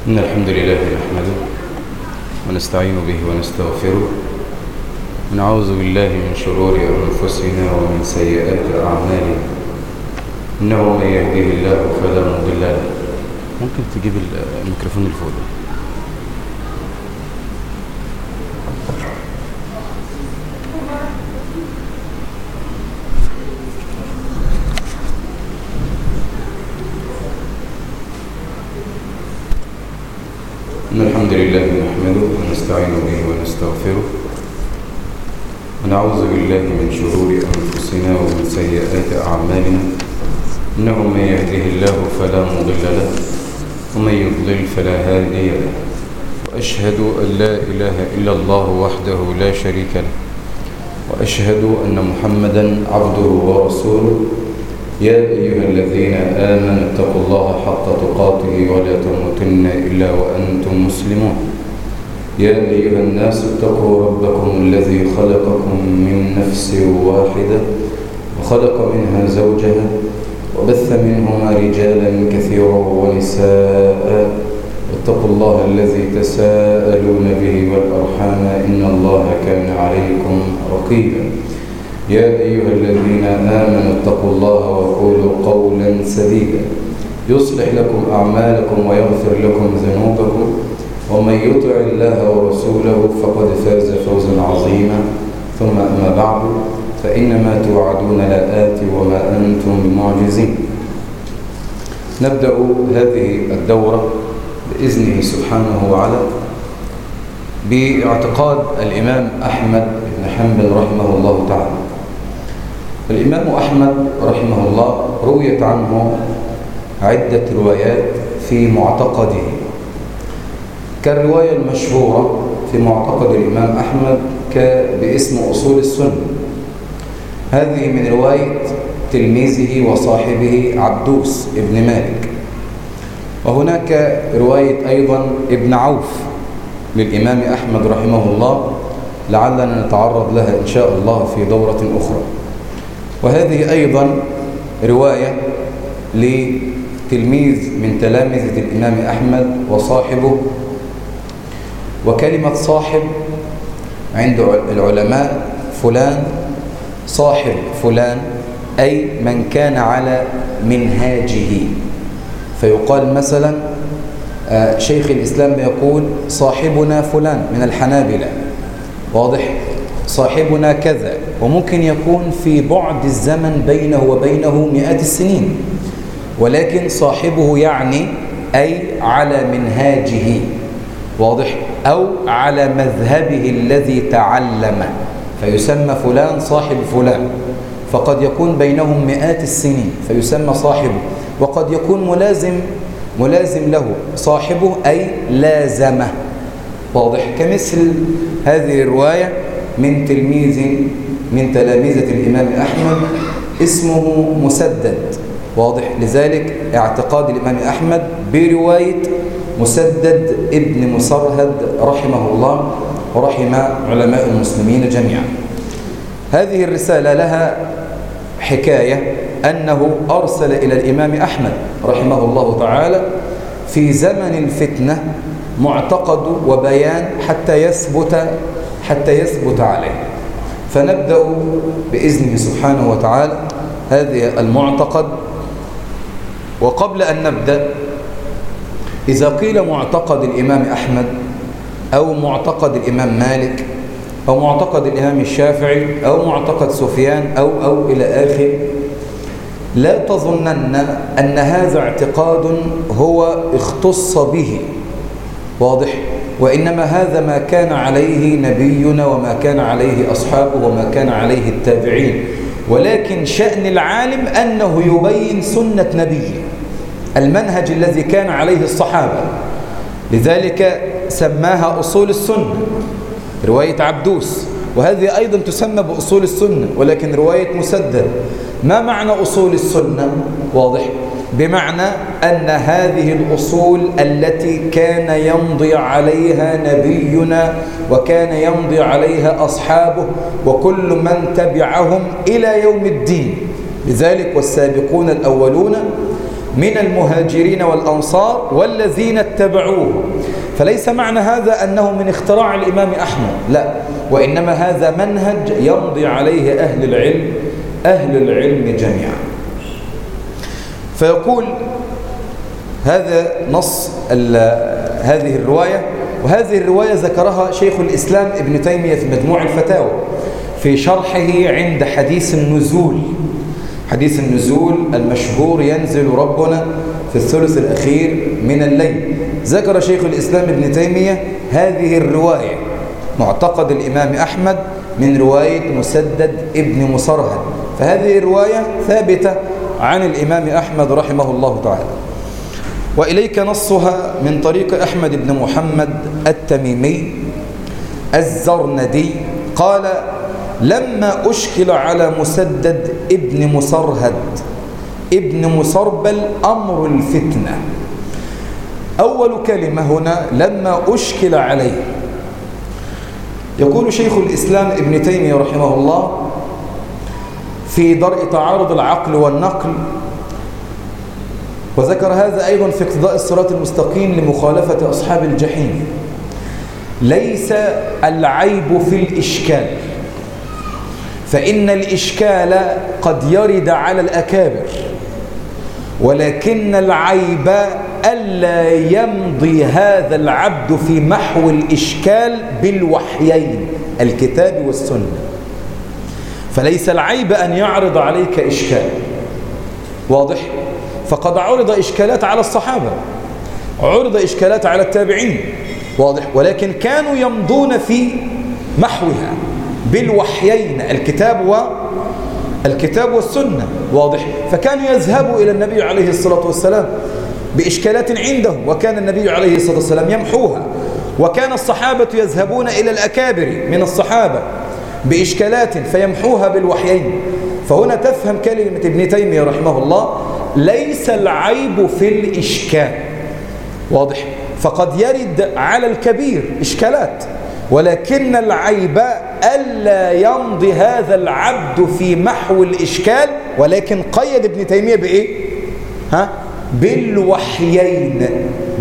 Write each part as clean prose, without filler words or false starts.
إن الحمد لله نحمده ونستعين به ونستغفره ونعوذ بالله من شرور أنفسنا ومن سيئات أعمالنا. إنه من يهده الله فلا مضل له. ممكن تجيب الميكروفون الفوق ده؟ إن الحمد لله نحمده ونستعين به ونستغفره ونعوذ بالله من شرور أنفسنا ومن سيئات أعمالنا. إنه من يهده الله فلا مضل له ومن يضلل فلا هادي له، وأشهد أن لا إله إلا الله وحده لا شريك له، وأشهد أن محمدا عبده ورسوله. يا أيها الذين آمنوا اتقوا الله حق تقاته ولا تموتن إلا وأنتم مسلمون. يا أيها الناس اتقوا ربكم الذي خلقكم من نفس واحدة وخلق منها زوجها وبث منهما رجالا كثيرا ونساء. واتقوا الله الذي تساءلون به والأرحام إن الله كان عليكم رقيبا. يا أيها الذين آمنوا اتقوا الله وقولوا قولا سديدا يصلح لكم أعمالكم ويغفر لكم ذنوبكم، ومن يطع الله ورسوله فقد فاز فوزا عظيما. ثم أما بعد، فإنما توعدون لآت وما أنتم بمعجزين. نبدأ هذه الدورة بإذنه سبحانه وتعالى باعتقاد الإمام أحمد بن حنبل رحمه الله تعالى. الإمام أحمد رحمه الله رويت عنه عدة روايات في معتقده، كالرواية المشهورة في معتقد الإمام أحمد باسم أصول السنة. هذه من رواية تلميذه وصاحبه عبدوس ابن مالك. وهناك رواية أيضا ابن عوف للإمام أحمد رحمه الله، لعلنا نتعرض لها إن شاء الله في دورة أخرى. وهذه أيضا رواية لتلميذ من تلامذة الإمام أحمد وصاحبه. وكلمة صاحب عند العلماء فلان صاحب فلان، أي من كان على منهاجه. فيقال مثلا شيخ الإسلام يقول صاحبنا فلان من الحنابلة، واضح؟ صاحبنا كذا. وممكن يكون في بعد الزمن بينه وبينه مئات السنين، ولكن صاحبه يعني أي على منهاجه، واضح؟ أو على مذهبه الذي تعلم، فيسمى فلان صاحب فلان. فقد يكون بينهم مئات السنين فيسمى صاحبه، وقد يكون ملازم له صاحبه أي لازمه، واضح؟ كمثل هذه الرواية من تلميذ من تلاميذة الإمام أحمد اسمه مسدد، واضح؟ لذلك اعتقاد الإمام أحمد برواية مسدد ابن مسرهد رحمه الله ورحم علماء المسلمين جميعا. هذه الرسالة لها حكاية أنه أرسل إلى الإمام أحمد رحمه الله تعالى في زمن الفتنة معتقد وبيان حتى يثبت عليه. فنبدأ بإذنه سبحانه وتعالى هذه المعتقد. وقبل أن نبدأ، إذا قيل معتقد الإمام أحمد أو معتقد الإمام مالك أو معتقد الإمام الشافعي أو معتقد سفيان أو إلى آخر، لا تظنن أن هذا اعتقاد هو اختص به، واضح؟ وإنما هذا ما كان عليه نبينا وما كان عليه أصحابه وما كان عليه التابعين. ولكن شأن العالم أنه يبين سنة نبيه، المنهج الذي كان عليه الصحابة. لذلك سماها أصول السنة رواية عبدوس، وهذه أيضا تسمى بأصول السنة، ولكن رواية مسدد. ما معنى أصول السنة؟ واضح؟ بمعنى أن هذه الأصول التي كان يمضي عليها نبينا وكان يمضي عليها أصحابه وكل من تبعهم إلى يوم الدين. لذلك والسابقون الأولون من المهاجرين والأنصار والذين اتبعوه. فليس معنى هذا أنه من اختراع الإمام أحمد، لا، وإنما هذا منهج يمضي عليه أهل العلم جميعا. فيقول هذا نص هذه الرواية، وهذه الرواية ذكرها شيخ الإسلام ابن تيمية في مجموع الفتاوى في شرحه عند حديث النزول. حديث النزول المشهور ينزل ربنا في الثلث الأخير من الليل. ذكر شيخ الإسلام ابن تيمية هذه الرواية، معتقد الإمام أحمد من رواية مسدد ابن مصرهد. فهذه الرواية ثابتة عن الإمام أحمد رحمه الله تعالى. وإليك نصها من طريق أحمد بن محمد التميمي الزرندي قال: لما أشكل على مسدد ابن مصرهد ابن مسربل أمر الفتنة. أول كلمة هنا لما أشكل عليه. يقول شيخ الإسلام ابن تيمية رحمه الله في درء تعارض العقل والنقل، وذكر هذا أيضا في اقتضاء الصراط المستقيم لمخالفة أصحاب الجحيم: ليس العيب في الإشكال، فإن الإشكال قد يرد على الأكابر، ولكن العيب ألا يمضي هذا العبد في محو الإشكال بالوحيين الكتاب والسنة. فليس العيب أن يعرض عليك إشكال، واضح؟ فقد عرض إشكالات على الصحابة، عرض إشكالات على التابعين، واضح؟ ولكن كانوا يمضون في محوها بالوحيين الكتاب والسنة، واضح؟ فكانوا يذهبوا إلى النبي عليه الصلاة والسلام بإشكالات عنده، وكان النبي عليه الصلاة والسلام يمحوها. وكان الصحابة يذهبون إلى الأكابر من الصحابة بإشكالات فيمحوها بالوحيين. فهنا تفهم كلمة ابن تيمية رحمه الله: ليس العيب في الإشكال، واضح؟ فقد يرد على الكبير إشكالات، ولكن العيب ألا يمضي هذا العبد في محو الإشكال. ولكن قيد ابن تيمية بإيه؟ بالوحيين،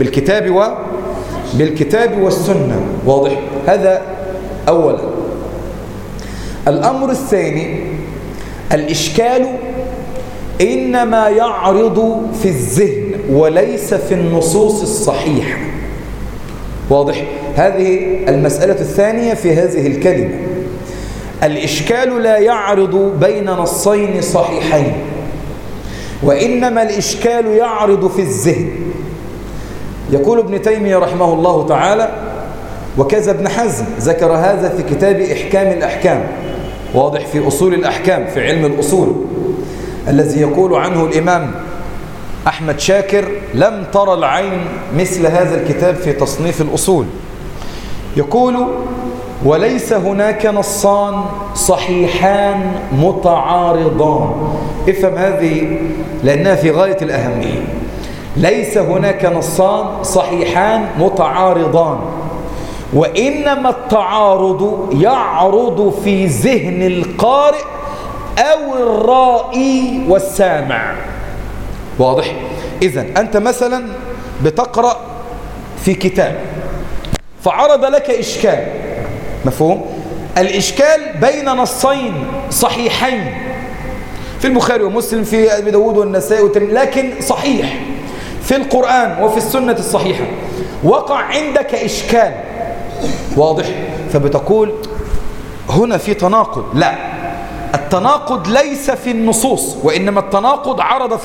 بالكتاب والسنة، واضح؟ هذا أولا. الأمر الثاني: الإشكال إنما يعرض في الذهن وليس في النصوص الصحيحة، واضح؟ هذه المسألة الثانية في هذه الكلمة. الإشكال لا يعرض بين نصين صحيحين، وإنما الإشكال يعرض في الذهن. يقول ابن تيمية رحمه الله تعالى، وكذا ابن حزم ذكر هذا في كتاب إحكام الأحكام، واضح؟ في أصول الأحكام في علم الأصول، الذي يقول عنه الإمام أحمد شاكر: لم ترى العين مثل هذا الكتاب في تصنيف الأصول. يقول: وليس هناك نصان صحيحان متعارضان. افهم هذه لأنها في غاية الأهمية. ليس هناك نصان صحيحان متعارضان، وإنما التعارض يعرض في ذهن القارئ أو الرائي والسامع، واضح؟ إذن أنت مثلا بتقرأ في كتاب فعرض لك إشكال، مفهوم؟ الإشكال بين نصين صحيحين في البخاري ومسلم في أبي داود والنسائي لكن صحيح في القرآن وفي السنة الصحيحة. وقع عندك إشكال، واضح؟ فبتقول هنا في تناقض. لا، التناقض ليس في النصوص، وإنما التناقض عرض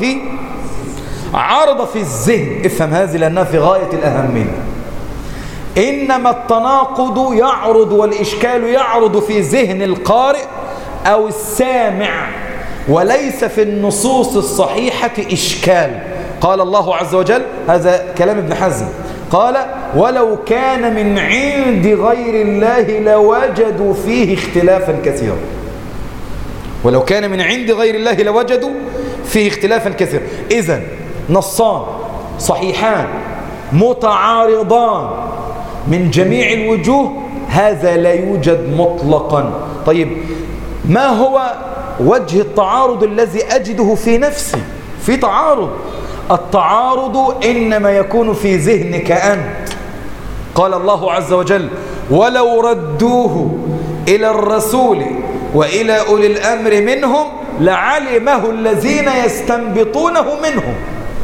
في الذهن. افهم هذه لأنها في غاية الأهمية. إنما التناقض يعرض والإشكال يعرض في ذهن القارئ أو السامع، وليس في النصوص الصحيحة إشكال. قال الله عز وجل، هذا كلام ابن حزم، قال: ولو كان من عند غير الله لوجدوا فيه اختلافا كثيرا. ولو كان من عند غير الله لوجدوا فيه اختلافا كثيرا. إذن نصان صحيحان متعارضان من جميع الوجوه، هذا لا يوجد مطلقا. طيب، ما هو وجه التعارض الذي أجده في نفسي؟ في تعارض، التعارض إنما يكون في ذهنك أنت. قال الله عز وجل: ولو ردوه إلى الرسول وإلى أولي الأمر منهم لعلمه الذين يستنبطونه منهم.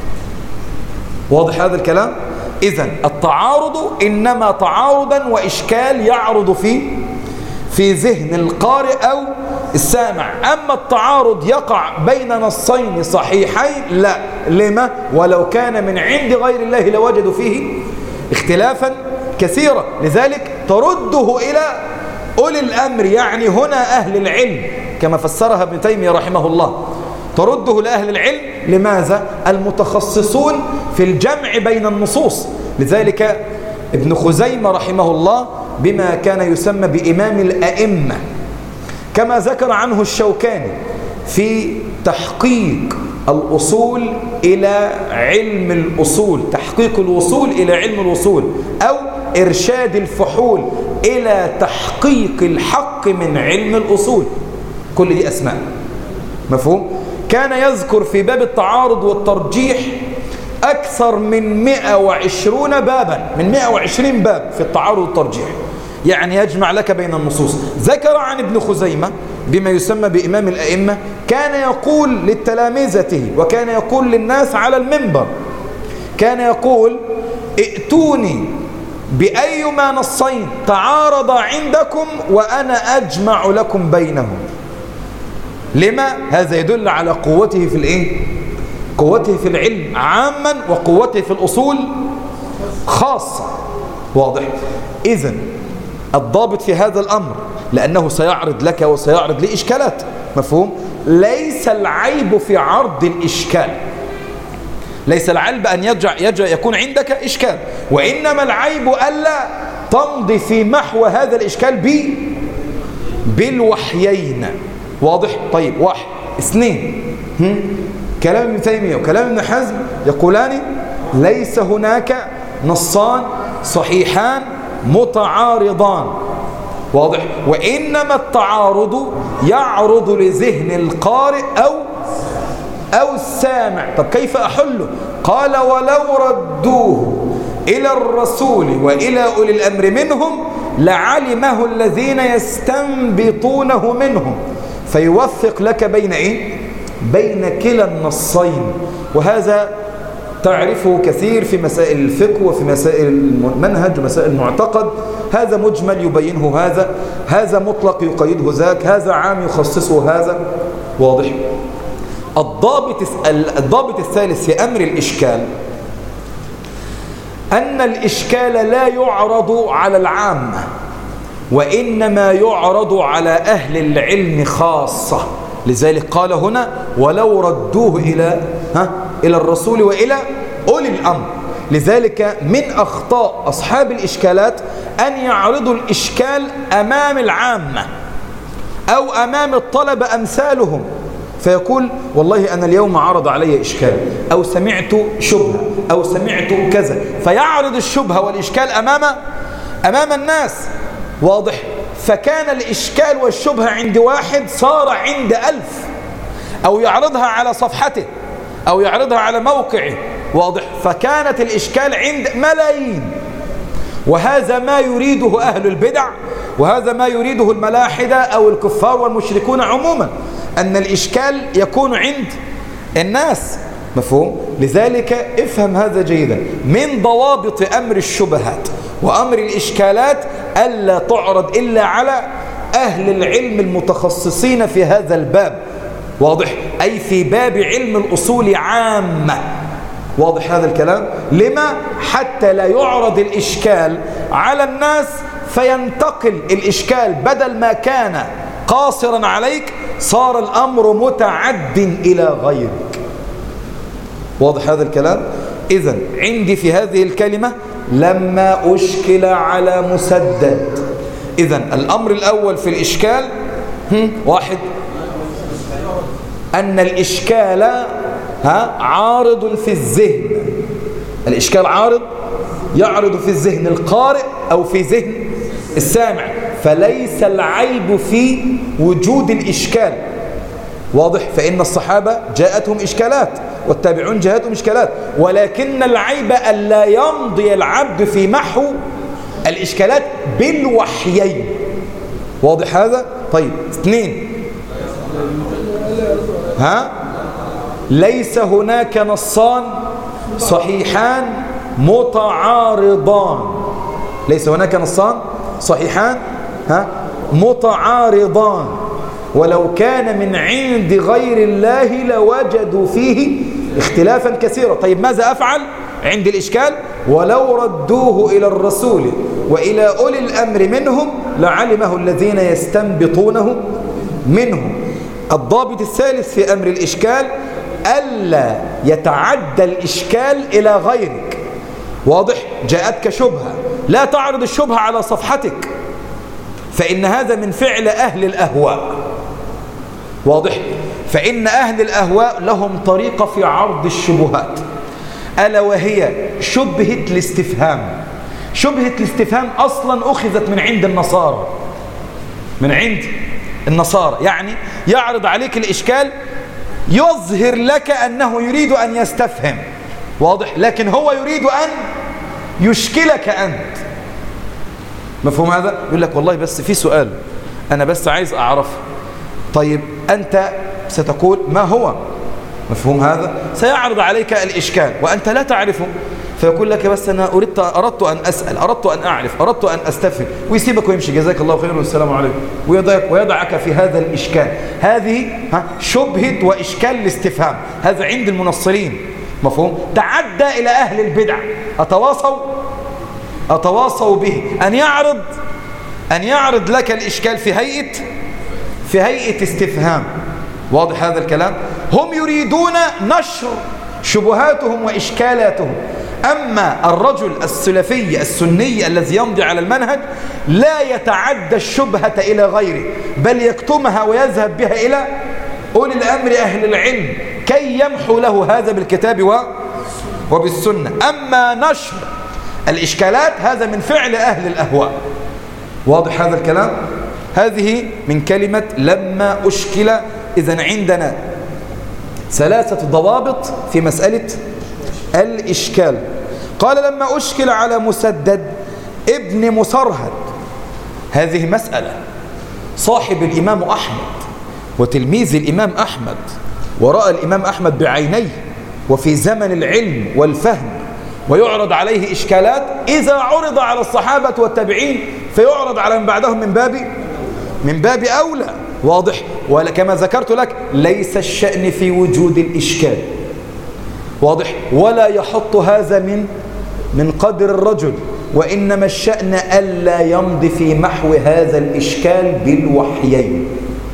واضح هذا الكلام؟ إذن التعارض إنما تعارضا وإشكال يعرض في ذهن القارئ أو السامع. أما التعارض يقع بين نصين صحيحين لا. لما؟ ولو كان من عند غير الله لوجدوا فيه اختلافا كثيرا. لذلك ترده إلى أولي الأمر، يعني هنا أهل العلم كما فسرها ابن تيمية رحمه الله. ترده لأهل العلم. لماذا؟ المتخصصون في الجمع بين النصوص. لذلك ابن خزيمة رحمه الله بما كان يسمى بإمام الأئمة، كما ذكر عنه الشوكاني في تحقيق الأصول إلى علم الأصول، تحقيق الوصول إلى علم الوصول، أو إرشاد الفحول إلى تحقيق الحق من علم الأصول. كل دي أسماء. مفهوم؟ كان يذكر في باب التعارض والترجيح أكثر من 120 بابا، من 120 باب في التعارض والترجيح، يعني يجمع لك بين النصوص. ذكر عن ابن خزيمة بما يسمى بإمام الأئمة، كان يقول للتلامذته وكان يقول للناس على المنبر، كان يقول: ائتوني بأيما نصين تعارض عندكم وأنا أجمع لكم بينهم. لما؟ هذا يدل على قوته في الإيه؟ قوته في العلم عاما وقوته في الأصول خاصة. واضح؟ إذن الضابط في هذا الأمر، لأنه سيعرض لك وسيعرض لي إشكالات. مفهوم؟ ليس العيب في عرض الإشكال، ليس العيب أن يكون عندك إشكال، وإنما العيب ألا تمضي في محو هذا الإشكال بالوحيين. واضح؟ طيب، واحد اثنين، كلام ابن تيمية وكلام ابن حزم يقولان ليس هناك نصان صحيحان متعارضان. واضح؟ وإنما التعارض يعرض لذهن القارئ أو السامع. طب كيف أحله؟ قال: ولو ردوه إلى الرسول وإلى أولي الأمر منهم لعلمه الذين يستنبطونه منهم. فيوثق لك بين إيه؟ بين كلا النصين. وهذا تعرفه كثير في مسائل الفقه وفي مسائل المنهج ومسائل المعتقد. هذا مجمل يبينه هذا مطلق يقيده ذاك، هذا عام يخصصه هذا. واضح؟ الضابط الثالث في أمر الإشكال أن الإشكال لا يعرض على العامة، وإنما يعرض على أهل العلم خاصة. لذلك قال هنا: ولو ردوه إلى الرسول وإلى أولي الأمر. لذلك من أخطاء أصحاب الإشكالات أن يعرضوا الإشكال أمام العامة أو أمام الطلبة أمثالهم، فيقول: والله أنا اليوم عرض علي إشكال، أو سمعت شبهة، أو سمعت كذا، فيعرض الشبهة والإشكال أمام الناس. واضح؟ فكان الإشكال والشبهة عند واحد صار عند 1000، أو يعرضها على صفحته أو يعرضها على موقعه. واضح؟ فكانت الإشكال عند ملايين. وهذا ما يريده أهل البدع، وهذا ما يريده الملاحدة أو الكفار والمشركون عموما، أن الإشكال يكون عند الناس. مفهوم؟ لذلك افهم هذا جيدا. من ضوابط أمر الشبهات وأمر الإشكالات ألا تعرض إلا على أهل العلم المتخصصين في هذا الباب. واضح؟ أي في باب علم الأصول عامة. واضح هذا الكلام؟ لما؟ حتى لا يعرض الإشكال على الناس فينتقل الإشكال، بدل ما كان قاصرا عليك صار الأمر متعد إلى غيرك. واضح هذا الكلام؟ إذن عندي في هذه الكلمة لما أشكل على مسدد. إذن الأمر الأول في الإشكال واحد، أن الإشكال عارض في الذهن. الإشكال يعرض في الذهن القارئ أو في ذهن السامع، فليس العيب في وجود الإشكال. واضح؟ فإن الصحابة جاءتهم إشكالات والتابعون جهاتهم إشكالات، ولكن العيب ألا يمضي العبد في محو الإشكالات بالوحيين. واضح هذا؟ طيب 2 ليس هناك نصان صحيحان متعارضان. ليس هناك نصان صحيحان متعارضان، ولو كان من عند غير الله لوجدوا فيه اختلافا كثيرا. طيب ماذا أفعل عند الإشكال؟ ولو ردوه إلى الرسول وإلى أولي الأمر منهم لعلمه الذين يستنبطونه منهم. الضابط الثالث في أمر الإشكال ألا يتعدى الإشكال إلى غيرك. واضح؟ جاءتك شبهة، لا تعرض الشبهة على صفحتك، فإن هذا من فعل أهل الأهواء. واضح؟ فإن أهل الأهواء لهم طريقة في عرض الشبهات، ألا وهي شبهة الاستفهام. شبهة الاستفهام أصلا أخذت من عند النصارى، من عند النصارى. يعني يعرض عليك الإشكال، يظهر لك أنه يريد أن يستفهم. واضح؟ لكن هو يريد أن يشكلك أنت. مفهوم هذا؟ يقول لك والله بس في سؤال أنا بس عايز أعرفه. طيب أنت ستقول ما هو؟ مفهوم هذا؟ سيعرض عليك الإشكال وأنت لا تعرفه، فيقول لك بس أنا أردت أن أسأل، أردت أن أعرف، أردت أن أستفهم، ويسيبك ويمشي جزاك الله خير والسلام عليكم، ويضعك في هذا الإشكال. هذه شبهة وإشكال الاستفهام، هذا عند المنصرين. مفهوم؟ تعدى إلى أهل البدع، أتواصوا به أن يعرض لك الإشكال في هيئة استفهام. واضح هذا الكلام؟ هم يريدون نشر شبهاتهم وإشكالاتهم. أما الرجل السلفي السني الذي يمضي على المنهج لا يتعدى الشبهة إلى غيره، بل يكتمها ويذهب بها إلى أولي الأمر أهل العلم كي يمحو له هذا بالكتاب وبالسنة. أما نشر الإشكالات هذا من فعل أهل الأهواء. واضح هذا الكلام؟ هذه من كلمة لما أشكل. إذن عندنا 3 ضوابط في مسألة الإشكال. قال لما أشكل على مسدد ابن مسرهد. هذه مسألة صاحب الإمام أحمد وتلميذ الإمام أحمد، ورأى الإمام أحمد بعينيه وفي زمن العلم والفهم، ويعرض عليه إشكالات. إذا عرض على الصحابة والتابعين فيعرض على من بعدهم من باب أولى. واضح؟ وكما ذكرت لك ليس الشأن في وجود الإشكال. واضح؟ ولا يحط هذا من قدر الرجل، وإنما الشأن ألا يمضي في محو هذا الإشكال بالوحيين.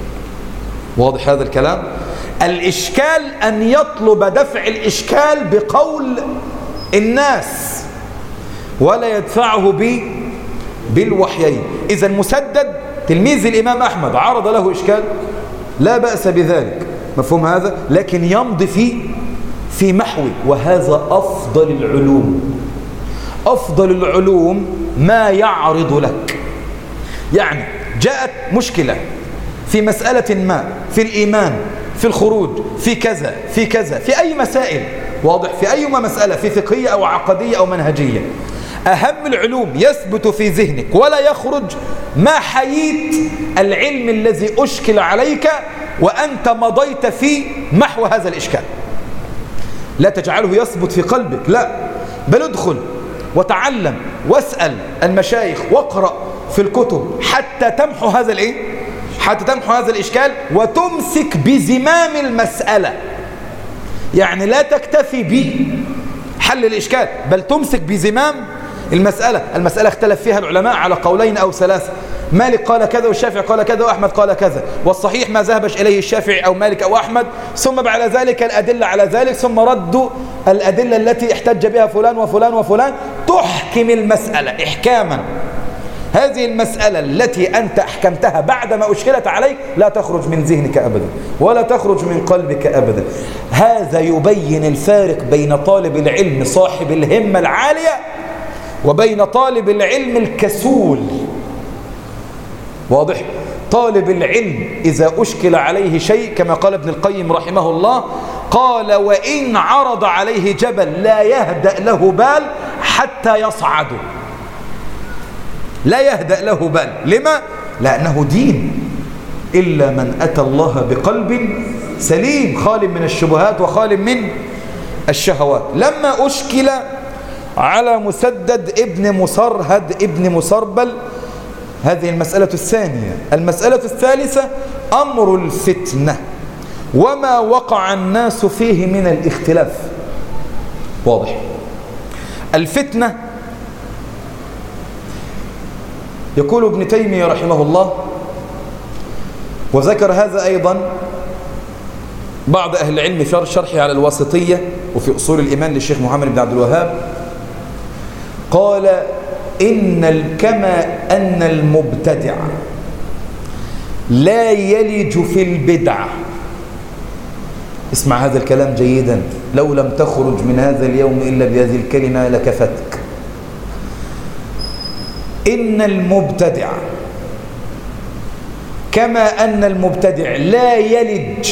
واضح هذا الكلام؟ الإشكال أن يطلب دفع الإشكال بقول الناس ولا يدفعه بالوحيين. إذا مسدد تلميذ الإمام أحمد عرض له إشكال، لا بأس بذلك. مفهوم هذا؟ لكن يمضي في محوه، وهذا أفضل العلوم. أفضل العلوم ما يعرض لك. يعني جاءت مشكلة في مسألة ما، في الإيمان، في الخروج، في كذا في كذا، في أي مسائل. واضح؟ في أي مسألة، في فقهية أو عقدية أو منهجية. أهم العلوم يثبت في ذهنك ولا يخرج ما حييت العلم الذي أشكل عليك وأنت مضيت في محو هذا الإشكال. لا تجعله يثبت في قلبك، لا، بل ادخل وتعلم واسأل المشايخ واقرأ في الكتب حتى تمحو هذا حتى تمحو هذا الإشكال وتمسك بزمام المسألة. يعني لا تكتفي بحل الإشكال، بل تمسك بزمام المسألة اختلف فيها العلماء على قولين أو 3. مالك قال كذا والشافعي قال كذا وأحمد قال كذا، والصحيح ما ذهبش إليه الشافعي أو مالك أو أحمد، ثم بعد ذلك الأدلة على ذلك، ثم ردوا الأدلة التي احتج بها فلان وفلان وفلان. تحكم المسألة إحكاما. هذه المسألة التي أنت أحكمتها بعدما أشكلت عليك لا تخرج من ذهنك أبدا ولا تخرج من قلبك أبدا. هذا يبين الفارق بين طالب العلم صاحب الهمة العالية وبين طالب العلم الكسول. واضح؟ طالب العلم إذا أشكل عليه شيء كما قال ابن القيم رحمه الله، قال وإن عرض عليه جبل لا يهدأ له بال حتى يصعده. لا يهدأ له بال. لما؟ لأنه دين. إلا من أتى الله بقلب سليم خال من الشبهات وخال من الشهوات. لما أشكل على مسدد ابن مسرهد ابن مسربل، هذه المسألة الثانية. المسألة الثالثة أمر الفتنة وما وقع الناس فيه من الاختلاف. واضح؟ الفتنة، يقول ابن تيمية رحمه الله، وذكر هذا أيضا بعض أهل العلم في شرحه على الواسطية وفي أصول الإيمان للشيخ محمد بن عبد الوهاب، قال كما أن المبتدع لا يلج في البدعة. اسمع هذا الكلام جيدا، لو لم تخرج من هذا اليوم إلا بهذه الكلمة لكفتك. إن المبتدع كما أن المبتدع لا يلج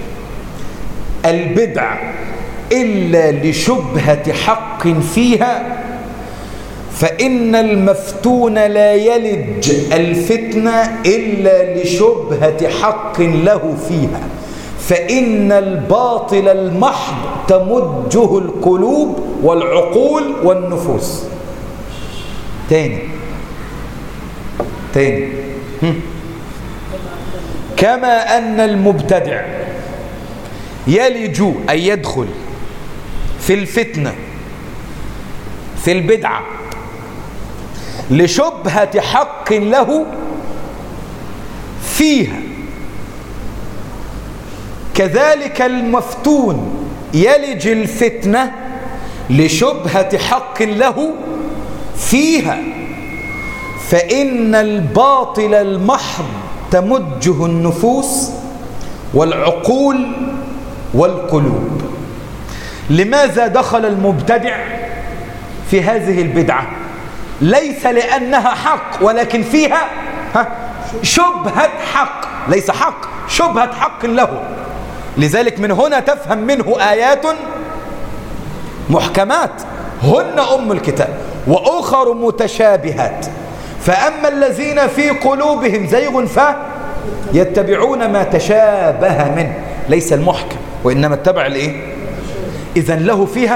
البدع إلا لشبهة حق فيها، فإن المفتون لا يلج الفتنة إلا لشبهة حق له فيها، فإن الباطل المحض تمجه القلوب والعقول والنفوس. تاني كما أن المبتدع يلج أي يدخل في الفتنة في البدعة لشبهة حق له فيها، كذلك المفتون يلج الفتنة لشبهة حق له فيها، فإن الباطل المحض تمجه النفوس والعقول والقلوب. لماذا دخل المبتدع في هذه البدعة؟ ليس لأنها حق، ولكن فيها شبهة حق، ليس حق، شبهة حق له. لذلك من هنا تفهم منه آيات محكمات هن أم الكتاب وأخر متشابهات، فأما الذين في قلوبهم زيغ فيتبعون ما تشابه منه، ليس المحكم وإنما اتبع الإيه؟ إذن له فيها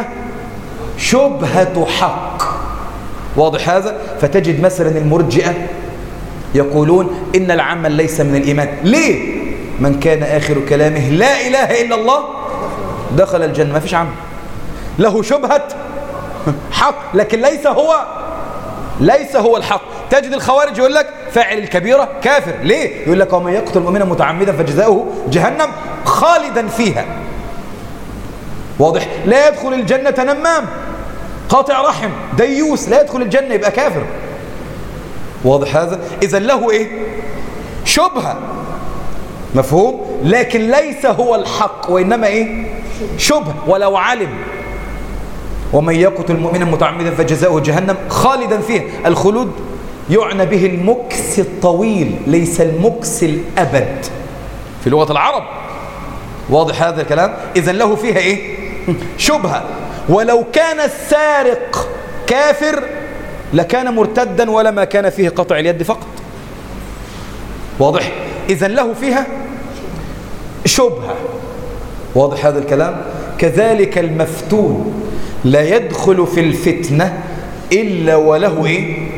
شبهة حق. واضح هذا؟ فتجد مثلا المرجئة يقولون إن العمل ليس من الإيمان. ليه؟ من كان آخر كلامه لا إله إلا الله دخل الجنة. ما فيش عمل، له شبهة حق، لكن ليس هو الحق. تجد الخوارج يقول لك فاعل الكبيرة كافر. ليه؟ يقول لك ومن يقتل مؤمنا متعمدا فجزاؤه جهنم خالدا فيها. واضح؟ لا يدخل الجنة نمام، قاطع رحم، ديوس، لا يدخل الجنة، يبقى كافر. واضح هذا؟ إذن له إيه؟ شبهة. مفهوم؟ لكن ليس هو الحق وإنما إيه؟ شبهة. ولو علم ومن يقتل مؤمنا متعمدا فجزاؤه جهنم خالدا فيها، الخلود يعنى به المكس الطويل ليس المكس الأبد في لغة العرب. واضح هذا الكلام؟ إذن له فيها إيه؟ شبهة. ولو كان السارق كافر لكان مرتدا ولما كان فيه قطع اليد فقط. واضح؟ إذن له فيها شبهة. واضح هذا الكلام؟ كذلك المفتون لا يدخل في الفتنة إلا وله إيه؟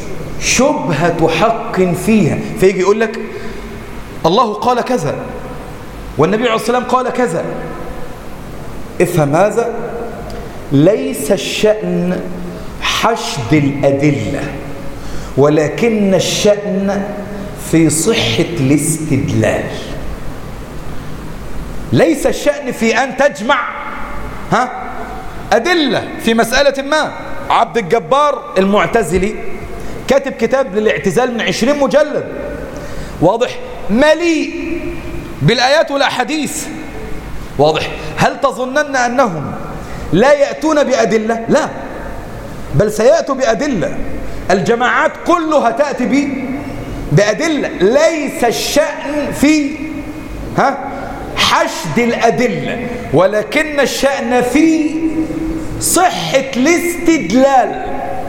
شبهة حق فيها، فيجي يقول لك الله قال كذا والنبي عليه الصلاة والسلام قال كذا. افهم هذا، ليس الشأن حشد الأدلة، ولكن الشأن في صحة الاستدلال. ليس الشأن في أن تجمع أدلة في مسألة ما. عبد الجبار المعتزلي كاتب كتاب للاعتزال من 20 مجلد. واضح؟ مليء بالآيات والأحاديث. واضح؟ هل تظنن أنهم لا يأتون بأدلة؟ لا، بل سيأتوا بأدلة. الجماعات كلها تأتي بأدلة. ليس الشأن في حشد الأدلة، ولكن الشأن في صحة الاستدلال.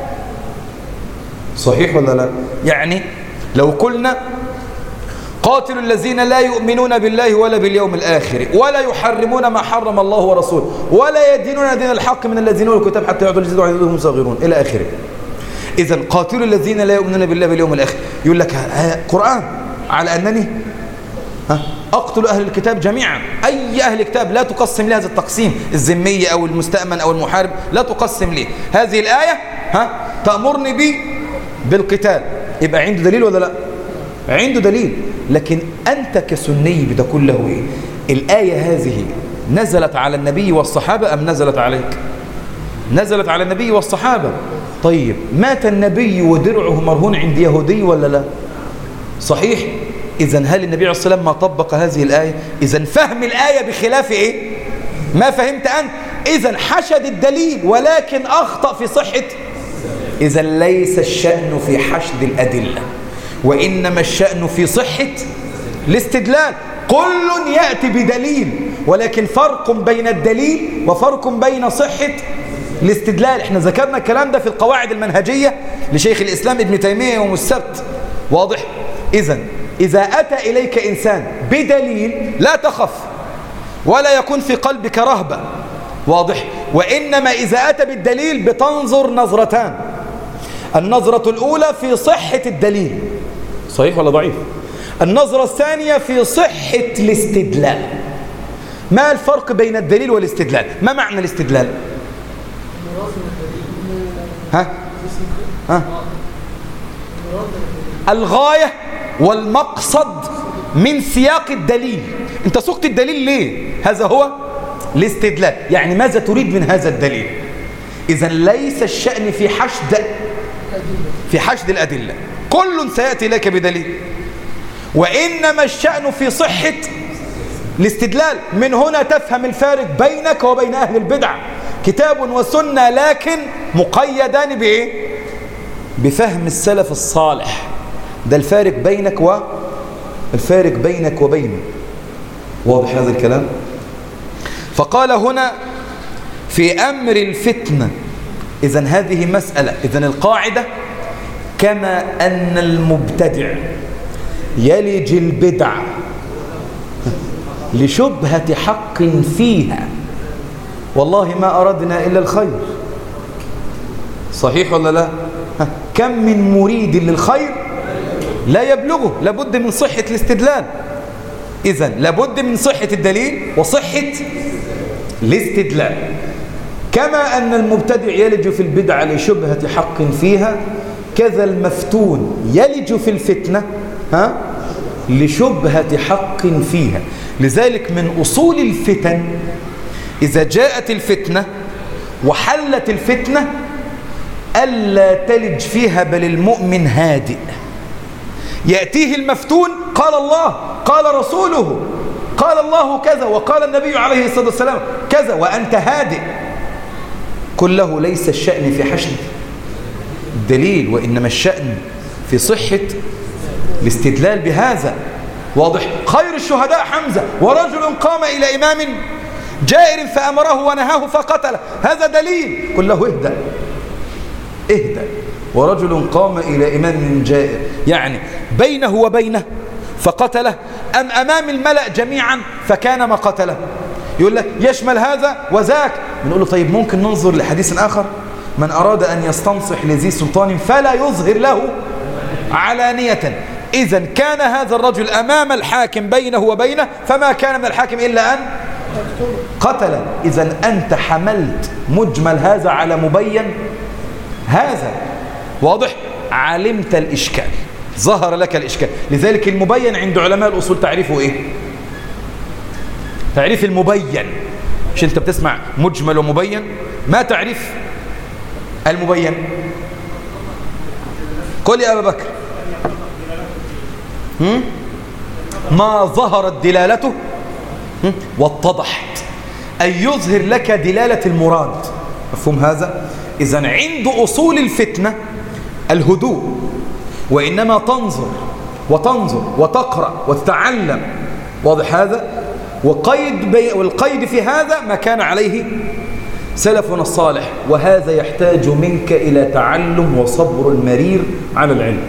صحيح ولا لا؟ يعني لو قلنا قاتلوا الذين لا يؤمنون بالله ولا باليوم الآخر ولا يحرمون ما حرم الله ورسوله ولا يدينون دين الحق من الذين أوتوا الكتاب حتى يعطوا الجزية وهم وهم صاغرون إلى آخره. إذن قاتلوا الذين لا يؤمنون بالله باليوم الآخر، يقول لك قرآن على أنني أقتل أهل الكتاب جميعا. أي أهل الكتاب لا تقسم لهذا التقسيم، الذمية أو المستأمن أو المحارب لا تقسم ليه. هذه الآية تأمرني بالقتال، يبقى عنده دليل ولا لا؟ عنده دليل. لكن أنت كسني بده كله إيه؟ الآية هذه نزلت على النبي والصحابة أم نزلت عليك؟ نزلت على النبي والصحابة. طيب مات النبي ودرعه مرهون عند يهودي ولا لا؟ صحيح. إذن هل النبي عليه الصلاة والسلام ما طبق هذه الآية؟ إذن فهم الآية بخلاف إيه؟ ما فهمت أنت. إذن حشد الدليل ولكن أخطأ في صحة. إذن ليس الشأن في حشد الأدلة، وإنما الشأن في صحة الاستدلال. كل يأتي بدليل، ولكن فرق بين الدليل وفرق بين صحة الاستدلال. احنا ذكرنا الكلام ده في القواعد المنهجية لشيخ الإسلام ابن تيمية يوم السبت. واضح؟ إذن إذا أتى إليك إنسان بدليل لا تخف ولا يكون في قلبك رهبة. واضح؟ وإنما إذا أتى بالدليل بتنظر نظرتان. النظرة الأولى في صحة الدليل، صحيح ولا ضعيف؟ النظرة الثانية في صحة الاستدلال. ما الفرق بين الدليل والاستدلال؟ ما معنى الاستدلال؟ الغاية والمقصد من سياق الدليل. انت سقت الدليل ليه؟ هذا هو الاستدلال. يعني ماذا تريد من هذا الدليل؟ إذن ليس الشأن في حشد الأدلة، كل سيأتي لك بدليل، وإنما الشأن في صحة الاستدلال. من هنا تفهم الفارق بينك وبين أهل البدع. كتاب وسنة لكن مقيدان بإيه؟ بفهم السلف الصالح. ده الفارق بينك وبينه. واضح هذا الكلام؟ فقال هنا في أمر الفتنة. إذن هذه مسألة. إذن القاعدة كما أن المبتدع يلج البدع لشبهة حق فيها، والله ما أردنا إلا الخير. صحيح ولا لا؟ كم من مريد للخير لا يبلغه. لابد من صحة الاستدلال. إذن لابد من صحة الدليل وصحة الاستدلال. كما أن المبتدع يلج في البدعة لشبهة حق فيها، كذا المفتون يلج في الفتنة لشبهة حق فيها. لذلك من أصول الفتن إذا جاءت الفتنة وحلت الفتنة ألا تلج فيها، بل المؤمن هادئ. يأتيه المفتون قال الله قال رسوله قال الله كذا وقال النبي عليه الصلاة والسلام كذا وأنت هادئ. كله ليس الشأن في حشد الدليل، وإنما الشأن في صحة الاستدلال بهذا. واضح؟ خير الشهداء حمزة، ورجل قام إلى إمام جائر فأمره ونهاه فقتله. هذا دليل. كله اهدأ. ورجل قام إلى إمام جائر، يعني بينه وبينه فقتله، أم أمام الملأ جميعا فكان ما قتله. يقول لك يشمل هذا وذاك. بنقول له طيب ممكن ننظر لحديث آخر: من أراد أن يستنصح لذي سلطان فلا يظهر له علانية. إذن كان هذا الرجل أمام الحاكم بينه وبينه، فما كان من الحاكم إلا أن قتل. إذن أنت حملت مجمل هذا على مبين هذا. واضح؟ علمت الإشكال، ظهر لك الإشكال. لذلك المبين عند علماء الأصول تعريفه إيه؟ تعريف المبين. مش أنت بتسمع مجمل ومبين؟ ما تعريف المبين؟ قل يا أبا بكر. ما ظهرت دلالته واتضحت، أي يظهر لك دلالة المراد. مفهوم هذا؟ إذن عند أصول الفتنة الهدوء، وإنما تنظر وتقرأ وتتعلم. واضح هذا؟ والقيد في هذا ما كان عليه سلفنا الصالح، وهذا يحتاج منك إلى تعلم وصبر مرير على العلم.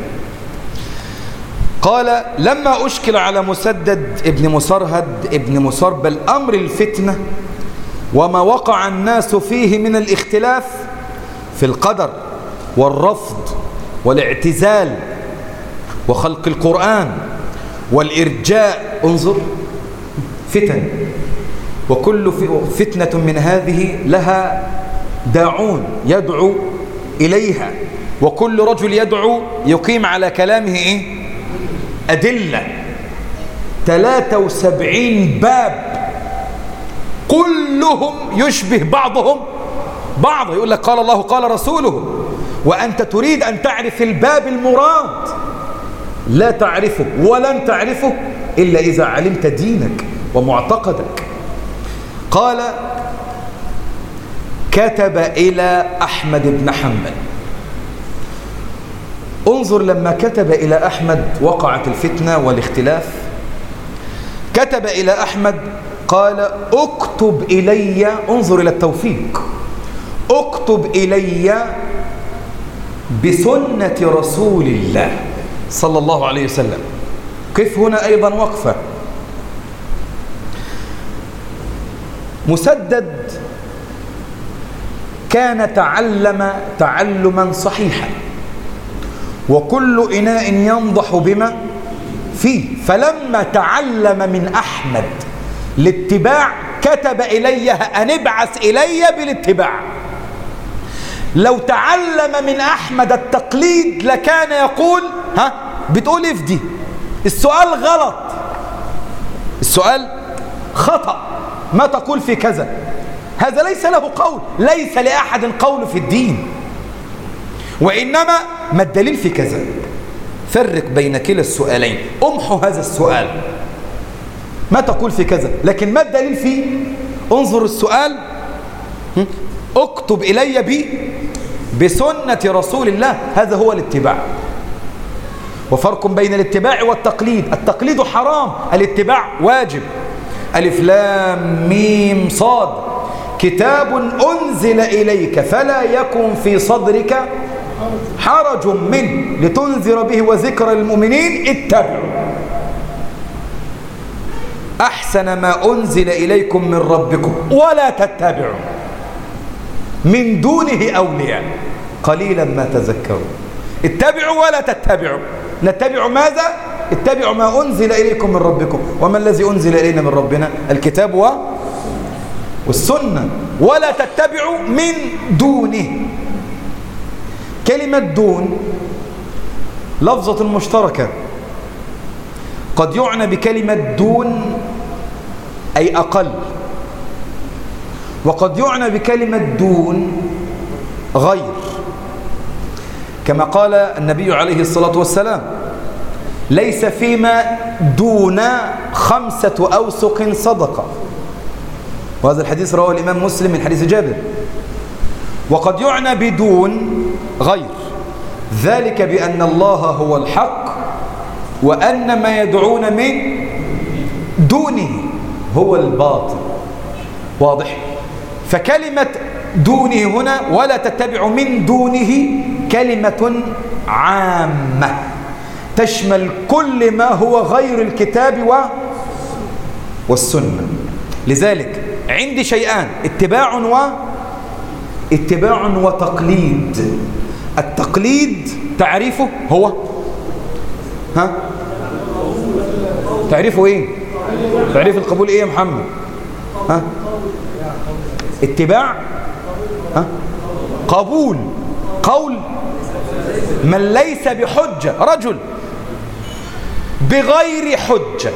قال لما أشكل على مسدد ابن مسرهد ابن مسربل أمر الفتنة وما وقع الناس فيه من الاختلاف في القدر والرفض والاعتزال وخلق القرآن والإرجاء، انظر فتن، وكل فتنة من هذه لها داعون يدعو إليها، وكل رجل يدعو يقيم على كلامه إيه؟ أدلة. 73 باب كلهم يشبه بعضهم بعض، يقول لك قال الله قال رسوله، وأنت تريد أن تعرف الباب المراد، لا تعرفه ولن تعرفه إلا إذا علمت دينك ومعتقدك. قال كتب إلى أحمد بن حنبل، انظر لما كتب إلى أحمد وقعت الفتنة والاختلاف. كتب إلى أحمد قال اكتب إلي، انظر إلى التوفيق، اكتب إلي بسنة رسول الله صلى الله عليه وسلم. كيف هنا أيضا وقفة. مسدد كان تعلم تعلما صحيحا، وكل إناء ينضح بما فيه، فلما تعلم من أحمد الاتباع كتب إليه أن ابعث إلي بالاتباع. لو تعلم من أحمد التقليد لكان يقول ها بتقول إيه في دي؟ السؤال غلط، السؤال خطأ، ما تقول في كذا؟ هذا ليس له قول، ليس لأحد قول في الدين، وإنما ما الدليل في كذا؟ فرق بين كلا السؤالين، امحو هذا السؤال، ما تقول في كذا لكن ما الدليل فيه؟ انظر السؤال، اكتب إلي بسنة رسول الله، هذا هو الاتباع. وفرق بين الاتباع والتقليد، التقليد حرام، الاتباع واجب. ألف لام ميم صاد، كتاب أنزل إليك فلا يكن في صدرك حرج منه لتنذر به وذكر المؤمنين، اتبعوا أحسن ما أنزل إليكم من ربكم ولا تتبعوا من دونه أولياء قليلا ما تذكروا. اتبعوا ولا تتبعوا، نتبع ماذا؟ اتبعوا ما أنزل إليكم من ربكم، وما الذي أنزل إلينا من ربنا؟ الكتاب والسنة، ولا تتبعوا من دونه. كلمة دون لفظة مشتركة، قد يعنى بكلمة دون أي أقل، وقد يعنى بكلمة دون غير، كما قال النبي عليه الصلاة والسلام ليس فيما دون 5 أوسق صدقة، وهذا الحديث رواه الإمام مسلم من حديث جابر. وقد يعنى بدون غير، ذلك بأن الله هو الحق وأن ما يدعون من دونه هو الباطل. واضح؟ فكلمة دونه هنا ولا تتبع من دونه كلمة عامة تشمل كل ما هو غير الكتاب والسنة. لذلك عندي شيئان، اتباع وتقليد. التقليد تعريفه هو تعريفه ايه؟ تعريف القبول ايه يا محمد؟ اتباع قبول قول من ليس بحجة، رجل بغير حجة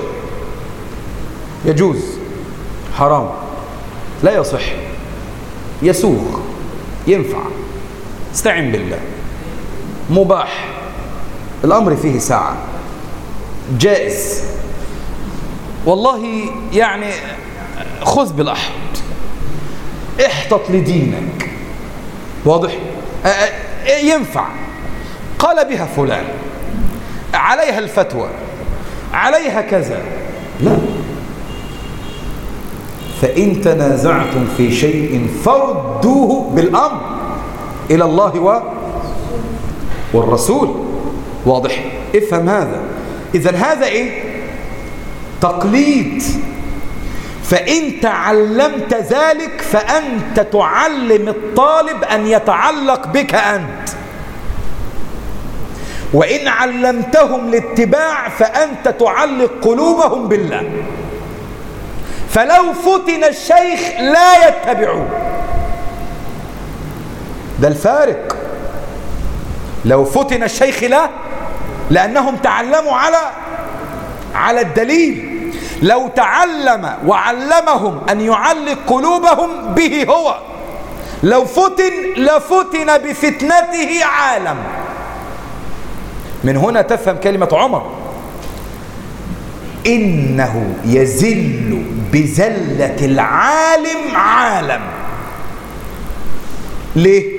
يجوز، حرام لا يصح، يسوغ، ينفع، استعن بالله، مباح، الأمر فيه ساعة، جائز، والله يعني خذ بالأحوط، احتط لدينك. واضح؟ ينفع، قال بها فلان، عليها الفتوى، عليها كذا، لا، فإن تنازعتم في شيء فردوه بالأمر إلى الله والرسول. واضح؟ افهم هذا. إذن هذا إيه؟ تقليد. فإن تعلمت ذلك فأنت تعلم الطالب أن يتعلق بك أنت، وإن علمتهم الاتباع فأنت تعلق قلوبهم بالله. فلو فتن الشيخ لا يتبعوه، ده الفارق. لو فتن الشيخ لا، لأنهم تعلموا على الدليل. لو تعلم وعلمهم أن يعلق قلوبهم به هو، لو فتن لفتن بفتنته عالم. من هنا تفهم كلمة عمر: إنه يزل بزلة العالم عالم. ليه؟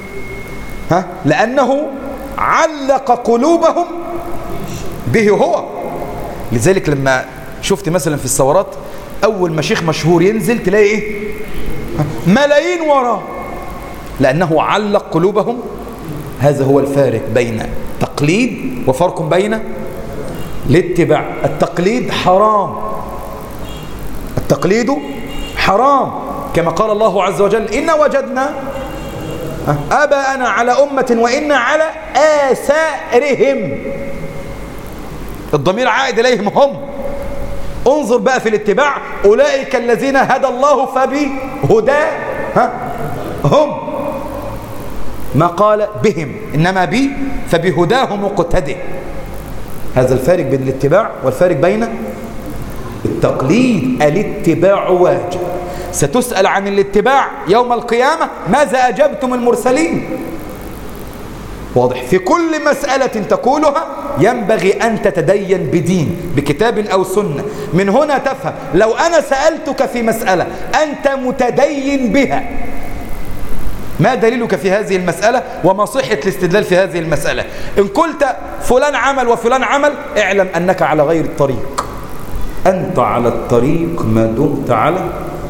لأنه علق قلوبهم به هو. لذلك لما شفت مثلا في الثورات أول ما شيخ مشهور ينزل تلاقي إيه؟ ملايين وراه، لأنه علق قلوبهم. هذا هو الفارق بين تقليد وفرق بين الاتباع. التقليد حرام، التقليد حرام، كما قال الله عز وجل: إنا وجدنا آباءنا على أمة وإنا على آثارهم. الضمير عائد إليهم هم. انظر بقى في الاتباع: أولئك الذين هدى الله فبهداه هم، ما قال بهم، إنما بي فبهداه مقتدئ. هذا الفارق بين الاتباع والفارق بين التقليد. الاتباع واجب. ستسأل عن الاتباع يوم القيامة: ماذا أجبتم المرسلين؟ واضح؟ في كل مسألة تقولها ينبغي أن تتدين بدين، بكتاب أو سنة. من هنا تفهم لو أنا سألتك في مسألة أنت متدين بها، ما دليلك في هذه المسألة وما صحة الاستدلال في هذه المسألة؟ إن قلت فلان عمل وفلان عمل، اعلم أنك على غير الطريق. أنت على الطريق ما دمت على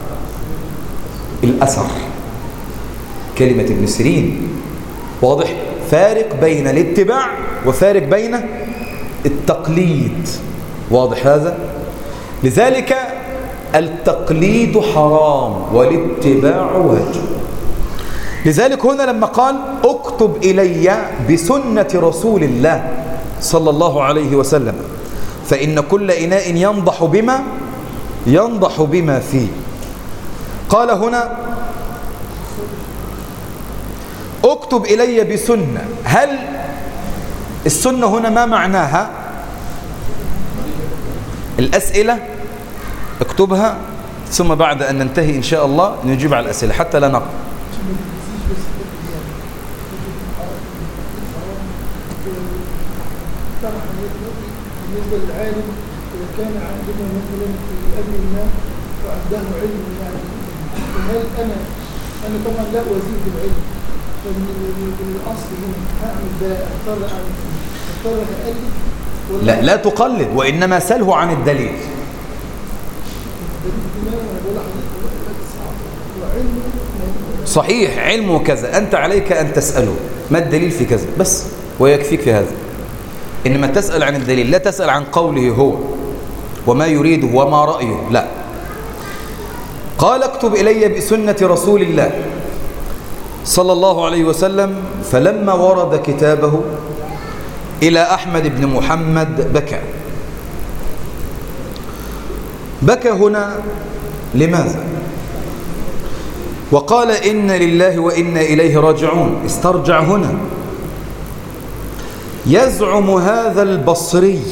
الأثر. كلمة ابن سيرين. واضح؟ فارق بين الاتباع وفارق بين التقليد. واضح هذا؟ لذلك التقليد حرام والاتباع واجب. لذلك هنا لما قال: اكتب إلي بسنة رسول الله صلى الله عليه وسلم فإن كل إناء ينضح بما فيه. قال هنا: اكتب إلي بسنة. هل السنة هنا ما معناها؟ الأسئلة اكتبها، ثم بعد أن ننتهي إن شاء الله نجيب على الأسئلة حتى لا نقل. بالنسبة للعالم إذا كان عندنا مثلا في أمر ما وعنده علم يعني، هل أنا طبعا لا أزيد بالعلم، فالأصل هنا هعمل ده أضطر أقلد؟ لا تقلد، وإنما سله عن الدليل. صحيح، علمه كذا، أنت عليك أن تسأله ما الدليل في كذا بس، ويكفيك في هذا. إنما تسأل عن الدليل، لا تسأل عن قوله هو وما يريده وما رأيه، لا. قال: اكتب إلي بسنة رسول الله صلى الله عليه وسلم. فلما ورد كتابه إلى أحمد بن محمد بكى هنا. لماذا؟ وقال: إن لله وإنا إليه راجعون. استرجع هنا. يزعم هذا البصري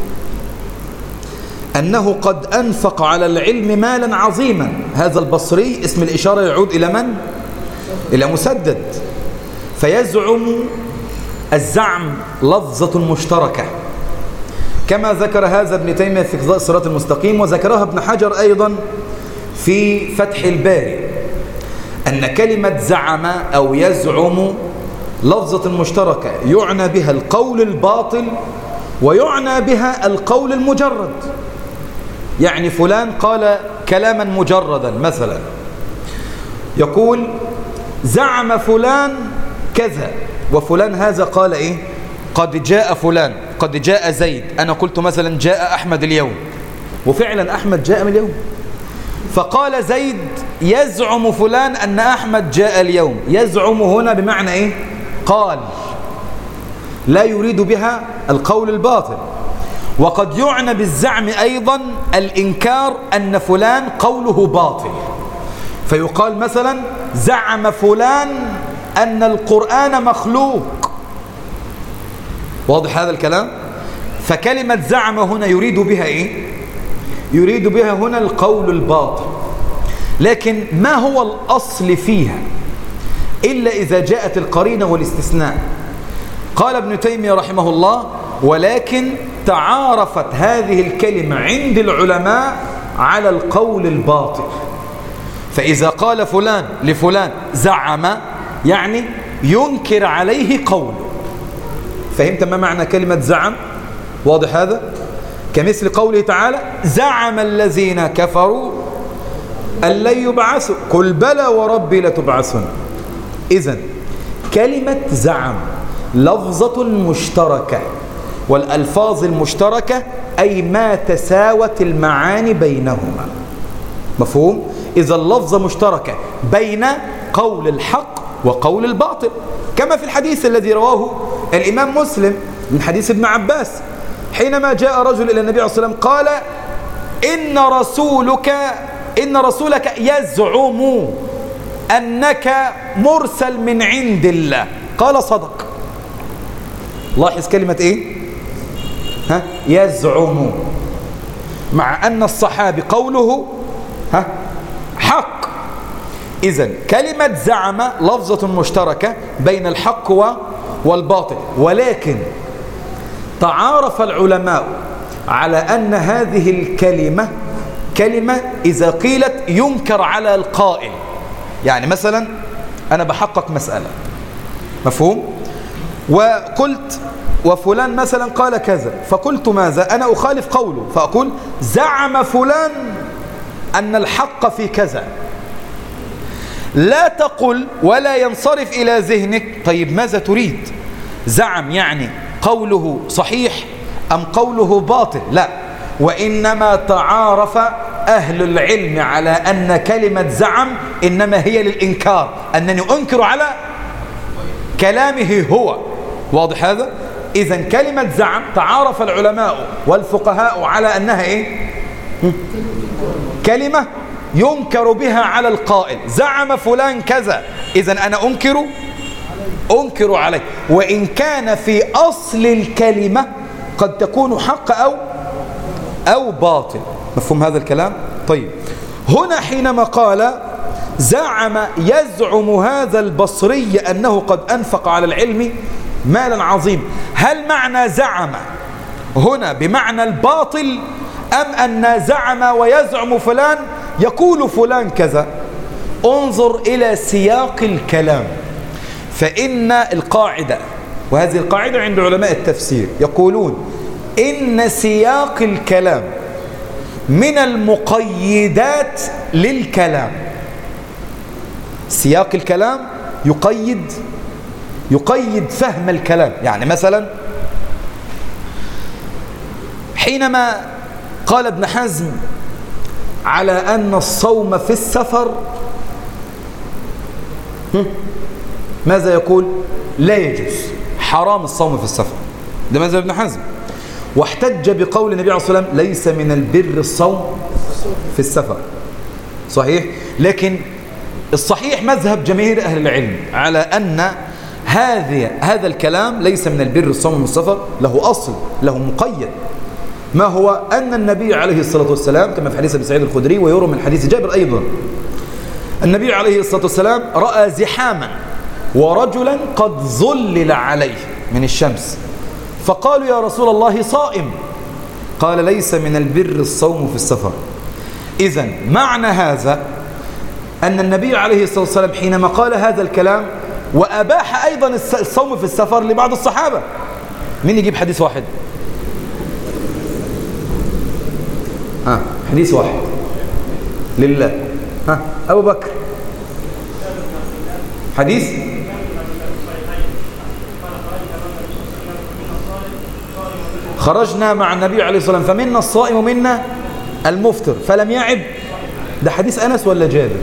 أنه قد أنفق على العلم مالا عظيما. هذا البصري اسم الإشارة يعود إلى من؟ إلى مسدد. فيزعم الزعم لفظة مشتركة، كما ذكر هذا ابن تيمية في قضاء الصراط المستقيم، وذكرها ابن حجر أيضا في فتح الباري، أن كلمة زعم أو يزعم لفظة مشتركة يعنى بها القول الباطل ويعنى بها القول المجرد. يعني فلان قال كلاما مجردا مثلا يقول زعم فلان كذا، وفلان هذا قال إيه؟ قد جاء فلان، قد جاء زيد. أنا قلت مثلا جاء أحمد اليوم، وفعلا أحمد جاء من اليوم. فقال زيد يزعم فلان أن أحمد جاء اليوم. يزعم هنا بمعنى إيه؟ قال، لا يريد بها القول الباطل. وقد يعنى بالزعم أيضا الإنكار أن فلان قوله باطل، فيقال مثلا زعم فلان أن القرآن مخلوق. واضح هذا الكلام؟ فكلمة زعم هنا يريد بها إيه؟ يريد بها هنا القول الباطل. لكن ما هو الأصل فيها إلا إذا جاءت القرينة والاستثناء؟ قال ابن تيمية رحمه الله: ولكن تعارفت هذه الكلمة عند العلماء على القول الباطل. فإذا قال فلان لفلان زعم، يعني ينكر عليه قوله. فهمت ما معنى كلمة زعم؟ واضح هذا؟ كمثل قوله تعالى: زعم الذين كفروا أن لن يبعثوا قل بلى وربي لتبعثن. إذن كلمة زعم لفظة مشتركة، والألفاظ المشتركة أي ما تساوت المعاني بينهما. مفهوم؟ إذا اللفظة مشتركة بين قول الحق وقول الباطل، كما في الحديث الذي رواه الإمام مسلم من حديث ابن عباس حينما جاء رجل إلى النبي عليه الصلاة والسلام قال: إن رسولك يزعم أنك مرسل من عند الله. قال: صدق. لاحظ كلمة إيه؟ يزعم، مع أن الصحابي قوله حق. إذن كلمة زعم لفظة مشتركة بين الحق والباطل، ولكن تعارف العلماء على أن هذه الكلمة كلمة إذا قيلت ينكر على القائل. يعني مثلا أنا بحقق مسألة، مفهوم؟ وقلت وفلان مثلا قال كذا، فقلت ماذا؟ أنا أخالف قوله، فأقول زعم فلان أن الحق في كذا. لا تقل ولا ينصرف إلى ذهنك طيب ماذا تريد؟ زعم يعني قوله صحيح أم قوله باطل؟ لا، وإنما تعارف أهل العلم على أن كلمة زعم إنما هي للإنكار، أنني أنكر على كلامه هو. واضح هذا؟ إذن كلمة زعم تعارف العلماء والفقهاء على أنها إيه؟ كلمة ينكر بها على القائل. زعم فلان كذا، إذن أنا أنكر عليه، وإن كان في أصل الكلمة قد تكون حق أو باطل. مفهوم هذا الكلام؟ طيب، هنا حينما قال يزعم هذا البصري أنه قد أنفق على العلم مالا عظيم، هل معنى زعم هنا بمعنى الباطل، أم أن زعم ويزعم فلان يقول فلان كذا؟ انظر إلى سياق الكلام، فإن القاعدة، وهذه القاعدة عند علماء التفسير، يقولون إن سياق الكلام من المقيدات للكلام. سياق الكلام يقيد فهم الكلام. يعني مثلا حينما قال ابن حزم على أن الصوم في السفر ماذا يقول؟ لا يجوز، حرام الصوم في السفر. ده ماذا ابن حزم، واحتج بقول النبي عليه الصلاة والسلام ليس من البر الصوم في السفر. صحيح، لكن الصحيح مذهب جماهير أهل العلم على أن هذا الكلام ليس من البر الصوم في السفر، له أصل، له مقيد. ما هو؟ أن النبي عليه الصلاة والسلام كما في حديث أبي سعيد الخدري ويروى من حديث جابر أيضا، النبي عليه الصلاة والسلام رأى زحاما ورجلا قد ظلل عليه من الشمس، فقالوا يا رسول الله صائم، قال ليس من البر الصوم في السفر. إذن معنى هذا أن النبي عليه الصلاة والسلام حينما قال هذا الكلام وأباح أيضا الصوم في السفر لبعض الصحابة. مين يجيب حديث واحد؟ حديث واحد. لله. ها أبو بكر حديث خرجنا مع النبي عليه الصلاة والسلام فمنا الصائم ومنا المفطر فلم يعب. ده حديث أنس ولا جابر؟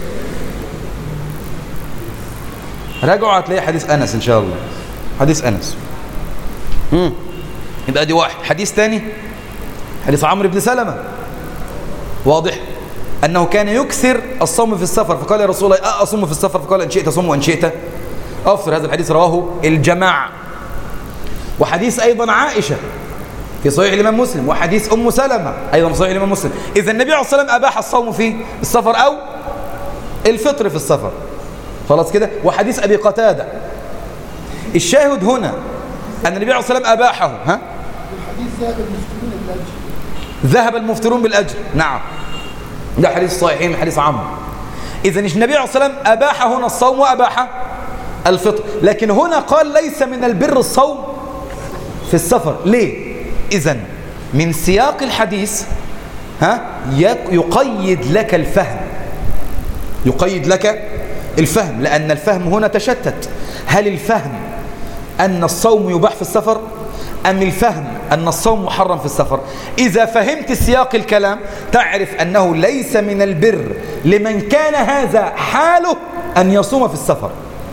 راجعوا هتلاقي حديث أنس إن شاء الله. حديث أنس. يبقى دي واحد. حديث ثاني حديث عمرو بن سلمة، واضح أنه كان يكثر الصوم في السفر، فقال يا رسول الله أصوم في السفر؟ فقال إن شئت صوم وإن شئت أفطر. هذا الحديث رواه الجماعة. وحديث أيضا عائشة في صحيح الإمام مسلم، وحديث أم سلمة أيضا في صحيح الإمام مسلم. إذا النبي عليه الصلاة والسلام أباح الصوم في السفر أو الفطر في السفر، خلاص كده. وحديث أبي قتادة. الشاهد هنا أن النبي عليه الصلاة والسلام أباحه. ها؟ الحديث ذهب المفطرون بالأجر. نعم، ده حديث صحيحين من حديث عمرو. إذا النبي عليه الصلاة والسلام أباح هنا الصوم وأباح الفطر، لكن هنا قال ليس من البر الصوم في السفر. ليه؟ إذن من سياق الحديث يقيد لك الفهم، يقيد لك الفهم، لأن الفهم هنا تشتت. هل الفهم أن الصوم يباح في السفر أم الفهم أن الصوم محرم في السفر؟ إذا فهمت سياق الكلام تعرف أنه ليس من البر لمن كان هذا حاله أن يصوم في السفر،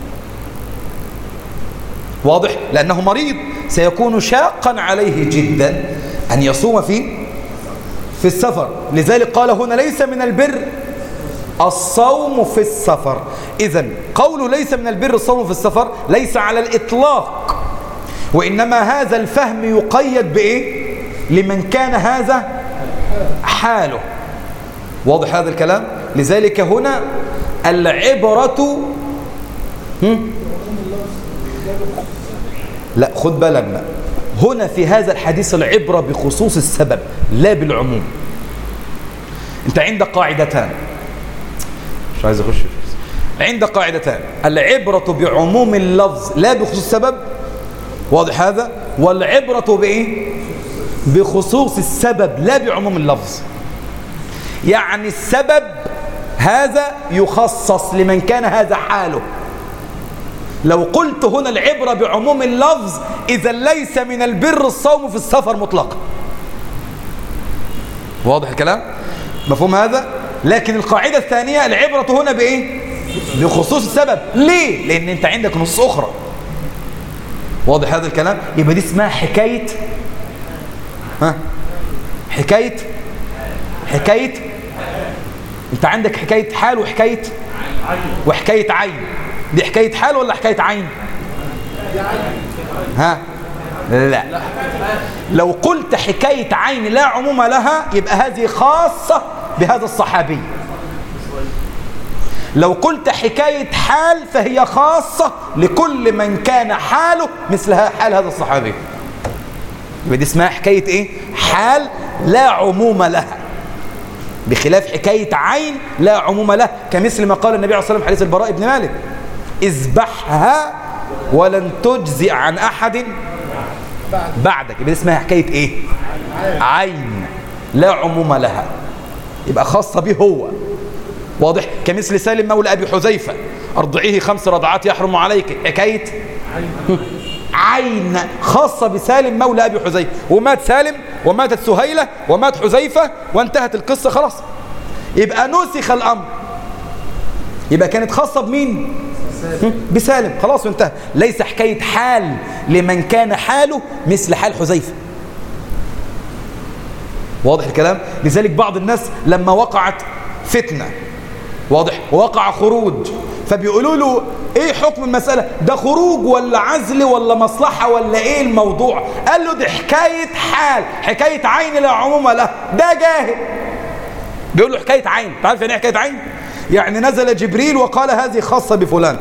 واضح؟ لأنه مريض سيكون شاقا عليه جدا أن يصوم في السفر. لذلك قال هنا ليس من البر الصوم في السفر. إذن قوله ليس من البر الصوم في السفر ليس على الإطلاق، وإنما هذا الفهم يقيد بإيه؟ لمن كان هذا حاله، واضح هذا الكلام؟ لذلك هنا العبرة لا، خد بالك بقى، هنا في هذا الحديث العبرة بخصوص السبب لا بالعموم. انت عندك قاعدتان، مش عايز اخش عندك قاعدتان: العبرة بعموم اللفظ لا بخصوص السبب، واضح هذا؟ والعبرة بايه؟ بخصوص السبب لا بعموم اللفظ. يعني السبب هذا يخصص لمن كان هذا حاله. لو قلت هنا العبرة بعموم اللفظ إذا ليس من البر الصوم في السفر مطلقا، واضح الكلام؟ مفهوم هذا؟ لكن القاعدة الثانية العبرة هنا بإيه؟ بخصوص السبب. ليه؟ لأن أنت عندك نصوص أخرى، واضح هذا الكلام؟ يبقى دي اسمها حكاية حكاية أنت عندك حكاية حال وحكاية عين. دي حكاية حال ولا حكاية عين؟ لا، لو قلت حكاية عين لا عموم لها يبقى هذه خاصة بهذا الصحابي. لو قلت حكاية حال فهي خاصة لكل من كان حاله مثل حال هذا الصحابي. يبقى دي اسمها حكاية ايه؟ حال لا عموم لها، بخلاف حكاية عين لا عموم لها، كمثل ما قال النبي عليه الصلاة والسلام حديث البراء بن مالك: اذبحها ولن تجزئ عن أحد بعدك. يبقى دي اسمها حكاية ايه؟ عين لا عموم لها، يبقى خاصة به هو، واضح؟ كمثل سالم مولى أبي حذيفة: أرضعيه 5 رضعات يحرم عليك. حكاية عين خاصة بسالم مولى أبي حذيفة، ومات سالم وماتت سهيلة ومات حذيفة وانتهت القصة خلاص. يبقى نسخ الأمر، يبقى كانت خاصة بمين؟ بسالم، خلاص وانتهى. ليس حكاية حال لمن كان حاله مثل حال حذيفة، واضح الكلام؟ لذلك بعض الناس لما وقعت فتنة، واضح، ووقع خروج، فبيقولوا له ايه حكم المسألة؟ ده خروج ولا عزل ولا مصلحة ولا ايه الموضوع؟ قال له دي حكاية حال، حكاية عين لا عموم له. ده جاهل بيقول له حكاية عين. تعرف يعني ايه حكاية عين؟ يعني نزل جبريل وقال هذه خاصة بفلان.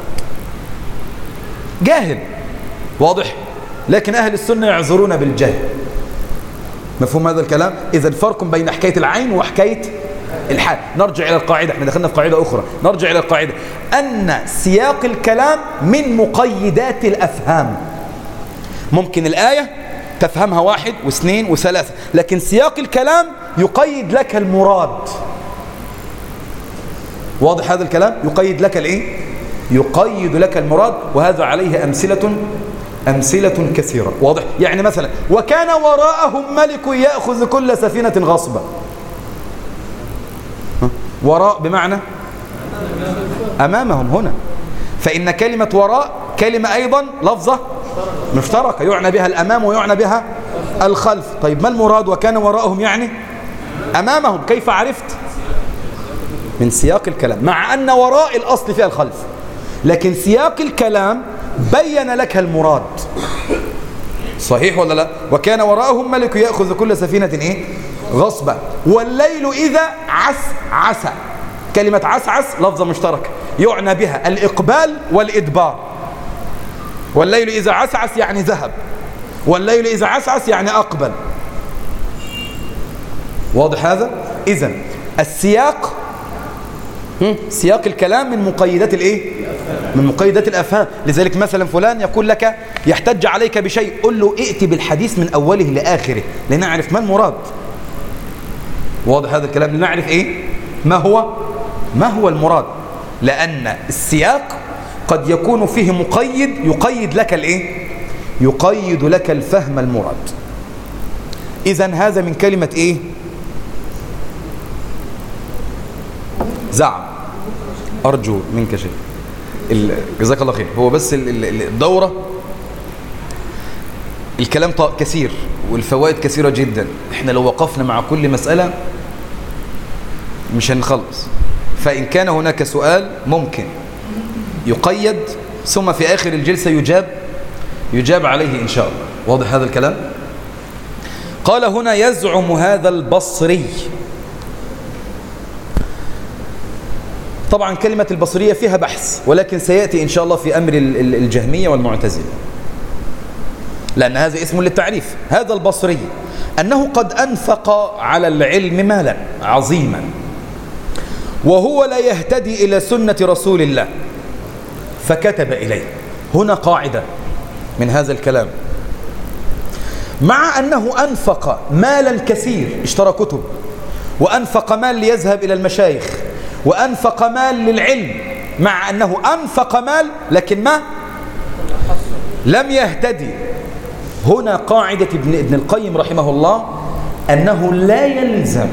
جاهل، واضح؟ لكن أهل السنة يعذرون بالجهل. مفهوم هذا الكلام؟ إذا فرق بين حكاية العين وحكاية الحال. نرجع إلى القاعدة، احنا دخلنا في قاعدة أخرى، نرجع إلى القاعدة أن سياق الكلام من مقيدات الأفهام. ممكن الآية تفهمها 1 و2 و3، لكن سياق الكلام يقيد لك المراد. واضح هذا الكلام؟ يقيد لك الايه؟ يقيد لك المراد، وهذا عليه أمثلة كثيرة. واضح؟ يعني مثلا وكان وراءهم ملك يأخذ كل سفينة غصبا. وراء بمعنى أمامهم هنا، فإن كلمة وراء كلمة أيضا لفظة مشتركة يعنى بها الأمام ويعنى بها الخلف. طيب ما المراد وكان وراءهم يعني أمامهم؟ كيف عرفت؟ من سياق الكلام، مع أن وراء الأصل فيها الخلف، لكن سياق الكلام بين لك المراد. صحيح ولا لا؟ وكان وراءهم ملك يأخذ كل سفينة إيه؟ غصبا والليل إذا عسعس. كلمة عسعس لفظة مشتركة يعنى بها الإقبال والإدبار. والليل إذا عسعس يعني ذهب، والليل إذا عسعس يعني أقبل. واضح هذا؟ إذن السياق سياق الكلام من مقيدات الايه؟ من مقيدات الافهام. لذلك مثلا فلان يقول لك يحتج عليك بشيء، قل له ائتي بالحديث من اوله لاخره لنعرف ما المراد. واضح هذا الكلام؟ لنعرف ايه؟ ما هو المراد، لان السياق قد يكون فيه مقيد يقيد لك الايه؟ يقيد لك الفهم المراد. اذن هذا من كلمة ايه؟ زعم. أرجو منك شيء. جزاك الله خير. هو بس الدورة الكلام كثير والفوائد كثيرة جدا، احنا لو وقفنا مع كل مسألة مش هنخلص. فإن كان هناك سؤال ممكن يقيد ثم في آخر الجلسة يجاب عليه إن شاء الله. واضح هذا الكلام؟ قال هنا يزعم هذا البصري. طبعا كلمة البصرية فيها بحث، ولكن سيأتي إن شاء الله في أمر الجهمية والمعتزلة، لأن هذا اسم للتعريف. هذا البصري أنه قد أنفق على العلم مالا عظيما وهو لا يهتدي إلى سنة رسول الله فكتب إليه. هنا قاعدة من هذا الكلام، مع أنه أنفق مالا كثير، اشترى كتب وأنفق مال ليذهب إلى المشايخ وأنفق مال للعلم، مع أنه أنفق مال لكن ما لم يهتدي. هنا قاعدة ابن القيم رحمه الله أنه لا يلزم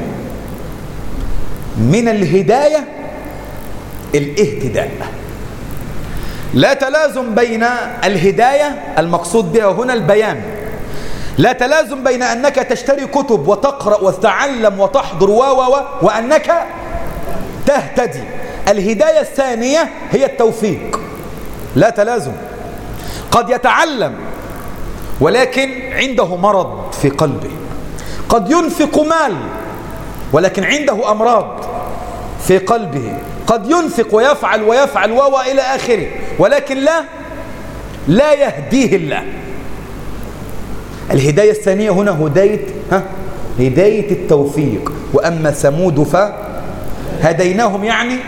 من الهداية الاهتداء. لا تلازم بين الهداية المقصود بها هنا البيان، لا تلازم بين أنك تشتري كتب وتقرأ وتتعلم وتحضر وأنك تهتدي. الهداية الثانية هي التوفيق، لا تلازم. قد يتعلم ولكن عنده مرض في قلبه، قد ينفق مال ولكن عنده أمراض في قلبه، قد ينفق ويفعل إلى آخره، ولكن لا يهديه الله. الهداية الثانية هنا هداية التوفيق. وأما ثمود فهديناهم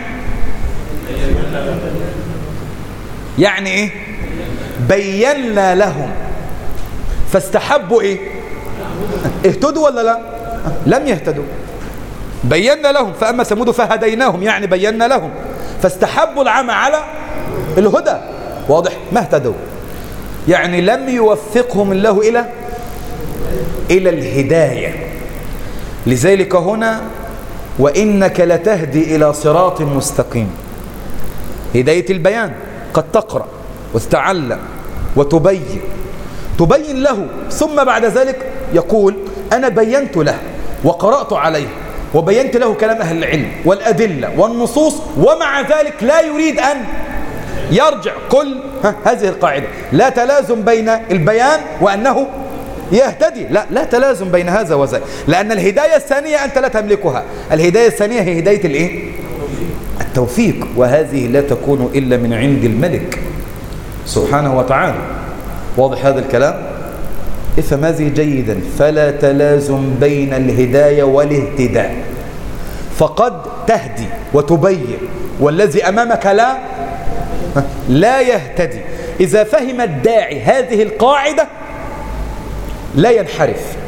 يعني إيه؟ بينا لهم فاستحبوا إيه؟ اهتدوا ولا لا؟ لم يهتدوا. بينا لهم. فأما ثمود فهديناهم يعني بينا لهم فاستحبوا العمى على الهدى. واضح؟ ما اهتدوا، يعني لم يوفقهم الله إلى الهداية. لذلك هنا وإنك لتهدي إلى صراط مستقيم. هداية البيان، قد تقرأ وتتعلم وتبين له، ثم بعد ذلك يقول أنا بينت له وقرأت عليه وبينت له كلام أهل العلم والأدلة والنصوص، ومع ذلك لا يريد أن يرجع. كل هذه القاعدة لا تلازم بين البيان وأنه يهتدي، لا تلازم بين هذا وذاك، لأن الهداية الثانية أنت لا تملكها. الهداية الثانية هي هداية الإيه؟ التوفيق، وهذه لا تكون إلا من عند الملك سبحانه وتعالى. واضح هذا الكلام؟ افهم هذه جيدا. فلا تلازم بين الهداية والاهتداء، فقد تهدي وتبين والذي أمامك لا يهتدي. إذا فهم الداعي هذه القاعدة لا ينحرف،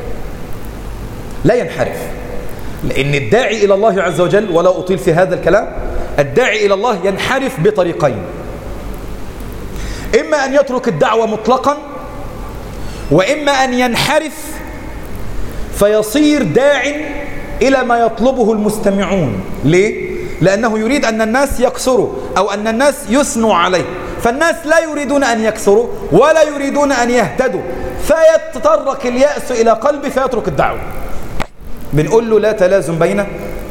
لأن الداعي إلى الله عز وجل، ولا أطيل في هذا الكلام، الداعي إلى الله ينحرف بطريقين: إما أن يترك الدعوة مطلقا، وإما أن ينحرف فيصير داع إلى ما يطلبه المستمعون. ليه؟ لأنه يريد أن الناس يكثروا أو أن الناس يثنوا عليه، فالناس لا يريدون أن يكثروا ولا يريدون أن يهتدوا، فيتطرق اليأس إلى قلبه فيترك الدعوة. بنقول له لا تلازم بين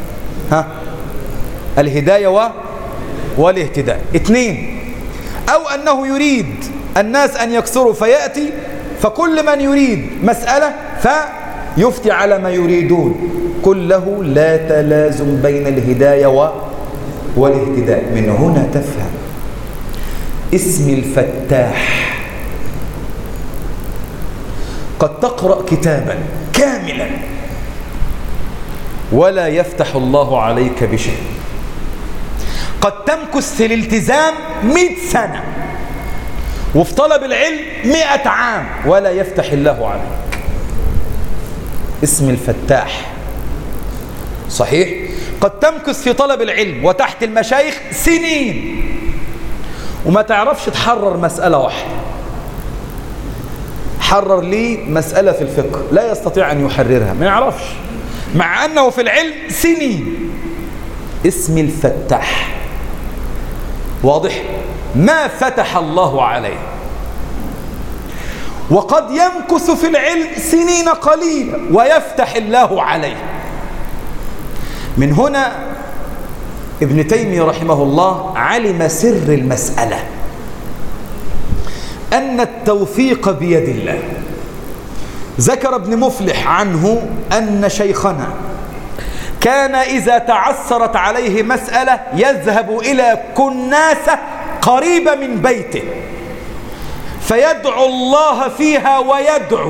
الهداية والاهتداء. 2: أو أنه يريد الناس أن يكثروا فيأتي، فكل من يريد مسألة فيفتي على ما يريدون. كله لا تلازم بين الهداية والاهتداء. من هنا تفهم اسم الفتاح. قد تقرأ كتابا كاملا ولا يفتح الله عليك بشيء. قد تمكث في الالتزام 100 سنة وفي طلب العلم 100 عام ولا يفتح الله عليك. اسم الفتاح. صحيح؟ قد تمكث في طلب العلم وتحت المشايخ سنين وما تعرفش تحرر مسألة واحدة. حرر لي مسألة في الفقه لا يستطيع أن يحررها، ما يعرفش، مع أنه في العلم سنين. اسم الفتاح. واضح؟ ما فتح الله عليه. وقد يمكث في العلم سنين قليلة ويفتح الله عليه. من هنا ابن تيمية رحمه الله علم سر المسألة، أن التوفيق بيد الله. ذكر ابن مفلح عنه أن شيخنا كان إذا تعثرت عليه مسألة يذهب إلى كناسة قريبة من بيته فيدعو الله فيها ويدعو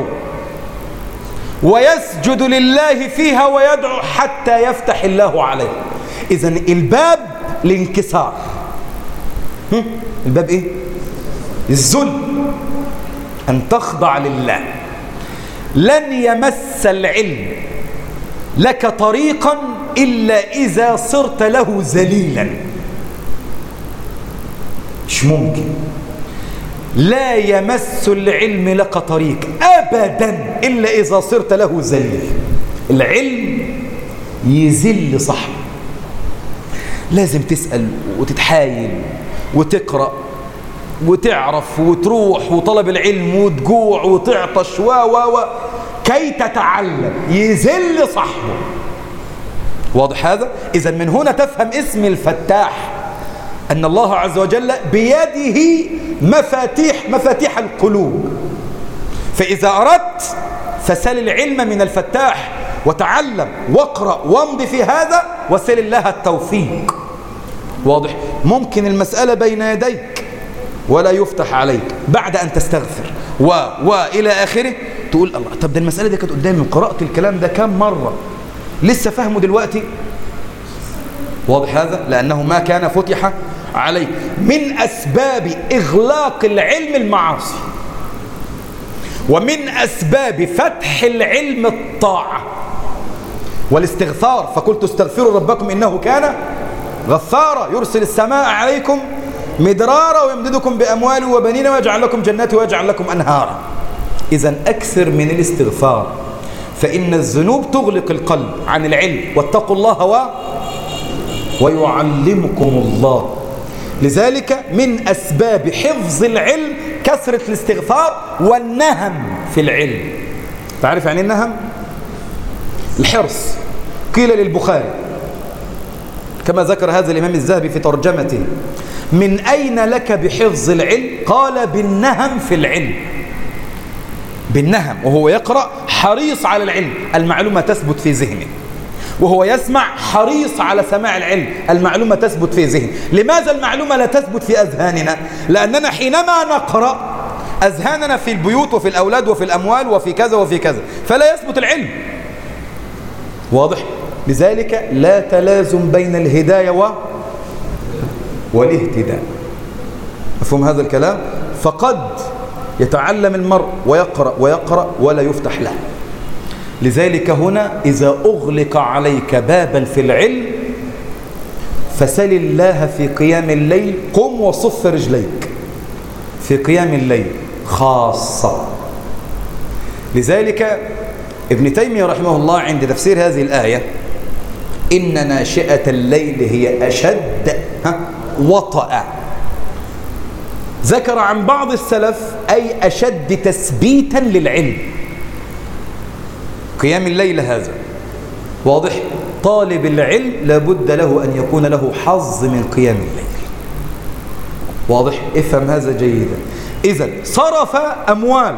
ويسجد لله فيها ويدعو حتى يفتح الله عليه. إذن الباب الانكسار. الباب إيه؟ الذل، أن تخضع لله. لن يمس العلم لك طريقا إلا إذا صرت له ذليلا. مش ممكن. لا يمس العلم لك طريق أبدا إلا إذا صرت له ذليل. العلم يذل صاحبه. لازم تسأل وتتحايل وتقرأ وتعرف وتروح وطلب العلم وتجوع وتعطش كي تتعلم. يذل صاحبه. واضح هذا؟ إذا من هنا تفهم اسم الفتاح، أن الله عز وجل بيده مفاتيح القلوب. فإذا أردت فسل العلم من الفتاح وتعلم واقرأ وامض في هذا وسل الله التوفيق. واضح؟ ممكن المسألة بين يديك ولا يفتح عليك بعد أن تستغفر وإلى آخره، تقول الله طب ده المسألة دي كانت قدامي وقرأت الكلام ده كم مرة لسه فهمه دلوقتي. واضح هذا؟ لأنه ما كان فتح عليه. من أسباب إغلاق العلم المعاصي، ومن أسباب فتح العلم الطاعة والاستغفار. فقلت استغفروا ربكم إنه كان غفارا يرسل السماء عليكم مدرارا ويمددكم بأموال وبنين ويجعل لكم جنات ويجعل لكم أنهارا. إذن أكثر من الاستغفار، فإن الذنوب تغلق القلب عن العلم. واتقوا الله ويعلمكم الله. لذلك من أسباب حفظ العلم كثرة الاستغفار والنهم في العلم. تعرف يعني النهم؟ الحرص. قيل للبخاري كما ذكر هذا الإمام الذهبي في ترجمته: من أين لك بحفظ العلم؟ قال: بالنهم في العلم. بالنهم، وهو يقرأ حريص على العلم، المعلومة تثبت في ذهنه، وهو يسمع حريص على سماع العلم، المعلومة تثبت في ذهنه. لماذا المعلومة لا تثبت في أذهاننا؟ لأننا حينما نقرأ أذهاننا في البيوت وفي الأولاد وفي الأموال وفي كذا وفي كذا، فلا يثبت العلم. واضح؟ لذلك لا تلازم بين الهداية والاهتداء. مفهوم هذا الكلام؟ فقد يتعلم المرء ويقرأ ولا يفتح له. لذلك هنا إذا أغلق عليك بابا في العلم فسل الله في قيام الليل، قم وصف رجليك في قيام الليل خاصة. لذلك ابن تيمية رحمه الله عند تفسير هذه الآية إن ناشئة الليل هي أشد وطأ، ذكر عن بعض السلف أي أشد تثبيتا للعلم. قيام الليل هذا واضح، طالب العلم لابد له أن يكون له حظ من قيام الليل. واضح، افهم هذا جيدا. إذن صرف أموال،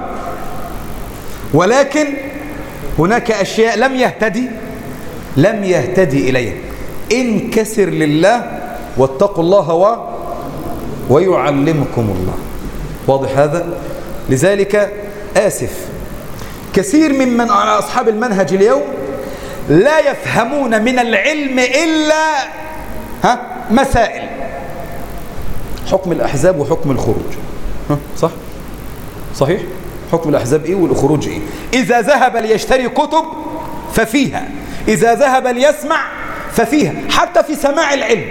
ولكن هناك أشياء لم يهتدي إليها. انكسر لله واتقوا الله ويعلمكم الله. واضح هذا؟ لذلك آسف كثير ممن على أصحاب المنهج اليوم لا يفهمون من العلم إلا مسائل حكم الأحزاب وحكم الخروج. صح؟ صحيح؟ حكم الأحزاب إيه والخروج إيه؟ إذا ذهب ليشتري كتب ففيها، إذا ذهب ليسمع ففيها، حتى في سماع العلم.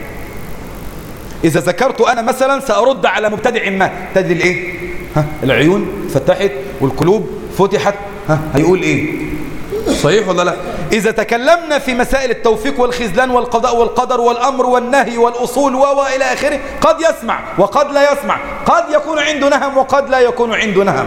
إذا ذكرت أنا مثلا سأرد على مبتدع ما، تجد الإيه؟ العيون فتحت والقلوب فتحت، هيقول إيه؟ صحيح ولا لا؟ إذا تكلمنا في مسائل التوفيق والخذلان والقضاء والقدر والأمر والنهي والأصول وإلى آخره، قد يسمع وقد لا يسمع، قد يكون عنده نهم وقد لا يكون عنده نهم.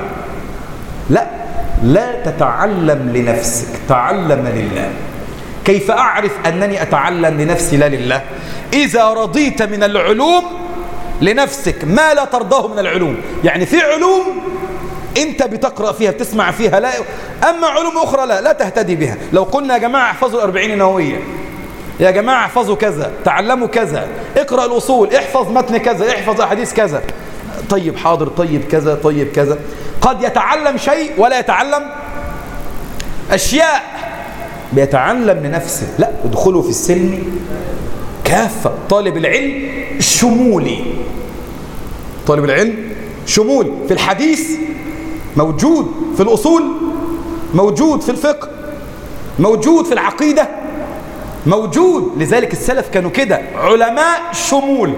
لا تتعلم لنفسك، تعلم لله. كيف أعرف أنني أتعلم لنفسي لا لله؟ إذا رضيت من العلوم لنفسك ما لا ترضاه من العلوم. يعني في علوم أنت بتقرأ فيها بتسمع فيها لا، أما علوم أخرى لا تهتدي بها. لو قلنا يا جماعة احفظوا 40 نووية، يا جماعة احفظوا كذا، تعلموا كذا، اقرأ الأصول، احفظ متن كذا، احفظ أحاديث كذا، طيب حاضر، طيب كذا، طيب كذا، قد يتعلم شيء ولا يتعلم أشياء. بيتعلم لنفسه. لا، ادخلوا في السلم كافة. طالب العلم شمولي، طالب العلم شمول. في الحديث موجود، في الأصول موجود، في الفقه موجود، في العقيدة موجود. لذلك السلف كانوا كده علماء شمول.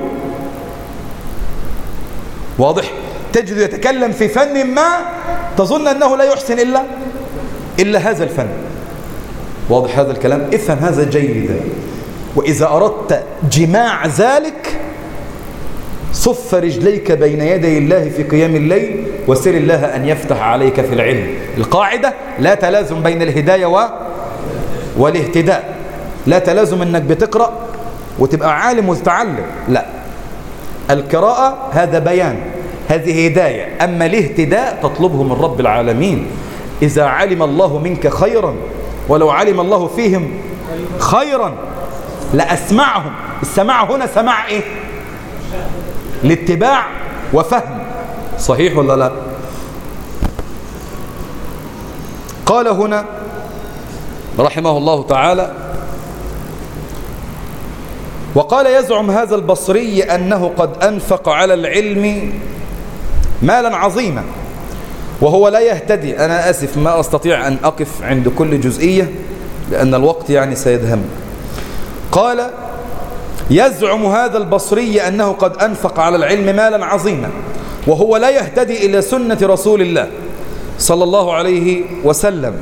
واضح؟ تجد يتكلم في فن ما تظن أنه لا يحسن إلا هذا الفن. واضح هذا الكلام؟ افهم هذا جيدا. وإذا أردت جماع ذلك صف رجليك بين يدي الله في قيام الليل وسل الله أن يفتح عليك في العلم. القاعدة لا تلازم بين الهداية والاهتداء. لا تلازم أنك بتقرأ وتبقى عالم وتتعلم، لا. القراءة هذا بيان، هذه هداية. أما الاهتداء تطلبه من رب العالمين. إذا علم الله منك خيرا ولو علم الله فيهم خيرا لأسمعهم. السماع هنا سماع إيه؟ الاتباع وفهم. صحيح ولا لا؟ قال هنا رحمه الله تعالى: وقال يزعم هذا البصري أنه قد أنفق على العلم مالا عظيما وهو لا يهتدي. أنا آسف ما أستطيع أن أقف عند كل جزئية لأن الوقت يعني سيدهم. قال يزعم هذا البصري أنه قد أنفق على العلم مالا عظيما وهو لا يهتدي إلى سنة رسول الله صلى الله عليه وسلم،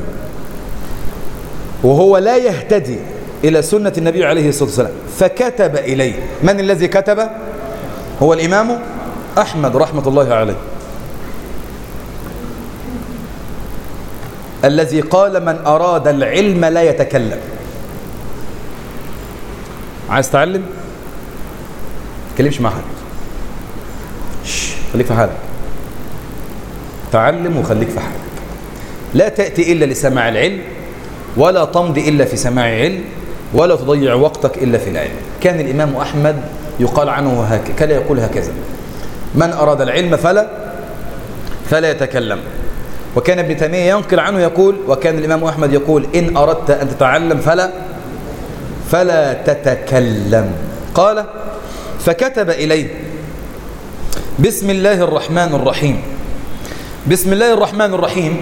وهو لا يهتدي إلى سنة النبي عليه الصلاة والسلام، فكتب إليه. من الذي كتب؟ هو الإمام أحمد رحمة الله عليه، الذي قال: من أراد العلم لا يتكلم. عايز تعلم؟ تكلمش مع حد، خليك في حالك، تعلم وخليك في حالك. لا تأتي إلا لسماع العلم، ولا تمضي إلا في سماع علم، ولا تضيع وقتك إلا في العلم. كان الإمام أحمد يقال عنه هكذا، كان يقول هكذا: من أراد العلم فلا يتكلم. وكان ابن تيمية ينقل عنه يقول، وكان الإمام أحمد يقول: إن أردت أن تتعلم فلا تتكلم. قال: فكتب إليه: بسم الله الرحمن الرحيم. بسم الله الرحمن الرحيم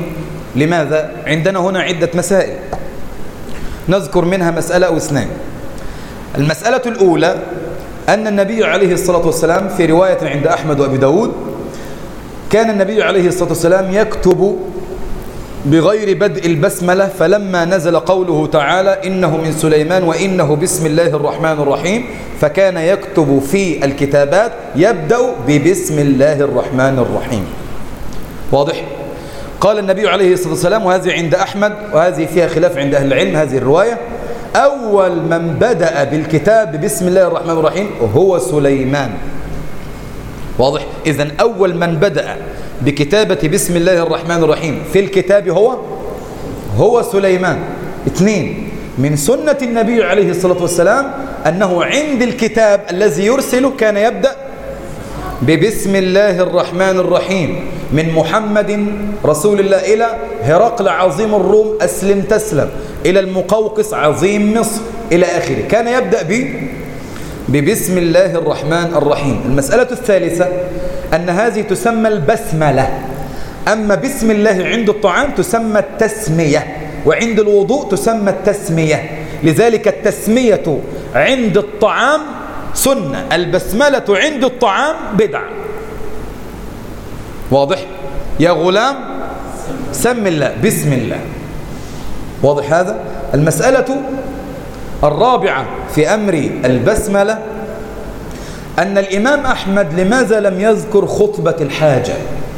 لماذا؟ عندنا هنا عدة مسائل نذكر منها مسألة أو اثنين. المسألة الأولى أن النبي عليه الصلاة والسلام في رواية عند أحمد وأبي داود كان النبي عليه الصلاة والسلام يكتب بغير بدء البسملة، فلما نزل قوله تعالى إنه من سليمان وإنه بسم الله الرحمن الرحيم فكان يكتب في الكتابات يبدأ ببسم الله الرحمن الرحيم. واضح؟ قال النبي عليه الصلاة والسلام، وهذه عند أحمد وهذه فيها خلاف عند أهل العلم هذه الرواية، أول من بدأ بالكتاب بسم الله الرحمن الرحيم هو سليمان. واضح؟ إذن أول من بدأ بكتابة بسم الله الرحمن الرحيم في الكتاب هو سليمان. 2 من سنة النبي عليه الصلاة والسلام أنه عند الكتاب الذي يرسله كان يبدأ ببسم الله الرحمن الرحيم، من محمد رسول الله إلى هرقل عظيم الروم أسلم تسلم، إلى المقوقس عظيم مصر إلى آخره، كان يبدأ ببسم الله الرحمن الرحيم. المسألة الثالثة أن هذه تسمى البسملة. أما بسم الله عند الطعام تسمى التسمية، وعند الوضوء تسمى التسمية. لذلك التسمية عند الطعام سنة، البسملة عند الطعام بدعة. واضح؟ يا غلام سم الله بسم الله. واضح هذا؟ المسألة الرابعة في أمر البسملة أن الإمام أحمد لماذا لم يذكر خطبة الحاجة؟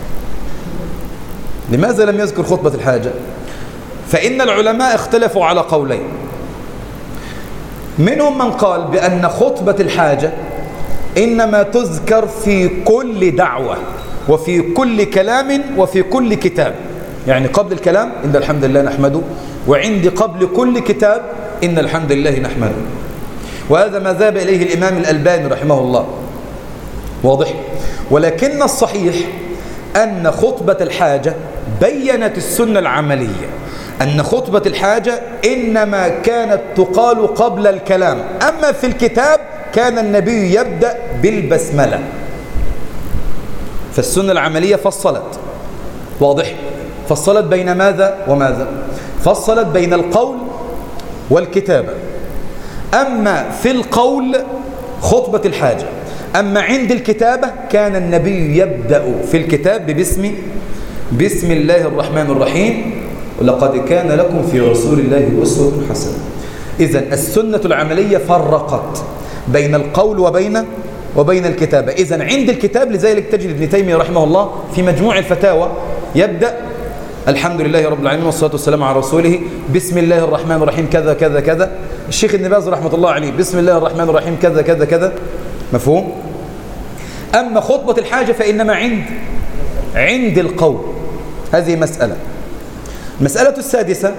لماذا لم يذكر خطبة الحاجة؟ فإن العلماء اختلفوا على قولين. منهم من قال بأن خطبة الحاجة إنما تذكر في كل دعوة وفي كل كلام وفي كل كتاب، يعني قبل الكلام إن الحمد لله نحمده، وعند قبل كل كتاب إن الحمد لله نحمده. وهذا ما ذهب إليه الإمام الألباني رحمه الله. واضح؟ ولكن الصحيح أن خطبة الحاجة بيّنت السنة العملية أن خطبة الحاجة إنما كانت تقال قبل الكلام، أما في الكتاب كان النبي يبدأ بالبسملة. فالسنة العملية فصلت. واضح؟ فصلت بين ماذا وماذا؟ فصلت بين القول والكتابة. أما في القول خطبة الحاجة، أما عند الكتابة كان النبي يبدأ في الكتاب بسم الله الرحمن الرحيم ولقد كان لكم في رسول الله أسوة حسنة. إذن السنة العملية فرقت بين القول وبين الكتابة. إذن عند الكتاب لذلك تجد ابن تيمية رحمه الله في مجموع الفتاوى يبدأ الحمد لله رب العالمين والصلاة والسلام على رسوله بسم الله الرحمن الرحيم كذا كذا كذا. الشيخ ابن باز رحمة الله عليه بسم الله الرحمن الرحيم كذا كذا كذا. مفهوم؟ أما خطبة الحاجة فإنما عند القول. هذه مسألة. المسألة السادسة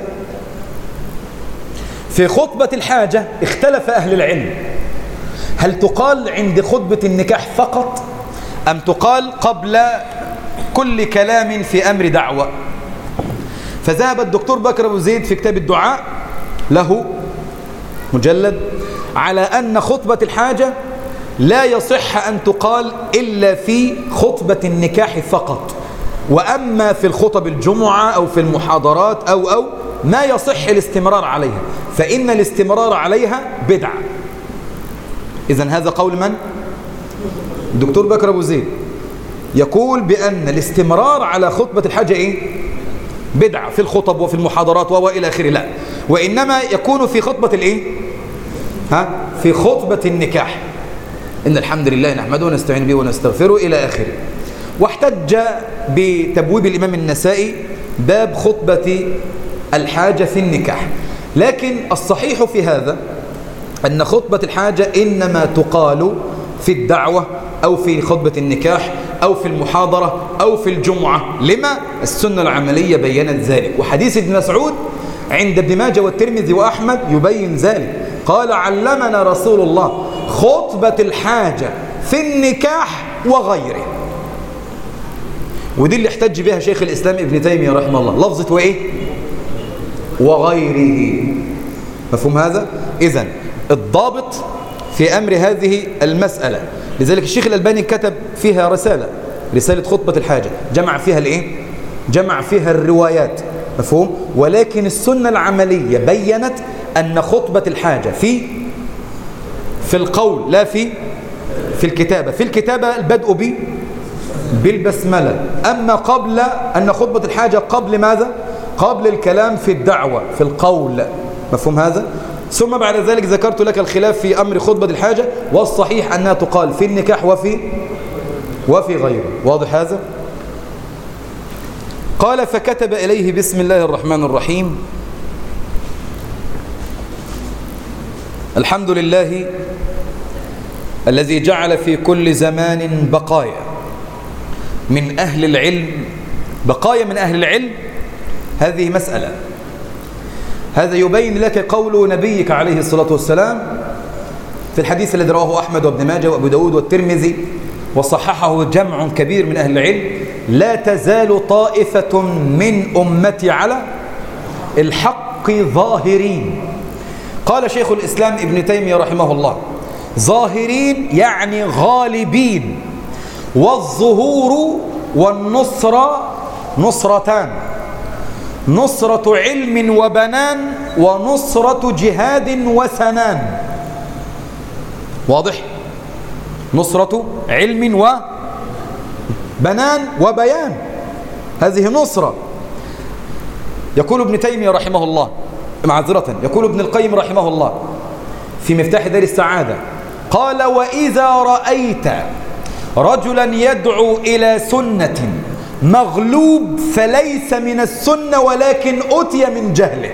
في خطبة الحاجة اختلف أهل العلم، هل تقال عند خطبة النكاح فقط أم تقال قبل كل كلام في أمر دعوة؟ فذهب الدكتور بكر أبو زيد في كتاب الدعاء له مجلد على أن خطبة الحاجة لا يصح أن تقال إلا في خطبة النكاح فقط، وأما في الخطب الجمعة أو في المحاضرات أو ما يصح الاستمرار عليها، فإن الاستمرار عليها بدعة. إذن هذا قول من؟ الدكتور بكر أبو زيد يقول بأن الاستمرار على خطبة الحاجة بدعة في الخطب وفي المحاضرات وإلى آخره، لا، وإنما يكون في خطبة في خطبة النكاح إن الحمد لله نحمده ونستعين به ونستغفره إلى آخره. واحتج بتبويب الإمام النسائي باب خطبة الحاجة في النكاح، لكن الصحيح في هذا أن خطبة الحاجة إنما تقال في الدعوة أو في خطبة النكاح أو في المحاضرة أو في الجمعة. لما؟ السنة العملية بيّنت ذلك، وحديث ابن مسعود عند ابن ماجه والترمذي وأحمد يبين ذلك. قال علمنا رسول الله خطبة الحاجة في النكاح وغيره. ودي اللي احتج بها شيخ الإسلام ابن تيمية رحمه الله، لفظة وغيره. مفهوم هذا؟ إذن الضابط في أمر هذه المسألة، لذلك الشيخ الألباني كتب فيها رسالة خطبة الحاجة، جمع فيها جمع فيها الروايات. مفهوم؟ ولكن السنة العملية بيّنت أن خطبة الحاجة في القول لا في الكتابة. في الكتابة البدء بالبسملة. أما قبل أن خطبة الحاجة قبل ماذا؟ قبل الكلام في الدعوة في القول. مفهوم هذا؟ ثم بعد ذلك ذكرت لك الخلاف في أمر خطبة الحاجة، والصحيح أنها تقال في النكاح وفي غيره. واضح هذا؟ قال فكتب إليه بسم الله الرحمن الرحيم الحمد لله الذي جعل في كل زمان بقايا من أهل العلم. بقايا من أهل العلم هذه مسألة. هذا يبين لك قول نبيك عليه الصلاة والسلام في الحديث الذي رواه أحمد وابن ماجه وأبو داود والترمذي وصححه جمع كبير من أهل العلم: لا تزال طائفة من أمتي على الحق ظاهرين. قال شيخ الإسلام ابن تيمية رحمه الله: ظاهرين يعني غالبين. والظهور والنصرة نصرتان: نصرة علم وبنان، ونصرة جهاد وسنان. واضح؟ نصرة علم وبنان وبيان، هذه نصرة. يقول ابن تيمية رحمه الله، معذرة، يقول ابن القيم رحمه الله في مفتاح دار السعادة، قال: وإذا رأيت رجلا يدعو إلى سنة مغلوب فليس من السنة ولكن أتي من جهله.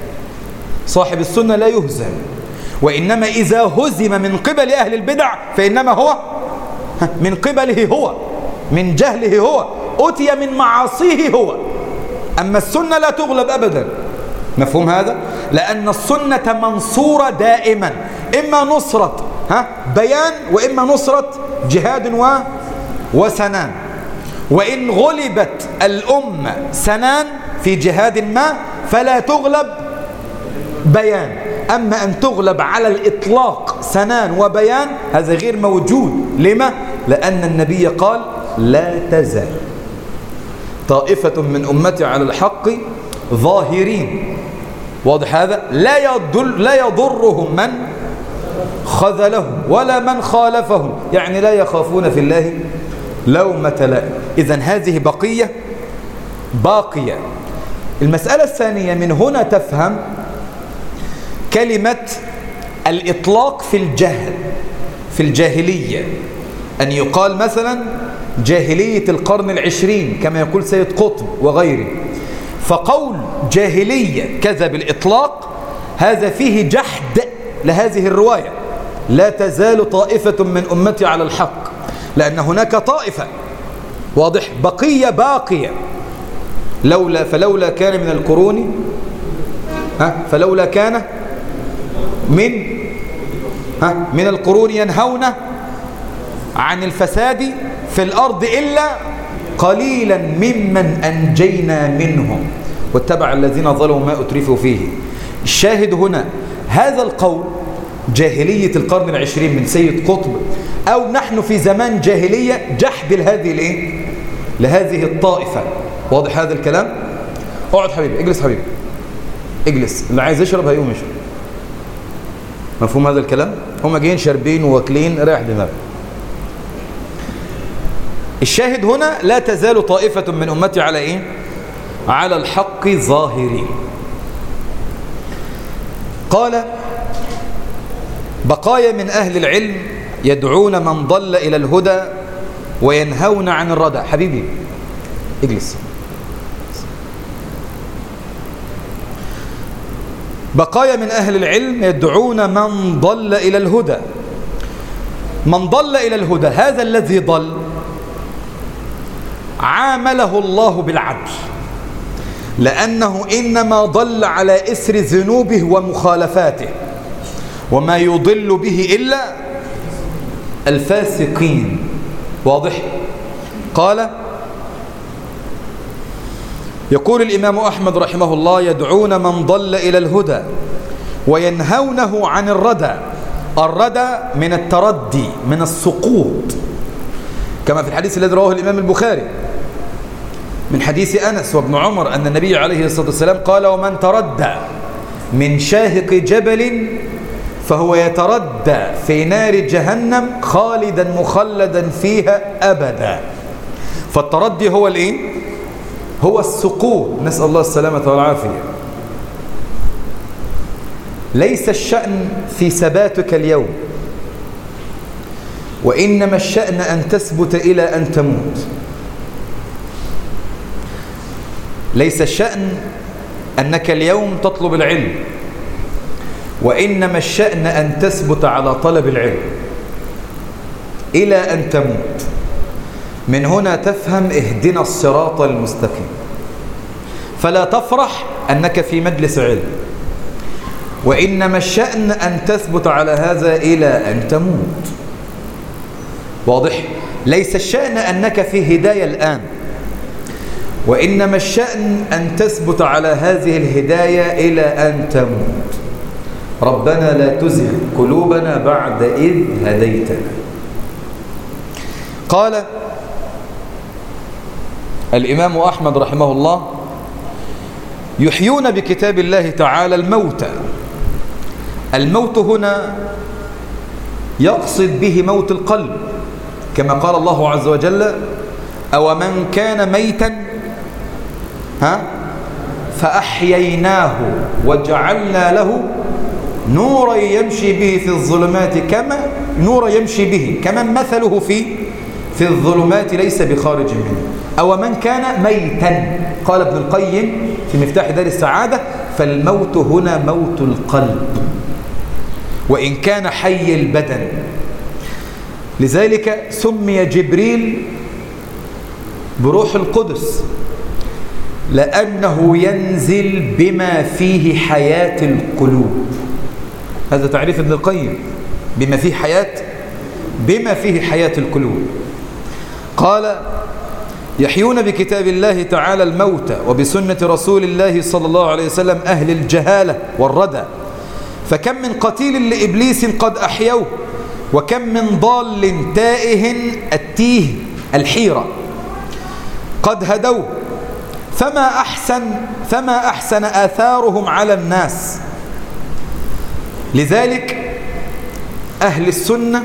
صاحب السنة لا يهزم، وإنما إذا هزم من قبل أهل البدع فإنما هو من قبله هو، من جهله هو، أتي من معاصيه هو. أما السنة لا تغلب أبدا. مفهوم هذا؟ لأن السنة منصورة دائما، إما نصرة بيان وإما نصرة جهاد وسنان. وإن غلبت الأمة سنان في جهاد ما فلا تغلب بيان. أما أن تغلب على الإطلاق سنان وبيان هذا غير موجود. لما؟ لأن النبي قال: لا تزال طائفة من أمتي على الحق ظاهرين. واضح هذا؟ لا يضرهم من خذلهم ولا من خالفهم، يعني لا يخافون في الله لومة لائم. إذن هذه باقية. المسألة الثانية، من هنا تفهم كلمة الإطلاق في الجهل في الجاهلية، أن يقال مثلا جاهلية القرن العشرين كما يقول سيد قطب وغيره. فقول جاهلية كذا بالإطلاق هذا فيه جحد لهذه الرواية: لا تزال طائفة من أمتي على الحق، لأن هناك طائفة. واضح؟ بقية باقية. فلولا كان من القرون فلولا كان من القرون ينهون عن الفساد في الأرض إلا قليلا ممن أنجينا منهم واتبع الذين ظلموا ما أترفوا فيه. الشاهد هنا هذا القول جاهلية القرن العشرين من سيد قطب، أو نحن في زمان جاهلية، جحد لهذه الطائفة. واضح هذا الكلام؟ اقعد حبيبي، اجلس حبيبي، اجلس. اللي عايز يشرب هيقوم يشرب. مفهوم هذا الكلام؟ هم جايين شاربين وواكلين، رايح دماغ. الشاهد هنا: لا تزال طائفة من أمتي على على الحق ظاهرين. قال: بقايا من أهل العلم يدعون من ضل إلى الهدى وينهون عن الردى. حبيبي اجلس. بقايا من أهل العلم يدعون من ضل إلى الهدى. من ضل إلى الهدى، هذا الذي ضل عامله الله بالعدل، لأنه إنما ضل على إثر ذنوبه ومخالفاته، وما يضل به إلا الفاسقين. واضح؟ قال: يقول الإمام أحمد رحمه الله: يدعون من ضل إلى الهدى وينهونه عن الردى. الردى من التردي، من السقوط، كما في الحديث الذي رواه الإمام البخاري من حديث أنس وابن عمر أن النبي عليه الصلاة والسلام قال: ومن تردى من شاهق جبل فهو يتردى في نار جهنم خالدا مخلدا فيها أبدا. فالتردي هو الايه؟ هو السقوط، نسأل الله السلامة والعافية. ليس الشأن في ثباتك اليوم، وإنما الشأن أن تثبت إلى أن تموت. ليس الشأن أنك اليوم تطلب العلم، وإنما الشأن أن تثبت على طلب العلم إلى أن تموت. من هنا تفهم اهدنا الصراط المستقيم. فلا تفرح أنك في مجلس علم، وإنما الشأن أن تثبت على هذا إلى أن تموت. واضح؟ ليس الشأن أنك في هداية الآن، وإنما الشأن أن تثبت على هذه الهداية إلى أن تموت. ربنا لا تزغ قلوبنا بعد إذ هديتنا. قال الإمام أحمد رحمه الله: يحيون بكتاب الله تعالى الموتى. الموت هنا يقصد به موت القلب، كما قال الله عز وجل: أو من كان ميتا فأحييناه وجعلنا له نورا يمشي به في الظلمات، كما نورا يمشي به كمن مثله في الظلمات ليس بخارج منه. أو من كان ميتا، قال ابن القيم في مفتاح دار السعادة: فالموت هنا موت القلب وإن كان حي البدن. لذلك سمي جبريل بروح القدس، لأنه ينزل بما فيه حياة القلوب. هذا تعريف ابن القيم: بما فيه حياة القلوب. قال: يحيون بكتاب الله تعالى الموتى وبسنة رسول الله صلى الله عليه وسلم أهل الجهالة والردى، فكم من قتيل لإبليس قد أحيوه، وكم من ضال تائه التيه الحيرة قد هدوه، فما أحسن آثارهم على الناس. لذلك أهل السنة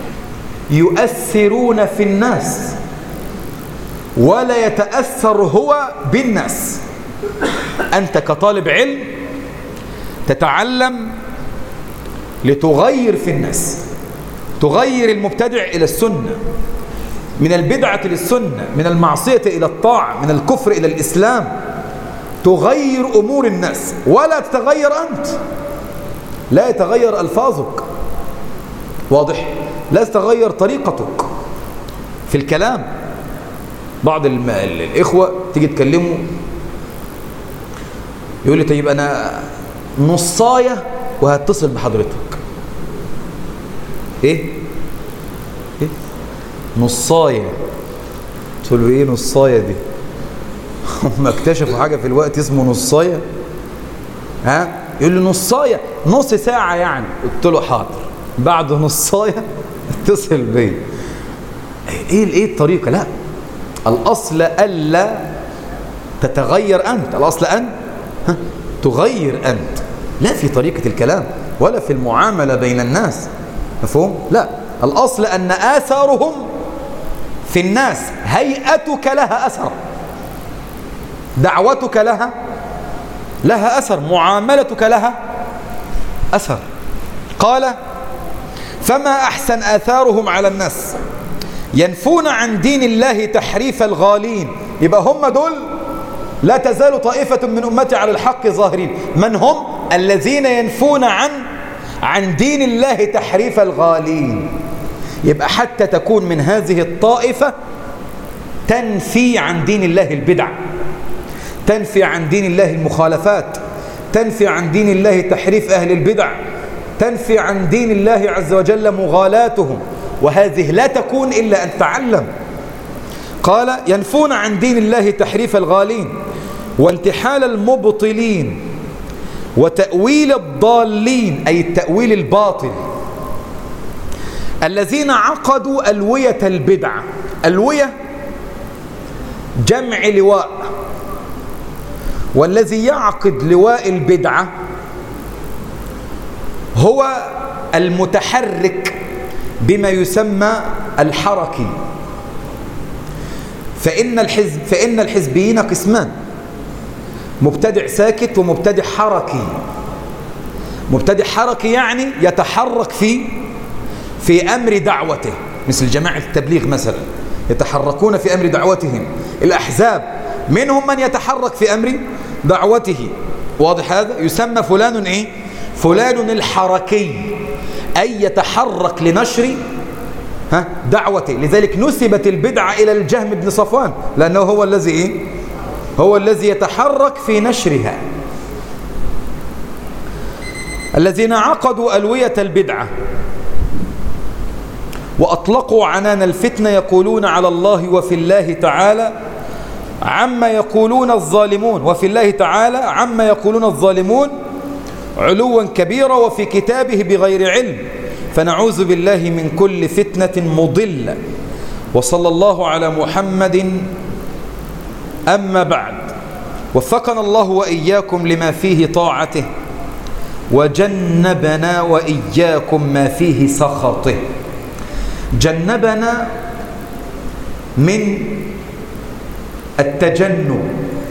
يؤثرون في الناس ولا يتأثر هو بالناس. أنت كطالب علم تتعلم لتغير في الناس، تغير المبتدع إلى السنة، من البدعة للسنة، من المعصية إلى الطاعة، من الكفر إلى الإسلام، تغير أمور الناس ولا تتغير أنت، لا يتغير ألفاظك. واضح؟ لا تتغير طريقتك في الكلام. بعض الإخوة تيجي تكلمه يقول لي: طيب أنا نصاية وهتصل بحضرتك. إيه؟ نصاية. تقول له: إيه نصاية دي؟ هم اكتشفوا حاجة في الوقت اسمه نصاية؟ يقول لي: نصاية نص ساعة يعني. قلت له: حاضر، بعد نصاية اتصل بي. ايه الطريقة؟ لا، الأصل ألا تتغير أنت، الأصل أن تغير أنت، لا في طريقة الكلام ولا في المعاملة بين الناس. مفهوم؟ لا، الأصل أن آثارهم في الناس، هيئتك لها أثر، دعوتك لها أثر، معاملتك لها أثر. قال: فما أحسن آثارهم على الناس، ينفون عن دين الله تحريف الغالين. يبقى هم دول لا تزال طائفة من أمتي على الحق ظاهرين. من هم؟ الذين ينفون عن دين الله تحريف الغالين. يبقى حتى تكون من هذه الطائفة تنفي عن دين الله البدع، تنفي عن دين الله المخالفات، تنفي عن دين الله تحريف أهل البدع، تنفي عن دين الله عز وجل مغالاتهم، وهذه لا تكون إلا أن تعلم. قال: ينفون عن دين الله تحريف الغالين وانتحال المبطلين وتأويل الضالين، أي التأويل الباطل، الذين عقدوا ألوية البدعة. ألوية جمع لواء، والذي يعقد لواء البدعة هو المتحرك بما يسمى الحركي. فإن الحزبيين قسمان: مبتدع ساكت ومبتدع حركي. مبتدع حركي يعني يتحرك في أمر دعوته، مثل جماعة التبليغ مثلا يتحركون في أمر دعوتهم. الأحزاب منهم من يتحرك في أمر دعوته، واضح هذا؟ يسمى فلان إيه؟ فلان الحركي، أي يتحرك لنشر دعوته. لذلك نسبت البدعة إلى الجهم بن صفوان، لأنه هو الذي إيه؟ هو الذي يتحرك في نشرها. الذين عقدوا ألوية البدعة وأطلقوا عنان الفتنة يقولون على الله وفي الله تعالى عما يقولون الظالمون، وفي الله تعالى عما يقولون الظالمون علوا كبيرا، وفي كتابه بغير علم، فنعوذ بالله من كل فتنة مضلة. وصلى الله على محمد. أما بعد، وفقنا الله وإياكم لما فيه طاعته، وجنبنا وإياكم ما فيه سخطه. جنبنا من التجنب،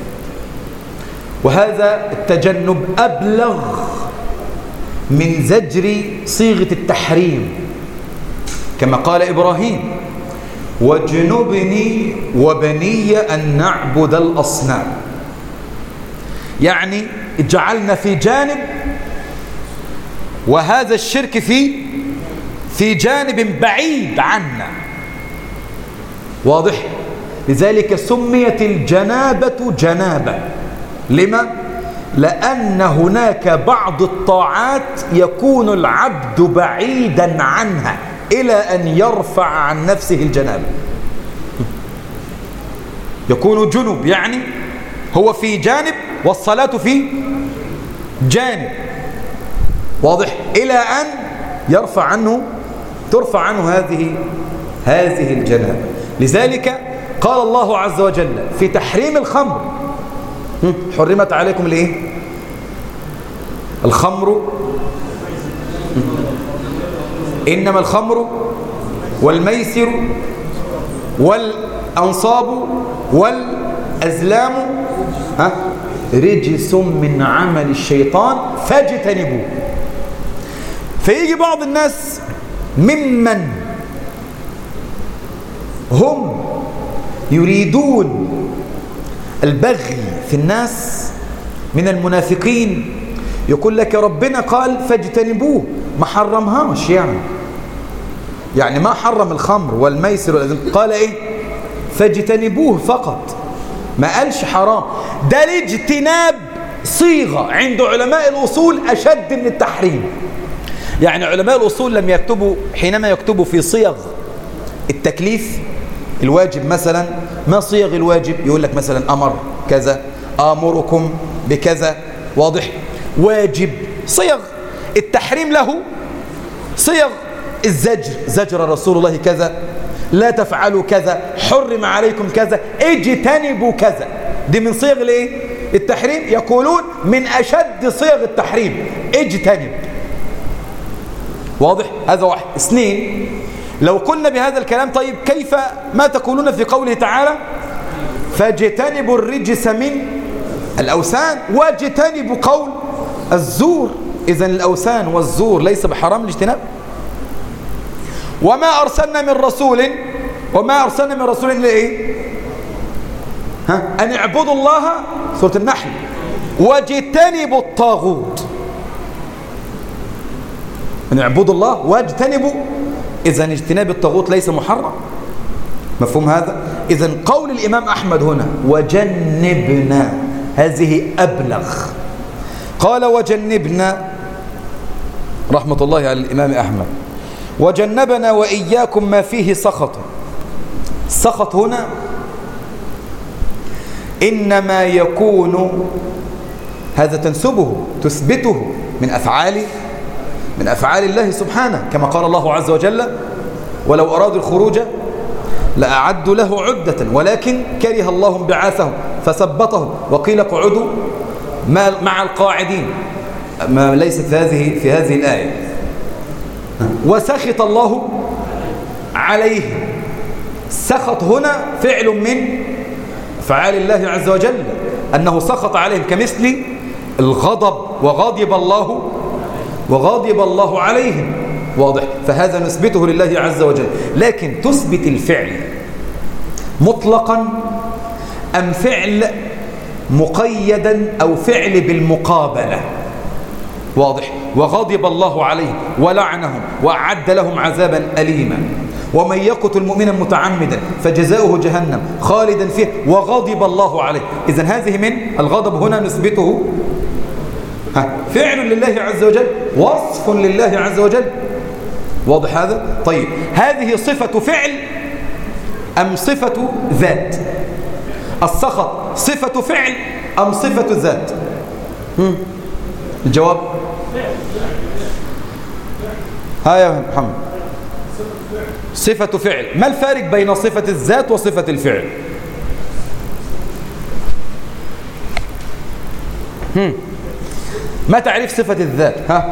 وهذا التجنب أبلغ من زجر صيغة التحريم، كما قال إبراهيم: واجنبني وبني أن نعبد الأصنام. يعني اجعلنا في جانب، وهذا الشرك في جانب بعيد عنا، واضح؟ لذلك سميت الجنابة جنابة. لما؟ لأن هناك بعض الطاعات يكون العبد بعيدا عنها إلى أن يرفع عن نفسه الجنابة. يكون جنب يعني هو في جانب والصلاة في جانب، واضح؟ إلى أن ترفع عنه هذه الجنابة. لذلك قال الله عز وجل في تحريم الخمر: حرمت عليكم الايه؟ الخمر، إنما الخمر والميسر والأنصاب والأزلام رجس من عمل الشيطان فاجتنبوه. فيجي بعض الناس ممن هم يريدون البغي في الناس من المنافقين، يقول لك ربنا قال فاجتنبوه، ما حرمهاش، يعني ما حرم الخمر والميسر، قال ايه؟ فاجتنبوه فقط، ما قالش حرام. ده الاجتناب صيغة عند علماء الأصول أشد من التحريم. يعني علماء الأصول لم يكتبوا، حينما يكتبوا في صيغ التكليف الواجب مثلا، ما صيغ الواجب؟ يقول لك مثلا أمر كذا، آمركم بكذا، واضح؟ واجب. صيغ التحريم له صيغ: الزجر، زجر رسول الله كذا، لا تفعلوا كذا، حرم عليكم كذا، اجتنبوا كذا. دي من صيغ الايه؟ التحريم. يقولون من أشد صيغ التحريم اجتنب، واضح؟ هذا واحد. اثنين، لو قلنا بهذا الكلام طيب كيف ما تقولون في قوله تعالى فاجتنبوا الرجس من الأوثان واجتنبوا قول الزور؟ إذن الأوثان والزور ليس بحرام الاجتناب. وما أرسلنا من رسول إلا إيه؟ أن اعبدوا الله، سورة النحل، واجتنبوا الطاغوت. أن اعبدوا الله واجتنبوا، إذن اجتناب الطاغوت ليس محرم. مفهوم هذا؟ إذن قول الإمام أحمد هنا وجنبنا هذه أبلغ. قال وجنبنا رحمة الله على الإمام أحمد: وجنبنا وإياكم ما فيه سخط. السخط هنا إنما يكون، هذا تنسبه تثبته من أفعال الله سبحانه، كما قال الله عز وجل: ولو أرادوا الخروج لأعدوا له عدة ولكن كره الله انبعاثهم فثبطهم وقيل اقعدوا مع القاعدين. ما ليست في هذه الآية. وسخط الله عليه. سخط هنا فعل من أفعال الله عز وجل، أنه سخط عليهم، كمثل الغضب وغضب الله عليهم. واضح؟ فهذا نثبته لله عز وجل. لكن تثبت الفعل مطلقا أم فعل مقيدا أو فعل بالمقابلة؟ واضح؟ وغضب الله عليهم ولعنهم وأعد لهم عذابا أليما، ومن يقتل مؤمنا متعمدا فجزاؤه جهنم خالدا فيه وغضب الله عليه. إذن هذه من الغضب هنا نثبته فعل لله عز وجل، وصف لله عز وجل. واضح هذا؟ طيب، هذه صفة فعل أم صفة ذات؟ السخط صفة فعل أم صفة ذات؟ الجواب ها يا محمد. صفة فعل. ما الفارق بين صفة الذات وصفة الفعل؟ ما تعرف صفة الذات؟ ها؟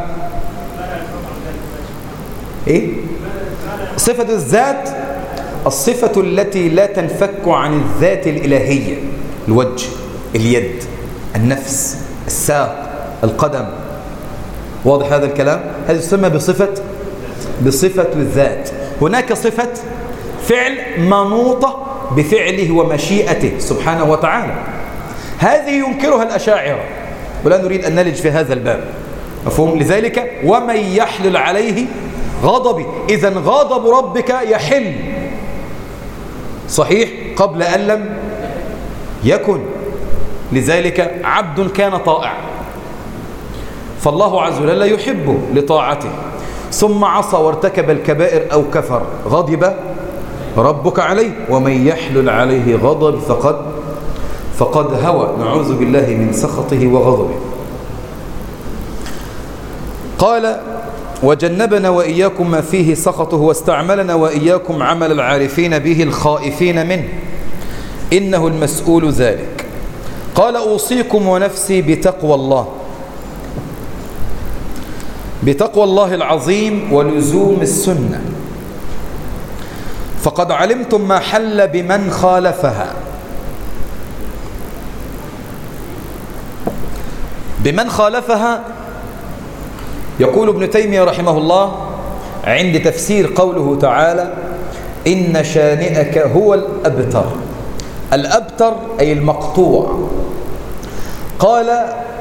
ايه؟ صفة الذات الصفة التي لا تنفك عن الذات الإلهية، الوجه، اليد، النفس، الساق، القدم. واضح هذا الكلام؟ هذه تسمى بصفة الذات. هناك صفة فعل منوطة بفعله ومشيئته سبحانه وتعالى، هذه ينكرها الأشاعرة ولا نريد أن نلج في هذا الباب، مفهوم؟ لذلك ومن يحلل عليه غضبي، إذن غضب ربك يحل صحيح قبل أن لم يكن. لذلك عبد كان طائع فالله عز وجل يحبه لطاعته، ثم عصى وارتكب الكبائر أو كفر، غضب ربك عليه. ومن يحلل عليه غضب فقد هوى، نعوذ بالله من سخطه وغضبه. قال وجنبنا وإياكم ما فيه سخطه، واستعملنا وإياكم عمل العارفين به الخائفين منه، إنه المسؤول ذلك. قال أوصيكم ونفسي بتقوى الله العظيم ولزوم السنة، فقد علمتم ما حل بمن خالفها. بمن خالفها يقول ابن تيمية رحمه الله عند تفسير قوله تعالى إن شانئك هو الأبتر. الأبتر أي المقطوع. قال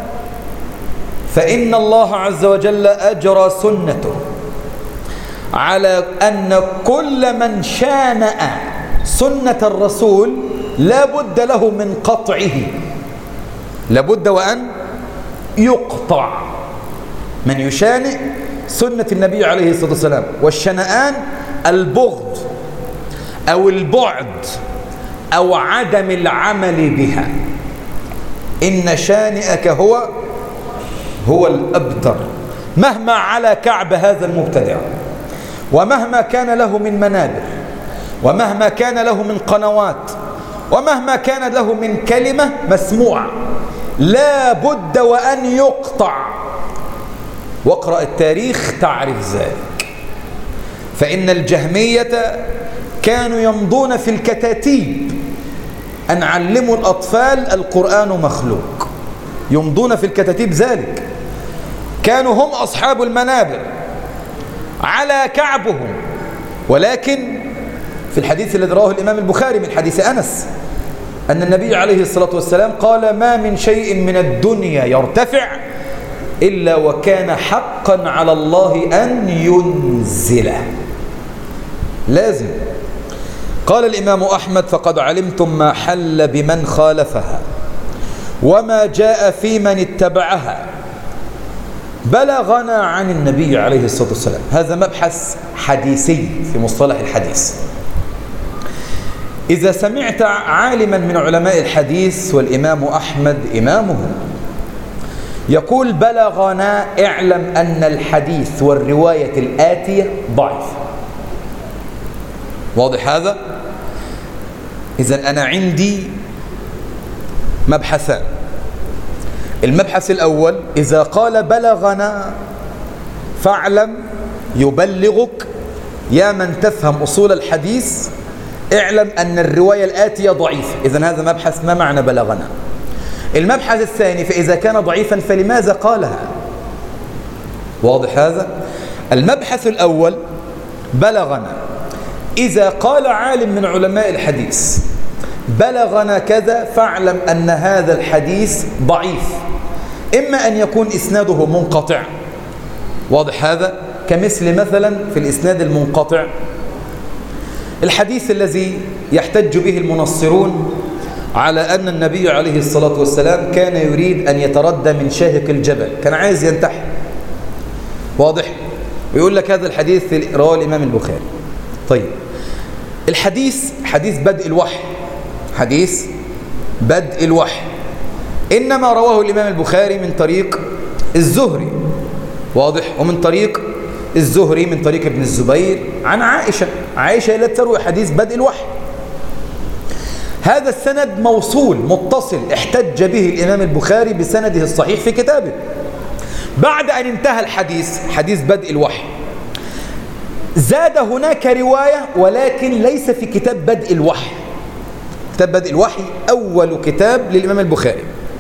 فإن الله عز وجل أجرى سنته على أن كل من شانأ سنة الرسول لا بد له من قطعه، لابد وأن يقطع. من يشانئ سنة النبي عليه الصلاة والسلام، والشنآن البغض أو البعد أو عدم العمل بها. إن شانئك هو الأبتر. مهما على كعب هذا المبتدع، ومهما كان له من منابر، ومهما كان له من قنوات، ومهما كان له من كلمة مسموعة، لا بد وأن يقطع. واقرأ التاريخ تعرف ذلك. فإن الجهمية كانوا يمضون في الكتاتيب أن علموا الأطفال القرآن مخلوق، يمضون في الكتاتيب ذلك. كانوا هم أصحاب المنابر على كعبهم. ولكن في الحديث الذي رواه الإمام البخاري من حديث أنس أن النبي عليه الصلاة والسلام قال ما من شيء من الدنيا يرتفع إلا وكان حقا على الله أن ينزله، لازم. قال الإمام أحمد فقد علمتم ما حل بمن خالفها وما جاء في من اتبعها بلغنا عن النبي عليه الصلاة والسلام. هذا مبحث حديثي في مصطلح الحديث. إذا سمعت عالما من علماء الحديث والإمام أحمد إمامه يقول بلغنا، اعلم أن الحديث والرواية الآتية ضعيف. واضح هذا؟ إذن أنا عندي مبحثان. المبحث الأول إذا قال بلغنا فاعلم يبلغك يا من تفهم أصول الحديث اعلم أن الرواية الآتية ضعيفة. إذن هذا مبحث ما معنى بلغنا. المبحث الثاني فإذا كان ضعيفا فلماذا قالها؟ واضح هذا؟ المبحث الأول بلغنا إذا قال عالم من علماء الحديث بلغنا كذا فاعلم أن هذا الحديث ضعيف، إما أن يكون إسناده منقطع، واضح هذا؟ كمثل مثلا في الإسناد المنقطع الحديث الذي يحتج به المنصرون على أن النبي عليه الصلاة والسلام كان يريد أن يتردى من شاهق الجبل، كان عايز ينتحر، واضح؟ ويقول لك هذا الحديث رواه الإمام البخاري. طيب الحديث حديث بدء الوحي، حديث بدء الوحي إنما رواه الإمام البخاري من طريق الزهري، واضح؟ ومن طريق الزهري من طريق ابن الزبير عن عائشة، عائشة لا تروي حديث بدء الوحي. هذا السند موصول متصل احتج به الإمام البخاري بسنده الصحيح في كتابه. بعد أن انتهى الحديث حديث بدء الوحي زاد هناك رواية ولكن ليس في كتاب بدء الوحي. كتاب بدء الوحي أول كتاب للإمام البخاري،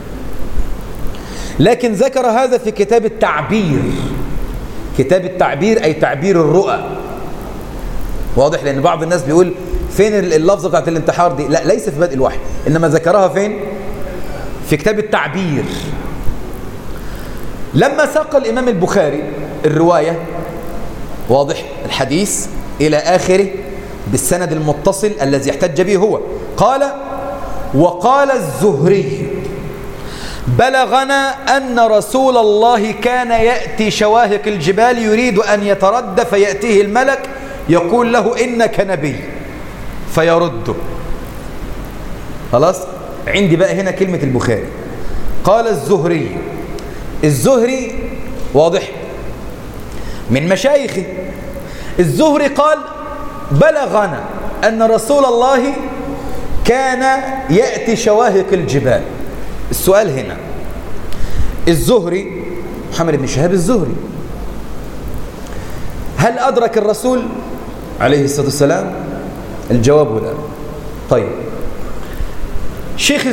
لكن ذكر هذا في كتاب التعبير. كتاب التعبير أي تعبير الرؤى، واضح؟ لأن بعض الناس بيقول فين اللفظة بتاعت الانتحار دي؟ لا، ليس في بدء الوحي، إنما ذكرها فين؟ في كتاب التعبير. لما ساق الإمام البخاري الرواية، واضح؟ الحديث إلى آخره بالسند المتصل الذي يحتج به هو، قال: وقال الزهري بلغنا أن رسول الله كان يأتي شواهق الجبال يريد أن يترد فيأتيه الملك يقول له إنك نبي فيرده. خلاص؟ عندي بقى هنا كلمة البخاري قال الزهري. الزهري واضح من مشايخه. الزهري قال بلغنا أن رسول الله كان يأتي شواهق الجبال. السؤال هنا، الزهري محمد بن شهاب الزهري هل أدرك الرسول عليه الصلاة والسلام؟ الجواب لا. طيب شيخ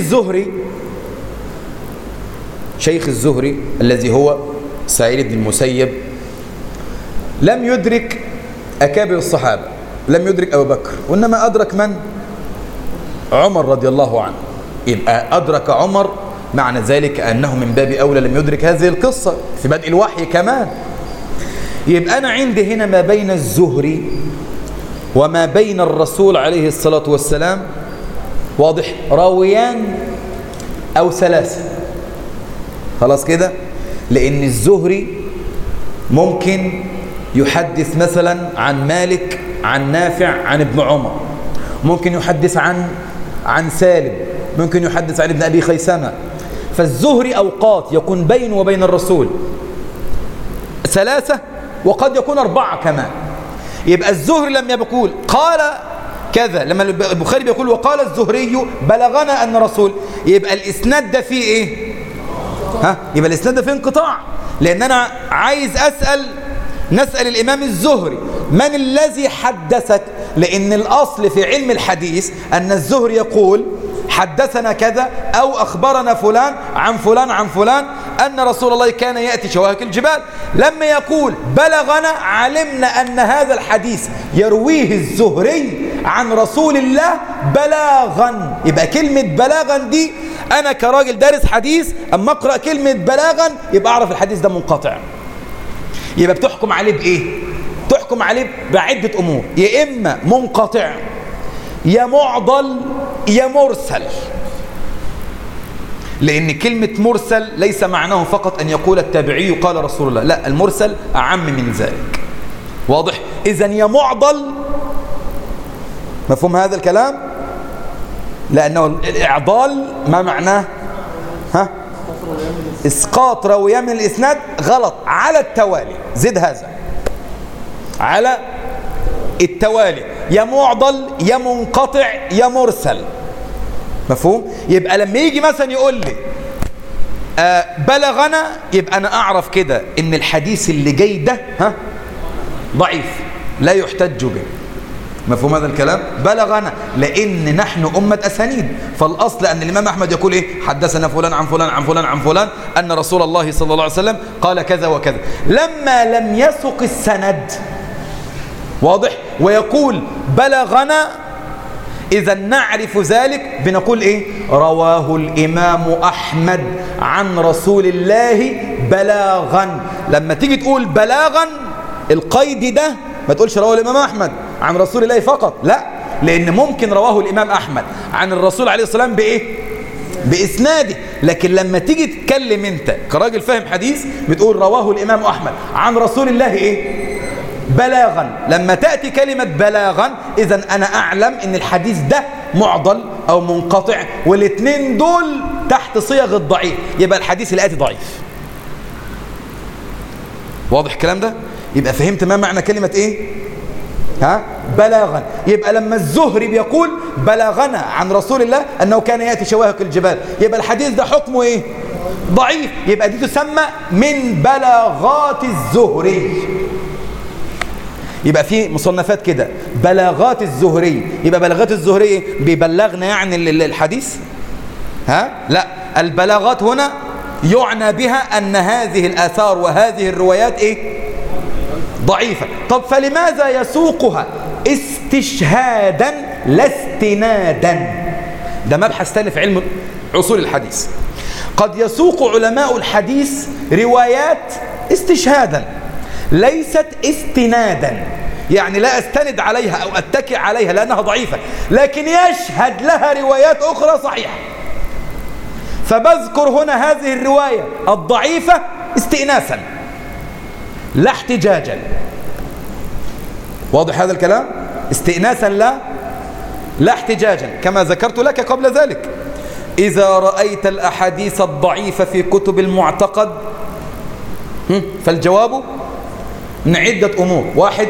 الزهري الذي هو سعيد بن المسيب لم يدرك أكابر الصحابة، لم يدرك أبو بكر، وإنما أدرك من؟ عمر رضي الله عنه. يبقى أدرك عمر، معنى ذلك أنه من باب أولى لم يدرك هذه القصة في بدء الوحي كمان. يبقى أنا عندي هنا ما بين الزهري وما بين الرسول عليه الصلاة والسلام، واضح؟ راويان أو ثلاثة. خلاص كده؟ لأن الزهري ممكن يحدث مثلا عن مالك عن نافع عن ابن عمر، ممكن يحدث عن سالم، ممكن يحدث عن ابن أبي خيثمة. فالزهري أوقات يكون بينه وبين الرسول ثلاثة وقد يكون أربعة كمان. يبقى الزهري لما بيقول قال كذا، لما البخاري بيقول وقال الزهري بلغنا أن رسول، يبقى الإسناد ده فيه إيه؟ يبقى الإسناد ده فيه انقطاع. لأن أنا عايز نسأل الإمام الزهري من الذي حدثك؟ لأن الأصل في علم الحديث أن الزهري يقول حدثنا كذا أو أخبرنا فلان عن فلان عن فلان أن رسول الله كان يأتي شواهق الجبال. لما يقول بلغنا علمنا أن هذا الحديث يرويه الزهري عن رسول الله بلاغا. يبقى كلمة بلاغا دي أنا كراجل دارس حديث أما أقرأ كلمة بلاغا يبقى أعرف الحديث ده منقطع. يبقى بتحكم عليه بإيه؟ تحكم عليه بعدة أمور، يا إما منقطع يا معضل يا مرسل. لأن كلمة مرسل ليس معناه فقط أن يقول التابعي قال رسول الله، لا، المرسل أعم من ذلك، واضح؟ إذن يا معضل، مفهوم هذا الكلام؟ لأنه الإعضال ما معناه؟ إسقاط راوية من الإسناد غلط على التوالي. زد هذا على التوالي، يا معضل يا منقطع يا مرسل، مفهوم؟ يبقى لما يجي مثلا يقول لي بلغنا، يبقى أنا أعرف كده إن الحديث اللي جاي ده ضعيف لا يحتج به. مفهوم هذا الكلام؟ بلغنا لأن نحن أمة أسانيد، فالأصل أن الإمام أحمد يقول إيه؟ حدثنا فلان عن فلان عن فلان عن فلان أن رسول الله صلى الله عليه وسلم قال كذا وكذا. لما لم يسق السند واضح ويقول بلغنا، إذا نعرف ذلك بنقول إيه؟ رواه الإمام أحمد عن رسول الله بلاغا. لما تيجي تقول بلاغا القيد ده ما تقولش رواه الإمام أحمد عن رسول الله فقط، لا، لأن ممكن رواه الإمام أحمد عن الرسول عليه الصلاة والسلام بإيه؟ بإسناده. لكن لما تيجي تتكلم أنت كراجل فاهم حديث بتقول رواه الإمام أحمد عن رسول الله إيه؟ بلاغا. لما تأتي كلمة بلاغا إذن أنا أعلم أن الحديث ده معضل أو منقطع، والاثنين دول تحت صيغ الضعيف، يبقى الحديث الآتي ضعيف. واضح الكلام ده؟ يبقى فهمت ما معنى كلمة إيه؟ بلاغا. يبقى لما الزهري بيقول بلغنا عن رسول الله أنه كان يأتي شواهق الجبال، يبقى الحديث ده حكمه إيه؟ ضعيف. يبقى دي تسمى من بلاغات الزهري. يبقى في مصنفات كده بلاغات الزهري. يبقى بلاغات الزهري بيبلغنا يعني الحديث؟ لا، البلاغات هنا يعنى بها أن هذه الآثار وهذه الروايات إيه؟ ضعيفة. طب فلماذا يسوقها استشهادا لا استنادا؟ ده مبحث ثاني في علم أصول الحديث. قد يسوق علماء الحديث روايات استشهادا ليست استنادا، يعني لا استند عليها أو أتكئ عليها لأنها ضعيفة، لكن يشهد لها روايات أخرى صحيحة. فبذكر هنا هذه الرواية الضعيفة استئناسا لا احتجاجا. واضح هذا الكلام؟ استئناسا لا احتجاجا، كما ذكرت لك قبل ذلك. إذا رأيت الأحاديث الضعيفة في كتب المعتقد فالجواب من عدة أمور. واحد،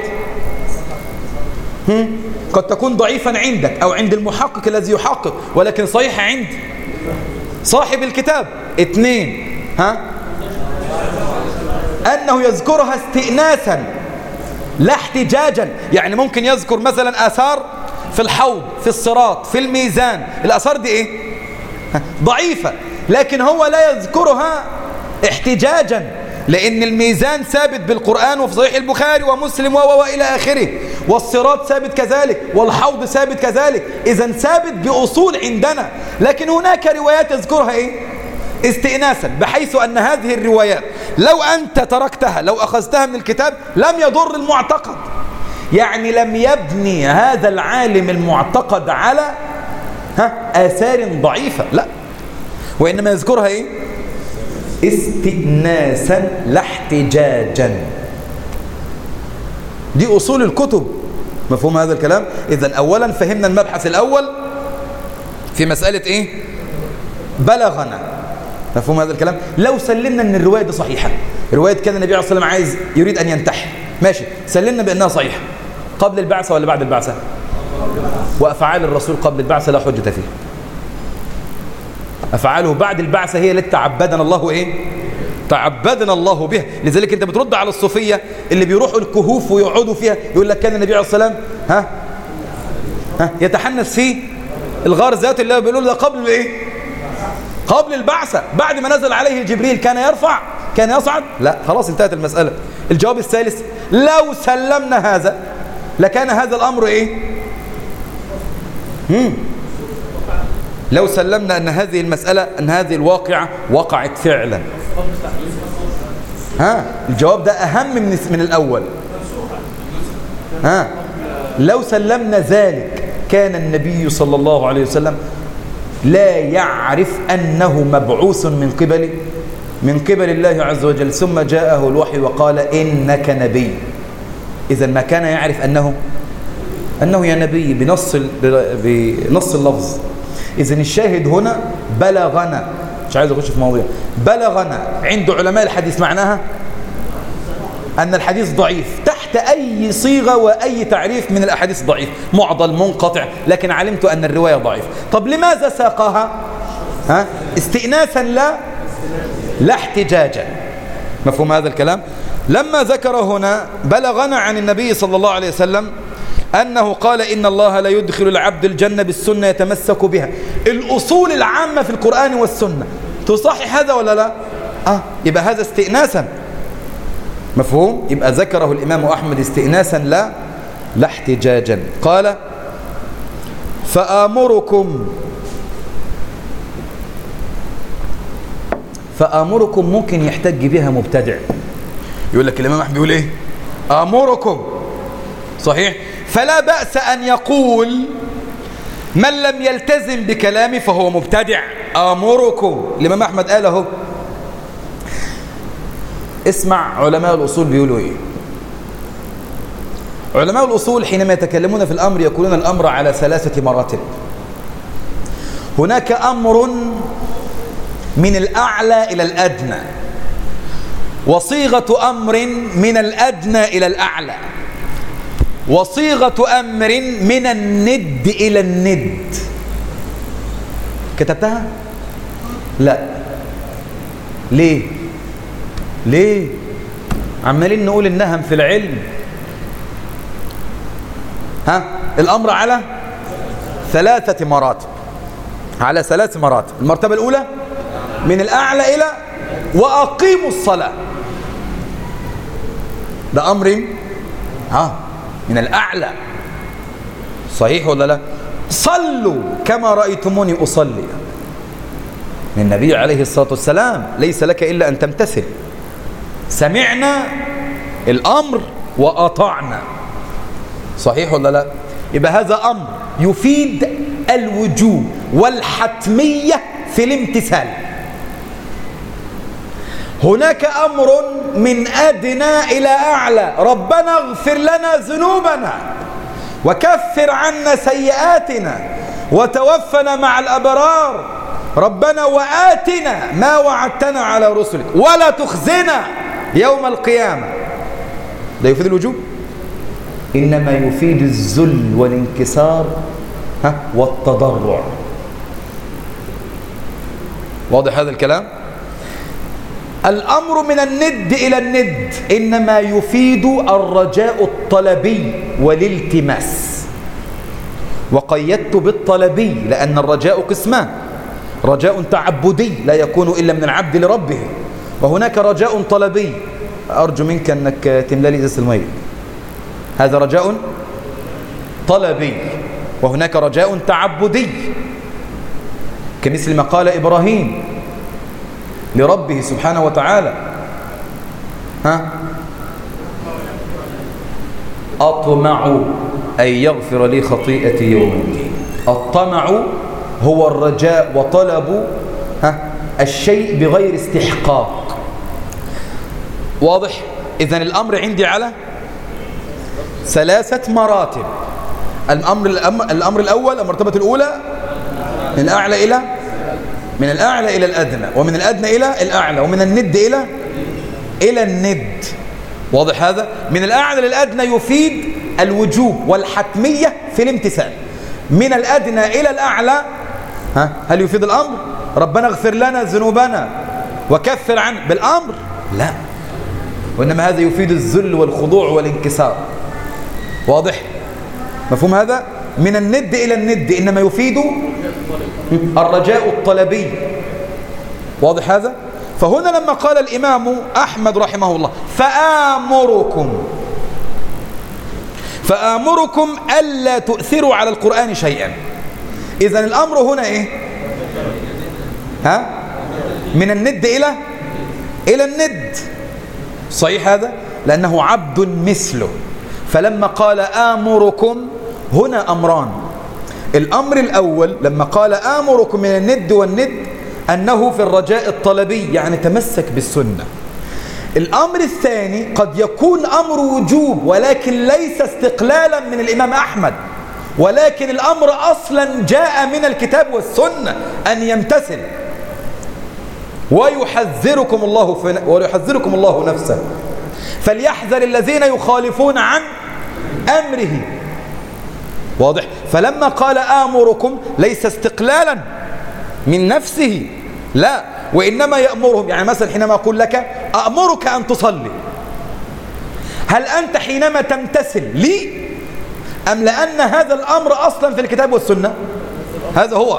قد تكون ضعيفا عندك أو عند المحقق الذي يحقق، ولكن صحيحة عند صاحب الكتاب. اثنين، أنه يذكرها استئناسا لا احتجاجا، يعني ممكن يذكر مثلا آثار في الحوض، في الصراط، في الميزان. الآثار دي إيه؟ ضعيفة، لكن هو لا يذكرها احتجاجا، لأن الميزان ثابت بالقرآن وفي صحيح البخاري ومسلم وإلى آخره، والصراط ثابت كذلك، والحوض ثابت كذلك، إذن ثابت بأصول عندنا. لكن هناك روايات يذكرها إيه؟ استئناسا، بحيث أن هذه الروايات لو أنت تركتها، لو أخذتها من الكتاب لم يضر المعتقد، يعني لم يبني هذا العالم المعتقد على آثار ضعيفة، لا، وإنما يذكرها إيه؟ استئناسا لا احتجاجا. دي أصول الكتب. مفهوم هذا الكلام؟ إذن أولا فهمنا المبحث الأول في مسألة إيه؟ بلغنا. مفهوم هذا الكلام؟ لو سلمنا أن الرواية دي صحيحة، رواية كان النبي عليه الصلاة والسلام عايز يريد أن ينتحر، ماشي، سلمنا بأنها صحيحة قبل البعثة ولا بعد البعثة؟ وأفعال الرسول قبل البعثة لا حجة فيها. أفعاله بعد البعثة هي التي تعبدنا الله إيه؟ تعبدنا الله بها. لذلك أنت بترد على الصوفية اللي بيروحوا الكهوف ويقعدوا فيها، يقول لك كان النبي عليه الصلاة والسلام يتحنث في الغار ذات الله، بيقولوا ده قبل إيه؟ قبل البعثة. بعد ما نزل عليه جبريل كان يرفع، كان يصعد؟ لا، خلاص انتهت المسألة. الجواب الثالث، لو سلمنا هذا لكان هذا الأمر إيه؟ لو سلمنا أن هذه المسألة، أن هذه الواقعة وقعت فعلا. الجواب ده أهم من الأول. لو سلمنا ذلك كان النبي صلى الله عليه وسلم لا يعرف أنه مبعوث من قبل الله عز وجل، ثم جاءه الوحي وقال إنك نبي. إذا ما كان يعرف أنه يا نبي بنص اللفظ. إذن الشاهد هنا بلغنا، مش عايز أخش في مواضيع، بلغنا عند علماء الحديث معناها أن الحديث ضعيف تحت أي صيغة وأي تعريف من الأحاديث ضعيف، معضل، منقطع، لكن علمت أن الرواية ضعيف. طب لماذا ساقها؟ استئناسا لا احتجاجا. مفهوم هذا الكلام؟ لما ذكر هنا بلغنا عن النبي صلى الله عليه وسلم أنه قال إن الله لا يدخل العبد الجنة بالسنة يتمسك بها. الأصول العامة في القرآن والسنة تصحح هذا ولا لا؟ يبقى هذا استئناسا، مفهوم؟ يبقى ذكره الإمام أحمد استئناسا لا احتجاجا. قال فآمركم ممكن يحتج بها مبتدع، يقول لك الإمام أحمد بيقول إيه؟ آمركم، صحيح؟ فلا بأس أن يقول من لم يلتزم بكلامي فهو مبتدع. آمركم، الإمام أحمد قال اهو. اسمع علماء الأصول بيقولوا إيه. علماء الأصول حينما يتكلمون في الأمر يقولون الأمر على 3 مراتب. هناك أمر من الأعلى إلى الأدنى، وصيغة أمر من الأدنى إلى الأعلى، وصيغة أمر من الند إلى الند. كتبتها؟ لا. ليه؟ عمالين نقول النهم في العلم. الأمر على 3 مراتب، على 3 مراتب. المرتبة الأولى من الأعلى إلى وأقيموا الصلاة، ده أمر من الأعلى، صحيح ولا لا؟ صلوا كما رأيتموني أصلي، من النبي عليه الصلاة والسلام، ليس لك إلا أن تمتثل. سمعنا الأمر وأطعنا، صحيح ولا لا؟ يبقى هذا أمر يفيد الوجوب والحتمية في الامتثال. هناك أمر من أدنى إلى أعلى، ربنا اغفر لنا ذنوبنا وكفر عنا سيئاتنا وتوفنا مع الأبرار، ربنا وآتنا ما وعدتنا على رسلك ولا تخزنا يوم القيامة. ده يفيد الوجوب؟ إنما يفيد الذل والانكسار والتضرع. واضح هذا الكلام؟ الأمر من الند إلى الند إنما يفيد الرجاء الطلبي والالتماس، وقيدت بالطلبي لأن الرجاء قسمان: رجاء تعبدي لا يكون إلا من العبد لربه، وهناك رجاء طلبي. أرجو منك أنك تملأ لي إزازة المية. هذا رجاء طلبي، وهناك رجاء تعبدي، كمثل ما قال إبراهيم لربه سبحانه وتعالى: أطمع أن يغفر لي خطيئتي يوم الدين. الطمع هو الرجاء وطلب الشيء بغير استحقاق. واضح؟ إذن الأمر عندي على 3 مراتب. الأمر الأول، المرتبة الأولى، من الأعلى إلى الأدنى، ومن الأدنى إلى الأعلى، ومن الند إلى الند. واضح هذا؟ من الأعلى للأدنى يفيد الوجوب والحتمية في الامتثال. من الأدنى إلى الأعلى هل يفيد الأمر؟ ربنا اغفر لنا ذنوبنا وكفر عنا بالأمر؟ لا، وإنما هذا يفيد الذل والخضوع والانكسار. واضح؟ مفهوم هذا؟ من الند إلى الند إنما يفيد الرجاء الطلبي. واضح هذا؟ فهنا لما قال الإمام أحمد رحمه الله فآمركم ألا تؤثروا على القرآن شيئا، إذن الأمر هنا إيه؟ من الند إلى الند، صحيح هذا؟ لأنه عبد مثله. فلما قال آمركم هنا أمران. الأمر الأول لما قال آمركم من الند والند أنه في الرجاء الطلبي، يعني تمسك بالسنة. الأمر الثاني قد يكون أمر وجوب ولكن ليس استقلالا من الإمام أحمد، ولكن الأمر أصلا جاء من الكتاب والسنة أن يمتثل. ويحذركم الله نفسه، فليحذر الذين يخالفون عن أمره. واضح؟ فلما قال آمركم ليس استقلالا من نفسه، لا، وإنما يأمرهم. يعني مثلا حينما أقول لك أأمرك أن تصلي، هل أنت حينما تمتثل لي أم لأن هذا الأمر أصلا في الكتاب والسنة؟ هذا هو.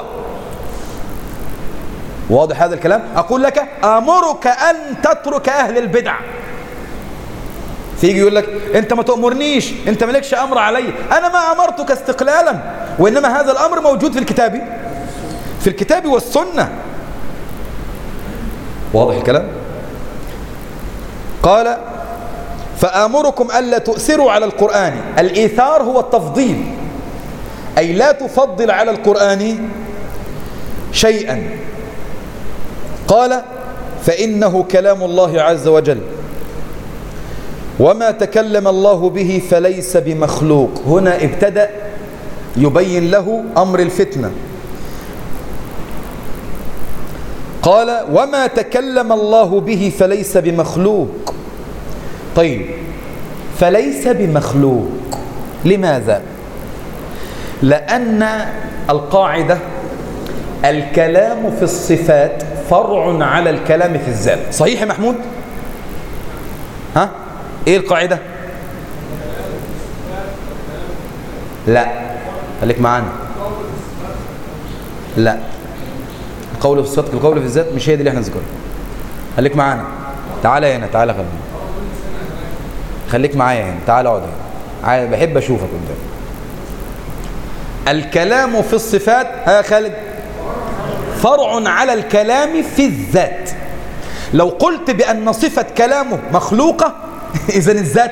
واضح هذا الكلام؟ أقول لك أمرك أن تترك أهل البدع. فيجي يقول لك أنت ما تأمرنيش، أنت مالكش أمر علي. أنا ما أمرتك استقلالا، وإنما هذا الأمر موجود في الكتاب والسنة. واضح الكلام؟ قال فآمركم ألا تؤثروا على القرآن. الإيثار هو التفضيل، أي لا تفضل على القرآن شيئا. قال فإنه كلام الله عز وجل، وما تكلم الله به فليس بمخلوق. هنا ابتدأ يبين له أمر الفتنة. قال وما تكلم الله به فليس بمخلوق. طيب فليس بمخلوق لماذا؟ لأن القاعدة الكلام في الصفات فرع على الكلام في الذات. صحيح يا محمود؟ ها؟ ايه القاعدة؟ لا، خليك معانا. لا، القول في الصدق القول في الذات مش هي دي اللي احنا نذكرها. خليك معانا، تعالى هنا، تعالى خليك معايا هنا، تعالى اقعد هنا، بحب اشوفك قدام. الكلام في الصفات ها خالد فرع على الكلام في الذات. لو قلت بأن صفة كلامه مخلوقة إذن الذات،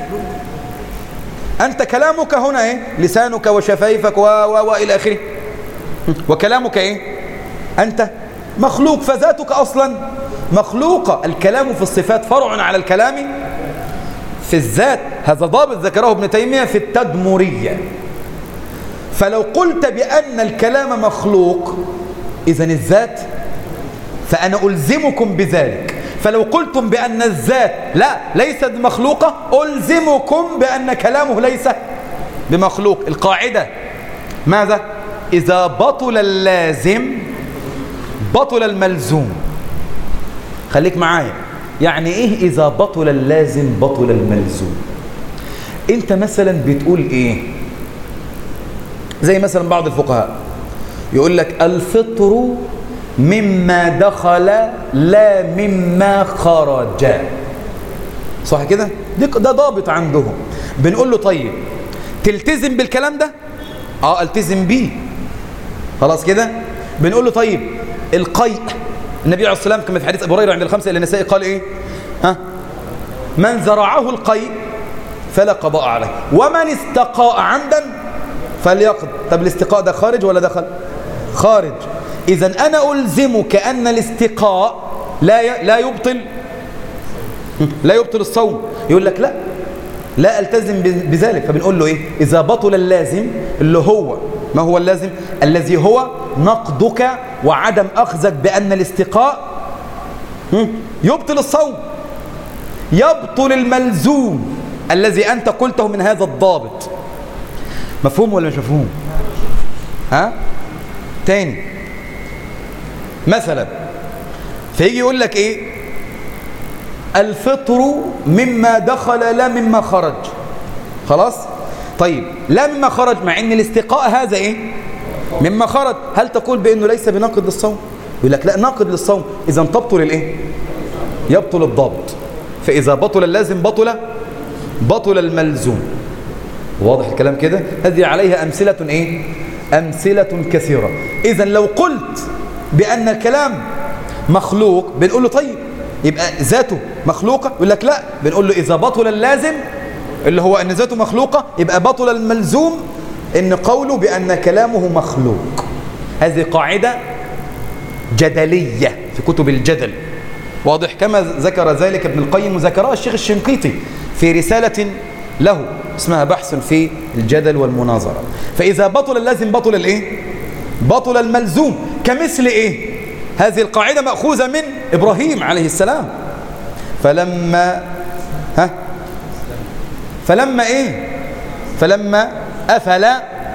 أنت كلامك هنا إيه؟ لسانك وشفايفك وإلى آخره، وكلامك إيه؟ أنت مخلوق، فذاتك أصلا مخلوقة. الكلام في الصفات فرع على الكلام في الذات. هذا ضابط ذكره ابن تيمية في التدمرية. فلو قلت بأن الكلام مخلوق إذن الذات، فأنا ألزمكم بذلك. فلو قلتم بأن الذات لا ليست بمخلوقة، ألزمكم بأن كلامه ليس بمخلوق. القاعدة ماذا؟ إذا بطل اللازم بطل الملزوم. خليك معايا، يعني إيه إذا بطل اللازم بطل الملزوم؟ أنت مثلا بتقول إيه؟ زي مثلا بعض الفقهاء يقول لك الفطر مما دخل لا مما خرج. صح كده؟ ده ضابط عندهم. بنقول له طيب تلتزم بالكلام ده؟ التزم بيه. خلاص كده؟ بنقول له طيب القيء، النبي عليه الصلاة والسلام كما في حديث أبو هريرة عند الخمسة إلى النساء قال إيه؟ من زرعه القيء فلا قضاء عليه، ومن استقاء عمدا فليقض. طب الاستقاء ده خارج ولا دخل؟ خارج. إذن أنا ألزمك أن الاستقاء لا يبطل الصوم. يقول لك لا ألتزم بذلك. فبنقول له إيه؟ إذا بطل اللازم اللي هو ما هو اللازم؟ الذي هو نقضك وعدم أخذك بأن الاستقاء يبطل الصوم، يبطل الملزوم الذي أنت قلته من هذا الضابط. مفهوم ولا مش مفهوم؟ تاني مثلا فيجي يقول لك ايه؟ الفطر مما دخل لا مما خرج. خلاص؟ طيب لا مما خرج، مع ان الاستقاء هذا ايه؟ مما خرج. هل تقول بانه ليس بناقض للصوم؟ يقول لك لا، ناقض للصوم. اذا تبطل الايه؟ يبطل الضابط. فاذا بطل اللازم بطل الملزوم. واضح الكلام كده؟ هذه عليها امثله ايه؟ امثله كثيره. اذا لو قلت بان الكلام مخلوق بنقول له طيب يبقى ذاته مخلوقه؟ يقول لك لا، بنقول له اذا بطل اللازم اللي هو ان ذاته مخلوقه يبقى بطل الملزوم ان قوله بان كلامه مخلوق. هذه قاعده جدليه في كتب الجدل. واضح؟ كما ذكر ذلك ابن القيم وذكرها الشيخ الشنقيطي في رساله له اسمها بحث في الجدل والمناظره. فاذا بطل اللازم بطل الايه؟ بطل الملزوم. كمثل ايه؟ هذه القاعده ماخوذه من ابراهيم عليه السلام. فلما ايه؟ فلما افل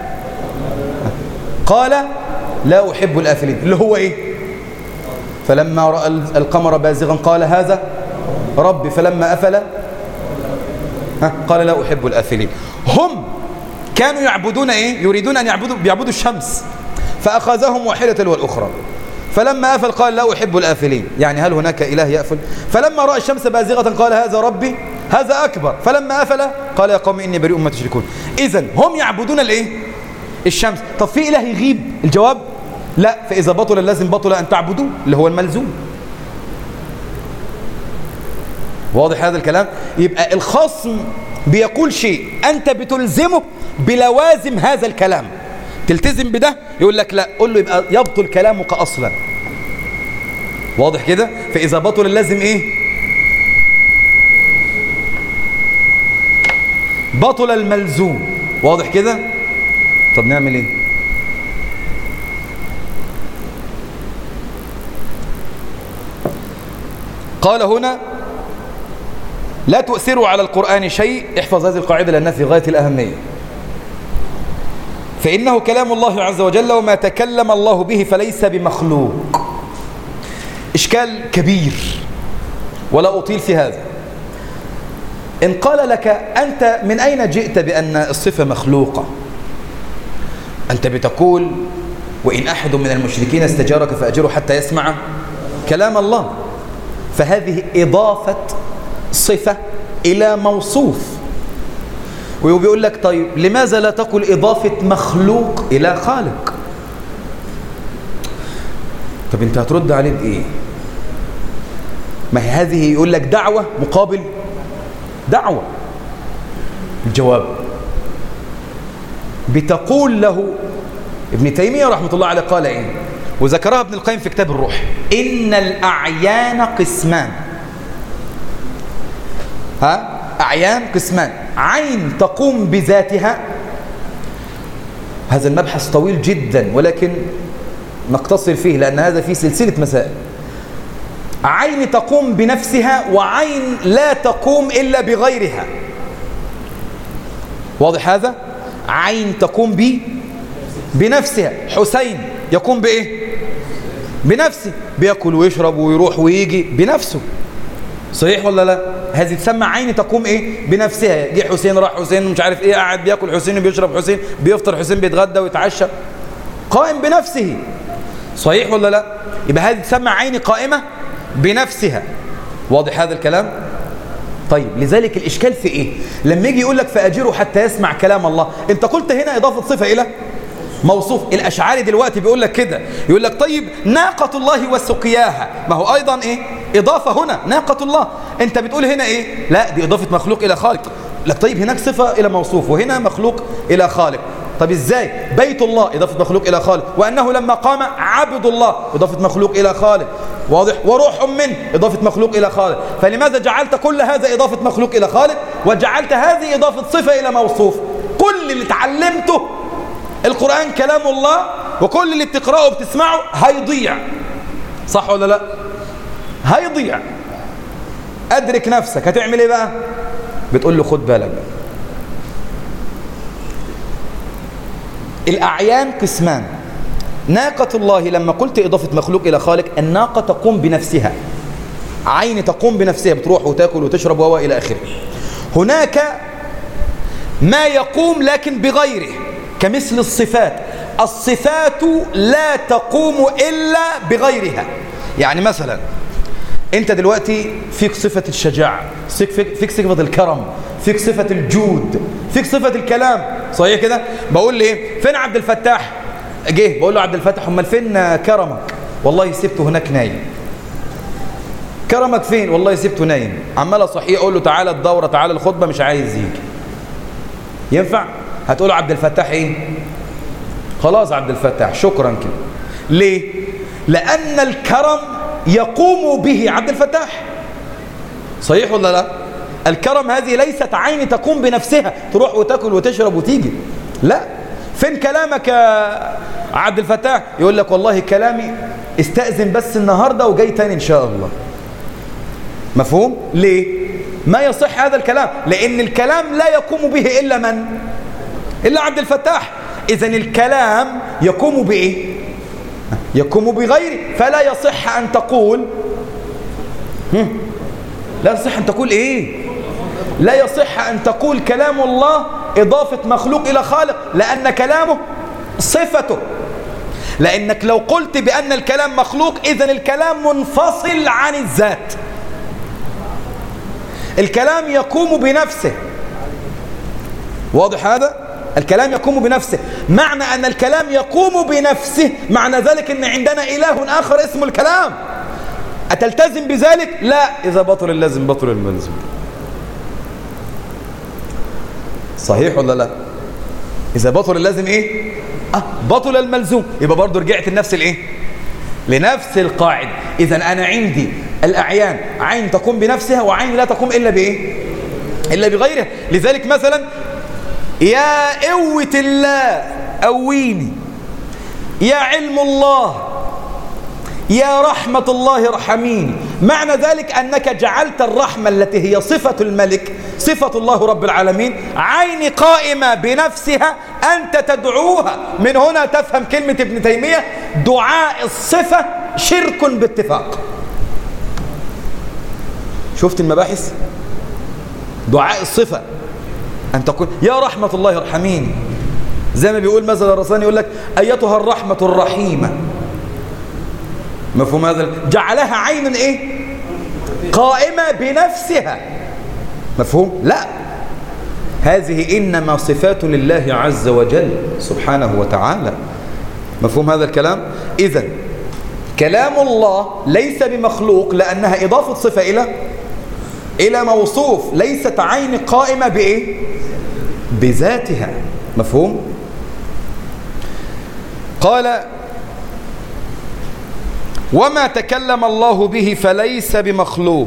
قال لا احب الافلين، اللي هو ايه؟ فلما راى القمر بازغا قال هذا ربي، فلما افل قال لا أحب الآفلين. هم كانوا يعبدون إيه؟ يريدون أن بيعبدوا الشمس، فأخذهم واحدة تلو الأخرى. فلما أفل قال لا أحب الآفلين، يعني هل هناك إله يأفل؟ فلما رأى الشمس بازغة قال هذا ربي هذا أكبر. فلما أفل قال يا قوم إني بريء مما تشركون. إذن هم يعبدون الإيه؟ الشمس. طب في إله يغيب؟ الجواب لا. فإذا بطل اللازم بطل أن تعبدوا، اللي هو الملزوم. واضح هذا الكلام؟ يبقى الخصم بيقول شيء أنت بتلزمه بلوازم هذا الكلام، تلتزم بده، يقول لك لا، قول له يبقى يبطل كلامك أصلا. واضح كده؟ فإذا بطل اللازم إيه؟ بطل الملزوم. واضح كده؟ طب نعمل إيه؟ قال هنا لا تؤثروا على القرآن شيء. احفظ هذه القاعدة لأنها في غاية الأهمية. فإنه كلام الله عز وجل، وما تكلم الله به فليس بمخلوق. إشكال كبير ولا أطيل في هذا. إن قال لك أنت من أين جئت بأن الصفة مخلوقة؟ أنت بتقول وإن أحد من المشركين استجارك فأجره حتى يسمع كلام الله، فهذه إضافة صفة إلى موصوف. ويقول لك طيب لماذا لا تقول إضافة مخلوق إلى خالق؟ طب أنت هترد عليه بإيه؟ ما هي هذه يقول لك دعوة مقابل دعوة. الجواب بتقول له ابن تيمية رحمة الله عليه قال إيه؟ وذكرها ابن القيم في كتاب الروح: إن الأعيان قسمان. أعيان قسمان: عين تقوم بذاتها، هذا المبحث طويل جدا ولكن نقتصر فيه لأن هذا فيه سلسلة مسائل. عين تقوم بنفسها، وعين لا تقوم إلا بغيرها. واضح هذا؟ عين تقوم بنفسها. حسين يقوم بإيه؟ بنفسه، بيأكل ويشرب ويروح ويجي بنفسه. صحيح ولا لا؟ هذه تسمى عين تقوم ايه؟ بنفسها. جه حسين، راح حسين، مش عارف ايه، قاعد بياكل حسين وبيشرب حسين، بيفطر حسين، بيتغدى ويتعشى، قائم بنفسه. صحيح ولا لا؟ يبقى هذه تسمى عين قائمة بنفسها. واضح هذا الكلام؟ طيب لذلك الإشكال في ايه؟ لما يجي يقول لك فأجره حتى يسمع كلام الله، انت قلت هنا إضافة صفة إلى موصوف. الأشعاري دلوقتي بيقول لك كده، يقول لك طيب ناقة الله وسقياها، ما هو أيضا إيه؟ إضافة هنا ناقة الله. أنت بتقول هنا إيه؟ لا دي إضافة مخلوق إلى خالق. لك طيب هناك صفة إلى موصوف وهنا مخلوق إلى خالق. طب إزاي؟ بيت الله إضافة مخلوق إلى خالق، وأنه لما قام عبد الله إضافة مخلوق إلى خالق. واضح؟ وروح منه إضافة مخلوق إلى خالق. فلماذا جعلت كل هذا إضافة مخلوق إلى خالق وجعلت هذه إضافة صفة إلى موصوف؟ كل اللي تعلمته القرآن كلام الله، وكل اللي بتقرأه وبتسمعه هيضيع. صح ولا لا؟ هيضيع. أدرك نفسك. هتعمل إيه بقى؟ بتقول له خد بالك بقى. الأعيان قسمان: ناقة الله لما قلت إضافة مخلوق إلى خالق، الناقة تقوم بنفسها، عين تقوم بنفسها، بتروح وتاكل وتشرب وإلى آخره. هناك ما يقوم لكن بغيره، كمثل الصفات. الصفات لا تقوم إلا بغيرها. يعني مثلا أنت دلوقتي فيك صفة الشجاعة، فيك صفة الكرم، فيك صفة الجود، فيك صفة الكلام. صحيح كده؟ بقول لي إيه؟ فين عبد الفتاح؟ جه بقول له عبد الفتاح أمال فين كرمك؟ والله سبته هناك نايم. كرمك فين؟ والله سبته نايم. عمال أصحيه أقول له تعالى الدورة، تعالى الخطبة، مش عايز يجي. ينفع؟ هتقول عبد الفتاح ايه؟ خلاص عبد الفتاح شكرا كده. ليه؟ لأن الكرم يقوم به عبد الفتاح. صحيح ولا لا؟ الكرم هذه ليست عين تقوم بنفسها تروح وتاكل وتشرب وتيجي. لا. فين كلامك يا عبد الفتاح؟ يقول لك والله كلامي استأذن بس النهاردة وجاي تاني إن شاء الله. مفهوم؟ ليه؟ ما يصح هذا الكلام، لأن الكلام لا يقوم به إلا من؟ إلا عبد الفتاح. إذن الكلام يقوم بإيه؟ يقوم بغيره. فلا يصح أن تقول لا يصح أن تقول إيه؟ لا يصح أن تقول كلام الله إضافة مخلوق إلى خالق، لأن كلامه صفته. لأنك لو قلت بأن الكلام مخلوق إذن الكلام منفصل عن الذات. الكلام يقوم بنفسه. واضح هذا؟ الكلام يقوم بنفسه. معنى أن الكلام يقوم بنفسه معنى ذلك أن عندنا إله آخر اسمه الكلام. أتلتزم بذلك؟ لا. إذا بطل اللازم بطل الملزوم. صحيح ولا لا؟ إذا بطل اللازم إيه؟ بطل الملزوم. يبقى برضو رجعت لنفس الإيه؟ لنفس القاعدة. إذا أنا عندي الأعيان عين تقوم بنفسها وعين لا تقوم إلا بإيه؟ إلا بغيرها. لذلك مثلا يا قوة الله قويني، يا علم الله، يا رحمة الله ارحميني. معنى ذلك أنك جعلت الرحمة التي هي صفة الملك، صفة الله رب العالمين، عين قائمة بنفسها أنت تدعوها. من هنا تفهم كلمة ابن تيمية دعاء الصفة شرك باتفاق. شفت المباحث؟ دعاء الصفة أن تقول يا رحمة الله ارحميني، زي ما بيقول مثلا الرسول يقول لك أيتها الرحمة الرحيمة. مفهوم هذا؟ جعلها عين إيه؟ قائمة بنفسها. مفهوم؟ لا، هذه إنما صفات لله عز وجل سبحانه وتعالى. مفهوم هذا الكلام؟ إذن كلام الله ليس بمخلوق لأنها إضافة صفة إلى موصوف، ليست عين قائمة بإيه؟ بذاتها. مفهوم؟ قال وما تكلم الله به فليس بمخلوق،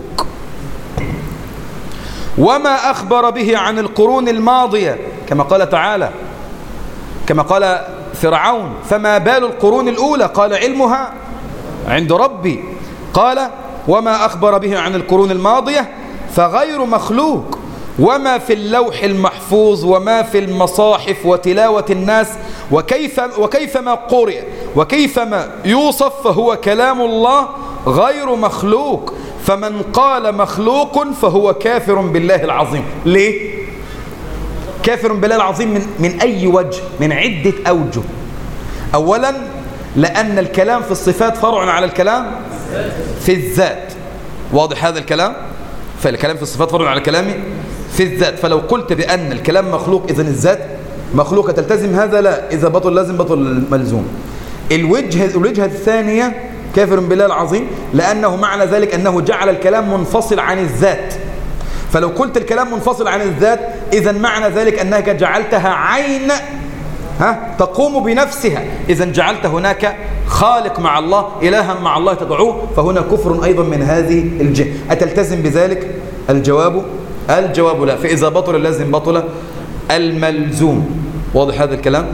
وما أخبر به عن القرون الماضية كما قال تعالى، كما قال فرعون فما بال القرون الأولى قال علمها عند ربي. قال وما أخبر به عن القرون الماضية فغير مخلوق، وما في اللوح المحفوظ وما في المصاحف وتلاوة الناس وكيفما قرئ وكيفما يوصف فهو كلام الله غير مخلوق. فمن قال مخلوق فهو كافر بالله العظيم. ليه؟ كافر بالله العظيم من أي وجه؟ من عدة أوجه. أولا لأن الكلام في الصفات فرع على الكلام في الذات. واضح هذا الكلام؟ فالكلام في الصفات فرع على الكلام في الذات. فلو قلت بأن الكلام مخلوق إذن الذات مخلوقة تلتزم هذا؟ لا. إذا بطل لازم بطل الملزوم. الوجهة الثانية كافر بالله العظيم لأنه معنى ذلك أنه جعل الكلام منفصل عن الذات. فلو قلت الكلام منفصل عن الذات إذن معنى ذلك أنك جعلتها عين تقوم بنفسها. إذن جعلت هناك خالق مع الله، إلها مع الله تدعوه، فهنا كفر أيضا من هذه الجهة. أتلتزم بذلك؟ الجواب لا. فإذا بطل اللازم بطل الملزوم. واضح هذا الكلام؟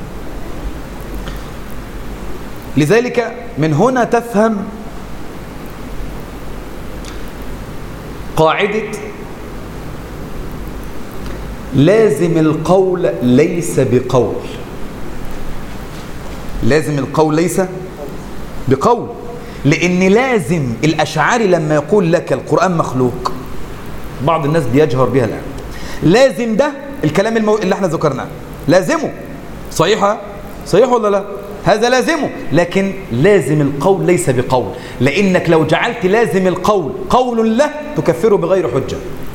لذلك من هنا تفهم قاعدة لازم القول ليس بقول. لازم القول ليس بقول، لأن لازم الأشعري لما يقول لك القرآن مخلوق، بعض الناس بيجهر بها الآن، لازم ده الكلام اللي احنا ذكرناه لازمه. صحيح ولا لا؟ هذا لازمه، لكن لازم القول ليس بقول، لأنك لو جعلت لازم القول قول له تكفره بغير حجة.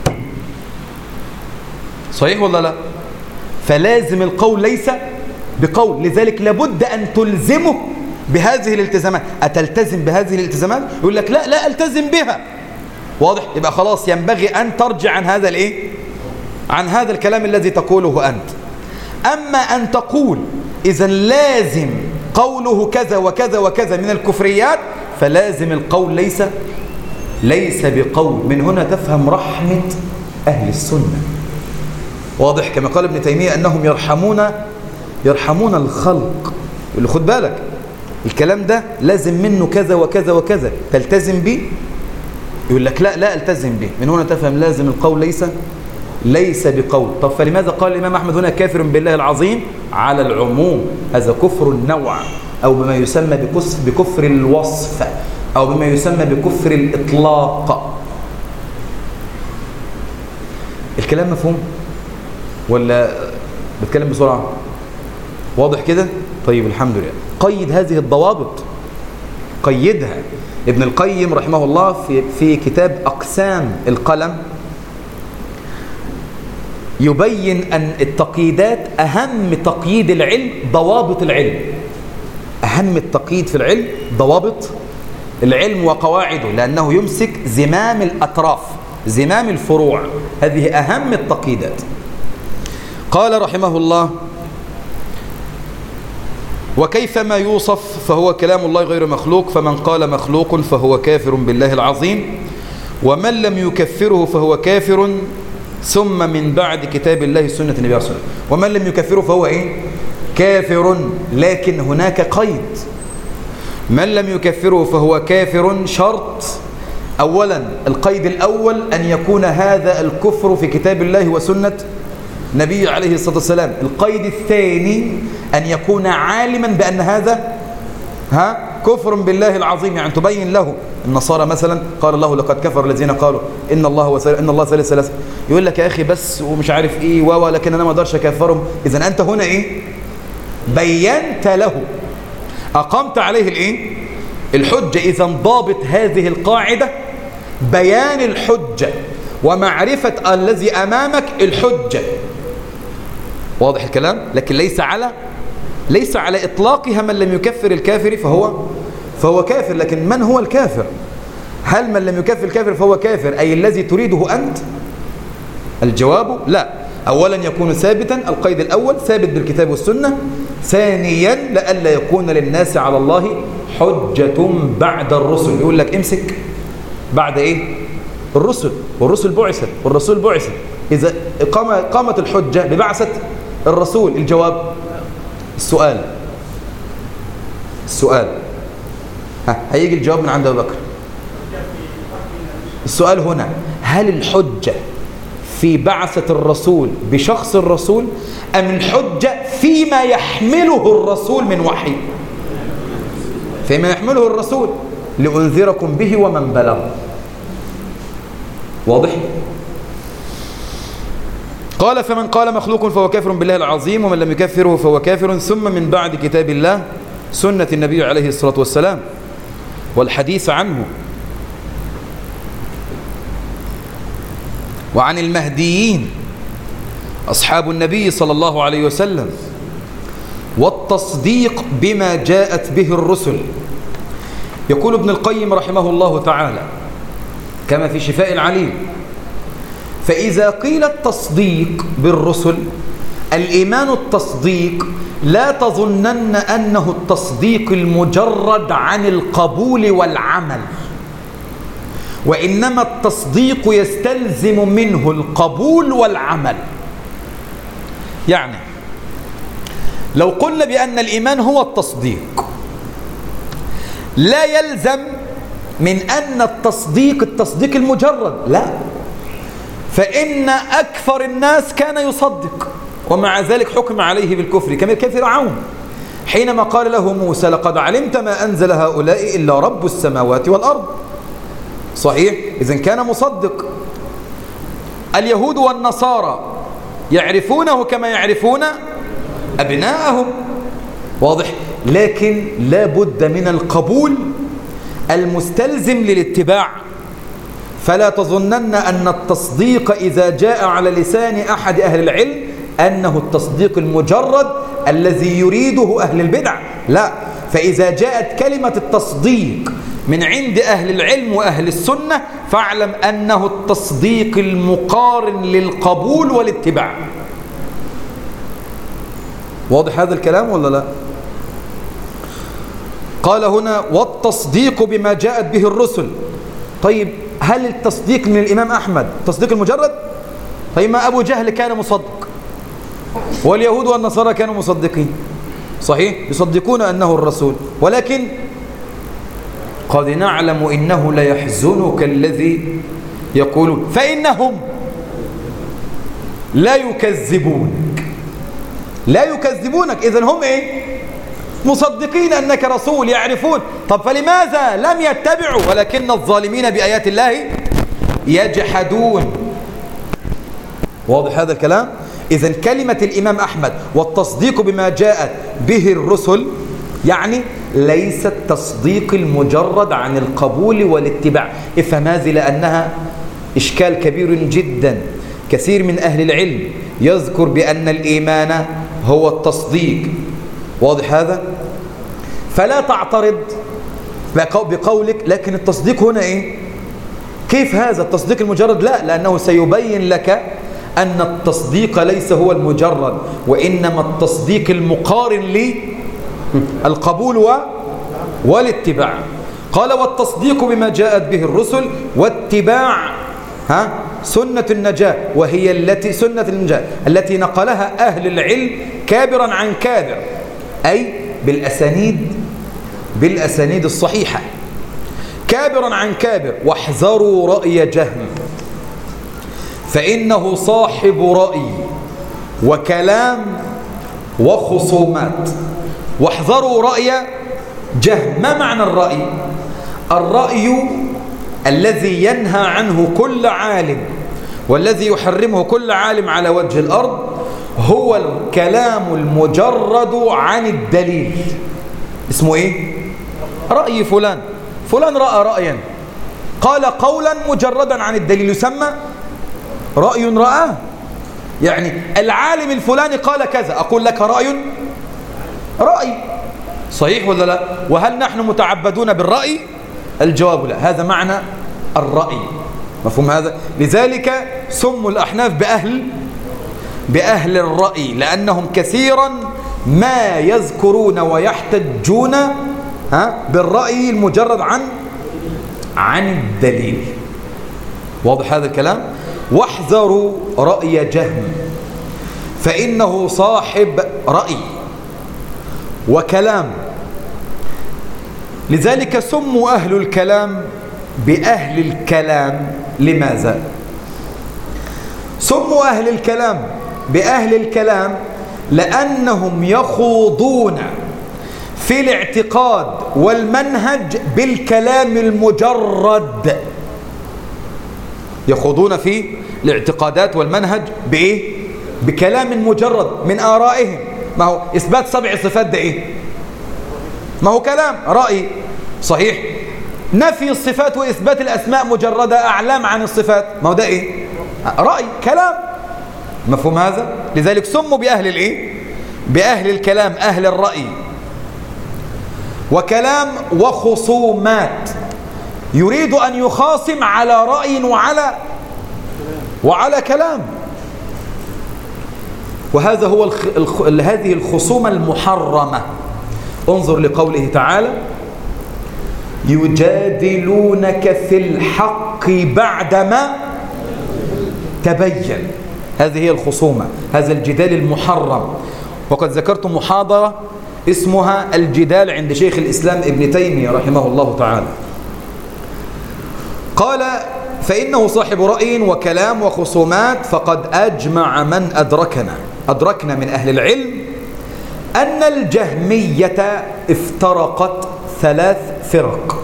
صحيح ولا لا؟ فلازم القول ليس بقول، لذلك لابد أن تلزمه بهذه الالتزامات. أتلتزم بهذه الالتزامات؟ يقول لك لا ألتزم بها. واضح؟ يبقى خلاص ينبغي أن ترجع عن هذا الإيه؟ عن هذا الكلام الذي تقوله أنت. أما أن تقول إذا لازم قوله كذا وكذا وكذا من الكفريات، فلازم القول ليس بقول. من هنا تفهم رحمة أهل السنة. واضح؟ كما قال ابن تيمية أنهم يرحمون الخلق. اللي خد بالك الكلام ده لازم منه كذا وكذا وكذا، تلتزم به؟ يقول لك لا التزم به. من هنا تفهم لازم القول ليس بقول. طب فلماذا قال الإمام أحمد هنا كافر بالله العظيم؟ على العموم، هذا كفر النوع، أو بما يسمى بكفر الوصف، أو بما يسمى بكفر الإطلاق. الكلام مفهوم ولا بتكلم بسرعة؟ واضح كده؟ طيب الحمد لله. قيد هذه الضوابط، قيدها ابن القيم رحمه الله في كتاب أقسام القلم، يبين أن التقييدات أهم تقييد العلم ضوابط العلم. أهم التقييد في العلم ضوابط العلم وقواعده، لأنه يمسك زمام الأطراف، زمام الفروع، هذه أهم التقييدات. قال رحمه الله: وكيفما يوصف فهو كلام الله غير مخلوق، فمن قال مخلوق فهو كافر بالله العظيم، ومن لم يكفره فهو كافر ثم من بعد كتاب الله سنة النبي عليه الصلاة والسلام. ومن لم يكفره فهو إيه؟ كافر، لكن هناك قيد. من لم يكفره فهو كافر شرط. أولا القيد الأول أن يكون هذا الكفر في كتاب الله وسنة نبي عليه الصلاة والسلام. القيد الثاني أن يكون عالما بأن هذا كفر بالله العظيم، يعني تبين له. النصارى مثلا قال الله لقد كفر الذين قالوا إن الله ثالث ثلاثة، يقول لك يا أخي بس ومش عارف إيه ولكن أنا ما أقدرش أكفرهم. إذن أنت هنا إيه؟ بينت له، أقمت عليه الإيه؟ الحجة. إذن ضابط هذه القاعدة بيان الحجة ومعرفة الذي أمامك الحجة. واضح الكلام؟ لكن ليس على إطلاقها من لم يكفر الكافر فهو كافر. لكن من هو الكافر؟ هل من لم يكفر الكافر فهو كافر أي الذي تريده أنت؟ الجواب لا. أولا يكون ثابتا، القيد الأول ثابت بالكتاب والسنة. ثانيا لئلا يكون للناس على الله حجة بعد الرسل. يقول لك امسك بعد إيه؟ الرسل، والرسل بعثت والرسول بعث. إذا قامت الحجة ببعثة الرسول. الجواب السؤال هيجي الجواب من عند أبو بكر. السؤال هنا: هل الحجة في بعثة الرسول بشخص الرسول أم الحجة فيما يحمله الرسول من وحي؟ فيما يحمله الرسول لأنذركم به ومن بلغ. واضح؟ قال: فمن قال مخلوق فهو كافر بالله العظيم، ومن لم يكفره فهو كافر ثم من بعد كتاب الله سنة النبي عليه الصلاة والسلام والحديث عنه. وعن المهديين أصحاب النبي صلى الله عليه وسلم والتصديق بما جاءت به الرسل. يقول ابن القيم رحمه الله تعالى كما في شفاء العليل: فإذا قيل التصديق بالرسل الإيمان التصديق، لا تظنن أنه التصديق المجرد عن القبول والعمل، وإنما التصديق يستلزم منه القبول والعمل. يعني لو قلنا بأن الإيمان هو التصديق، لا يلزم من أن التصديق المجرد، لا، فإن أكثر الناس كان يصدق ومع ذلك حكم عليه بالكفر، كما كان فرعون حينما قال له موسى: لقد علمت ما أنزل هؤلاء إلا رب السماوات والأرض. صحيح؟ إذن كان مصدق. اليهود والنصارى يعرفونه كما يعرفون أبناءهم. واضح؟ لكن لا بد من القبول المستلزم للاتباع. فلا تظنن أن التصديق إذا جاء على لسان أحد أهل العلم أنه التصديق المجرد الذي يريده أهل البدع، لا. فإذا جاءت كلمة التصديق من عند أهل العلم وأهل السنة فاعلم أنه التصديق المقارن للقبول والاتباع. واضح هذا الكلام ولا لا؟ قال هنا: والتصديق بما جاءت به الرسل. طيب هل التصديق من الإمام أحمد تصديق المجرد؟ طيب ما أبو جهل كان مصدق، واليهود والنصارى كانوا مصدقين، صحيح، يصدقون أنه الرسول، ولكن قد نعلم إنه ليحزنك الذي يقولون، فإنهم لا يكذبونك. إذن هم إيه؟ مصدقين أنك رسول، يعرفون. طب فلماذا لم يتبعوا؟ ولكن الظالمين بآيات الله يجحدون. واضح هذا الكلام؟ إذن كلمة الإمام أحمد والتصديق بما جاءت به الرسل يعني ليس التصديق المجرد عن القبول والاتباع. افهم هذه لأنها إشكال كبير جدا. كثير من أهل العلم يذكر بأن الإيمان هو التصديق. واضح هذا؟ فلا تعترض بقولك لكن التصديق هنا إيه؟ كيف هذا التصديق المجرد؟ لا، لأنه سيبين لك أن التصديق ليس هو المجرد، وإنما التصديق المقارن للقبول والاتباع. قال والتصديق بما جاءت به الرسل واتباع سنة النجاة، وهي سنة النجاة التي نقلها أهل العلم كابرا عن كابر، أي بالأسانيد الصحيحة، كابرا عن كابر. واحذروا رأي جهم فإنه صاحب رأي وكلام وخصومات. واحذروا رأي جهم. ما معنى الرأي؟ الرأي الذي ينهى عنه كل عالم والذي يحرمه كل عالم على وجه الأرض هو الكلام المجرد عن الدليل. اسمه إيه؟ رأي فلان رأى رأيا قال قولا مجردا عن الدليل يسمى رأي رآه. يعني العالم الفلاني قال كذا، أقول لك رأي صحيح ولا لا؟ وهل نحن متعبدون بالرأي؟ الجواب لا. هذا معنى الرأي. مفهوم هذا؟ لذلك سموا الأحناف بأهل الرأي، لأنهم كثيرا ما يذكرون ويحتجون بالرأي المجرد عن الدليل. واضح هذا الكلام؟ واحذروا رأي جهم فإنه صاحب رأي وكلام. لذلك سموا أهل الكلام بأهل الكلام. لماذا؟ سموا أهل الكلام بأهل الكلام لأنهم يخوضون في الاعتقاد والمنهج بالكلام المجرد. يخوضون في الاعتقادات والمنهج بإيه؟ بكلام مجرد من آرائهم. ما هو إثبات 7 صفات ده إيه؟ ما هو كلام رأي صحيح. نفي الصفات وإثبات الأسماء مجردة أعلام عن الصفات، ما هو ده إيه؟ رأي كلام. مفهوم هذا؟ لذلك سموا بأهل الإيه؟ بأهل الكلام، أهل الرأي وكلام وخصومات. يريد أن يخاصم على رأي وعلى كلام. وهذا هو هذه الخصومة المحرمة. انظر لقوله تعالى يجادلونك في الحق بعدما تبين. هذه هي الخصومة، هذا الجدال المحرم. وقد ذكرت محاضرة اسمها الجدال عند شيخ الإسلام ابن تيمية رحمه الله تعالى. قال فإنه صاحب رأي وكلام وخصومات. فقد أجمع من أدركنا من أهل العلم أن الجهمية افترقت 3 فرق.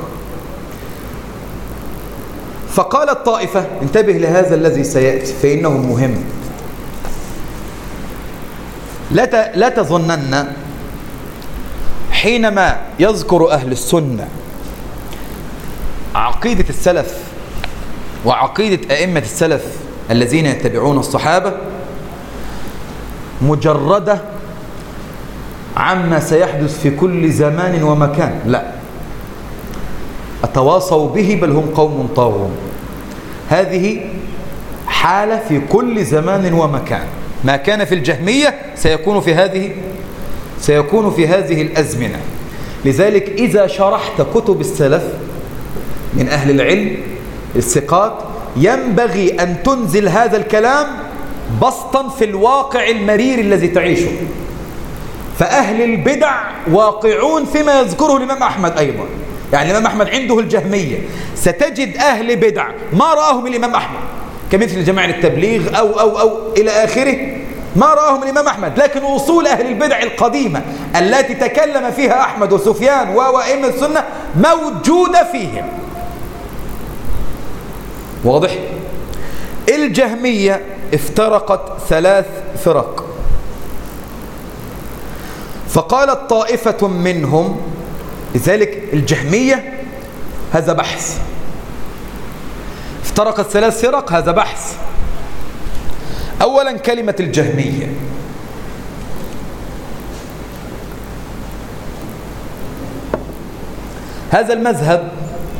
فقالت طائفة، انتبه لهذا الذي سيأتي فإنه مهم. لا تظنن حينما يذكر أهل السنة عقيدة السلف وعقيدة أئمة السلف الذين يتبعون الصحابة مجردة عما سيحدث في كل زمان ومكان. لا، أتواصوا به بل هم قوم طاغون. هذه حالة في كل زمان ومكان. ما كان في الجهمية سيكون في هذه الأزمنة. لذلك إذا شرحت كتب السلف من أهل العلم الثقات ينبغي أن تنزل هذا الكلام بسطا في الواقع المرير الذي تعيشه. فأهل البدع واقعون فيما يذكره الإمام أحمد أيضا. يعني الإمام أحمد عنده الجهمية، ستجد أهل بدع ما رآهم الإمام أحمد كمثل جماعة التبليغ أو إلى آخره، ما رآهم الإمام أحمد. لكن أصول أهل البدع القديمة التي تكلم فيها أحمد وسفيان وأئمة السنة موجودة فيهم. واضح؟ الجهمية افترقت 3 فرق، فقالت طائفة منهم، لذلك الجهمية هذا بحث، افترقت 3 فرق هذا بحث. أولا كلمة الجهمية، هذا المذهب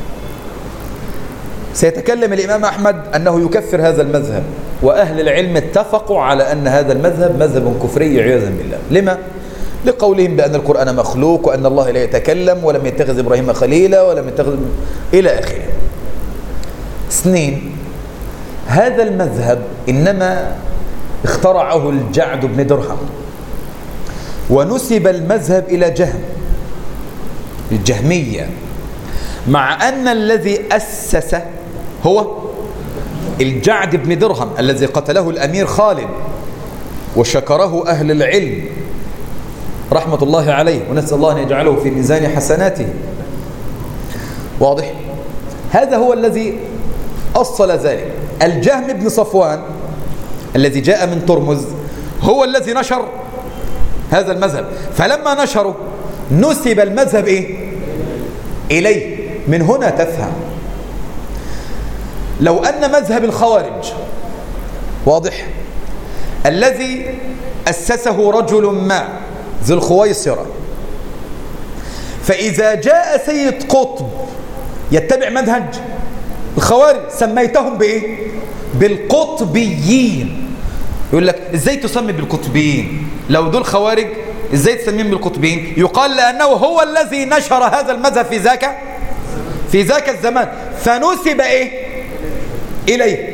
سيتكلم الإمام أحمد أنه يكفر هذا المذهب، وأهل العلم اتفقوا على أن هذا المذهب مذهب كفري عياذا بالله. لما؟ لقولهم بأن القرآن مخلوق وأن الله لا يتكلم ولم يتخذ إبراهيم خليلا ولم يتخذ إلى آخره. 2 هذا المذهب إنما اخترعه الجعد بن درهم، ونسب المذهب إلى جهم، الجهمية، مع أن الذي أسس هو الجعد بن درهم الذي قتله الأمير خالد وشكره أهل العلم رحمة الله عليه، ونسأل الله أن يجعله في ميزان حسناته. واضح؟ هذا هو الذي أصل ذلك. الجهم بن صفوان الذي جاء من ترمز هو الذي نشر هذا المذهب، فلما نشره نسب المذهب إليه. من هنا تفهم لو أن مذهب الخوارج، واضح، الذي أسسه رجل ما ذي الخويصرة، فإذا جاء سيد قطب يتبع منهج الخوارج سميتهم بإيه؟ بالقطبيين. يقول لك إزاي تسمي بالقطبيين؟ لو دول خوارج إزاي تسميهم بالقطبيين؟ يقال لأنه هو الذي نشر هذا المذهب في ذاك الزمان، فنسب إليه.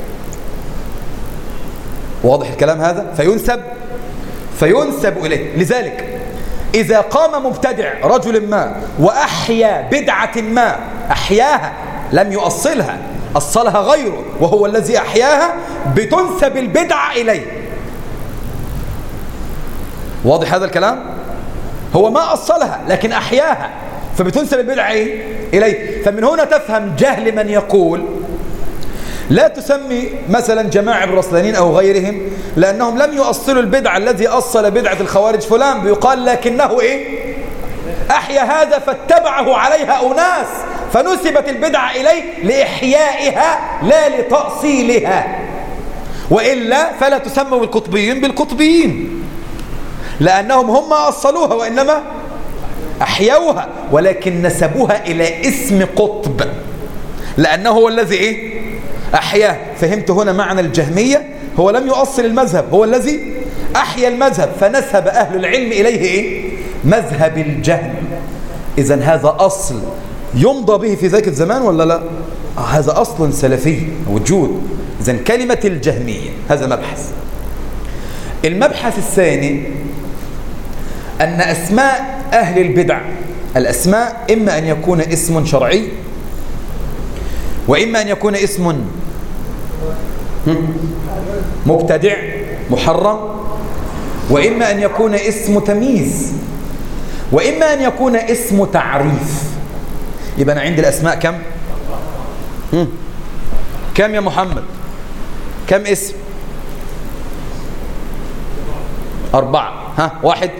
واضح الكلام هذا؟ فينسب إليه. لذلك إذا قام مبتدع رجل ما وأحيا بدعة ما، أحياها لم يؤصلها، أصلها غيره وهو الذي أحياها، بتنسب البدعة إليه. واضح هذا الكلام؟ هو ما أصلها لكن أحياها، فبتنسب البدعة إليه. فمن هنا تفهم جهل من يقول لا تسمي مثلا جماعة الرسلانين أو غيرهم لأنهم لم يؤصلوا البدعة، الذي أصل بدعة الخوارج فلان، بيقال لكنه أحيا هذا فاتبعه عليها أناس، فنسبت البدعة إليه لإحيائها لا لتأصيلها. وإلا فلا تسموا القطبيين بالقطبيين لأنهم هم أصلوها وإنما أحيوها، ولكن نسبوها إلى اسم قطب لأنه هو الذي أحياه. فهمت هنا معنى الجهمية؟ هو لم يؤصل المذهب، هو الذي أحيا المذهب، فنسب أهل العلم إليه مذهب الجهم. إذن هذا أصل يمضى به في ذاك الزمان ولا لا؟ هذا أصل سلفي وجود. إذن كلمة الجهمية هذا مبحث. المبحث الثاني أن أسماء أهل البدع، الأسماء إما أن يكون اسم شرعي وإما أن يكون اسم مبتدع محرم، وإما أن يكون اسم تمييز، وإما أن يكون اسم تعريف. يبقى أنا عندي الأسماء كم؟ كم يا محمد؟ كم اسم؟ 4. 1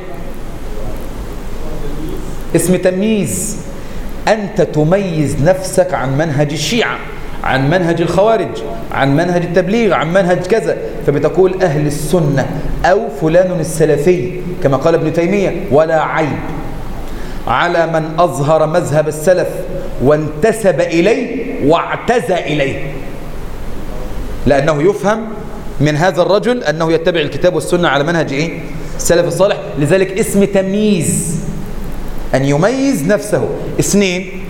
اسم تمييز، أنت تميز نفسك عن منهج الشيعة، عن منهج الخوارج، عن منهج التبليغ، عن منهج كذا، فبتقول أهل السنة أو فلان السلفي كما قال ابن تيمية. ولا عيب على من أظهر مذهب السلف وانتسب إليه واعتزى إليه، لأنه يفهم من هذا الرجل أنه يتبع الكتاب والسنة على منهج السلف الصالح. لذلك اسم تمييز، أن يميز نفسه. 2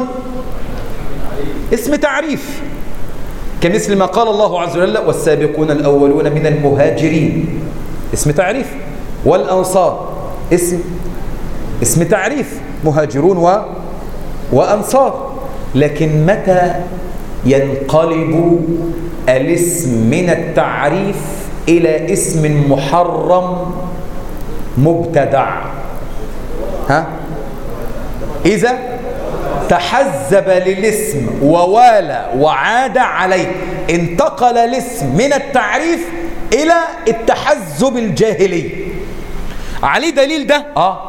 اسم تعريف، كمثل ما قال الله عز وجل والسابقون الأولون من المهاجرين، اسم تعريف. والأنصار اسم تعريف، مهاجرون وأنصار. لكن متى ينقلب الاسم من التعريف إلى اسم محرم مبتدع؟ إذا تحزب للاسم ووالى وعاد عليه. انتقل الاسم من التعريف إلى التحزب الجاهلي. عليه دليل ده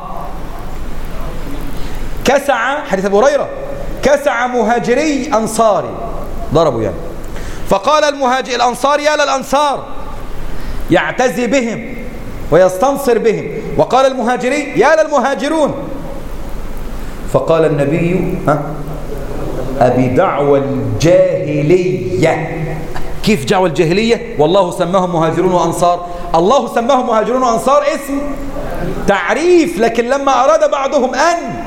كسع حديث أبو هريرة، كسع مهاجري أنصاري، ضربوا يعني، فقال المهاجر الأنصار يا للأنصار، يعتزي بهم ويستنصر بهم، وقال المهاجري يا للمهاجرون. فقال النبي أبي دعوى الجاهلية. كيف دعوى الجاهلية؟ والله سماهم مهاجرون وأنصار. الله سماهم مهاجرون وأنصار اسم تعريف، لكن لما أراد بعضهم أن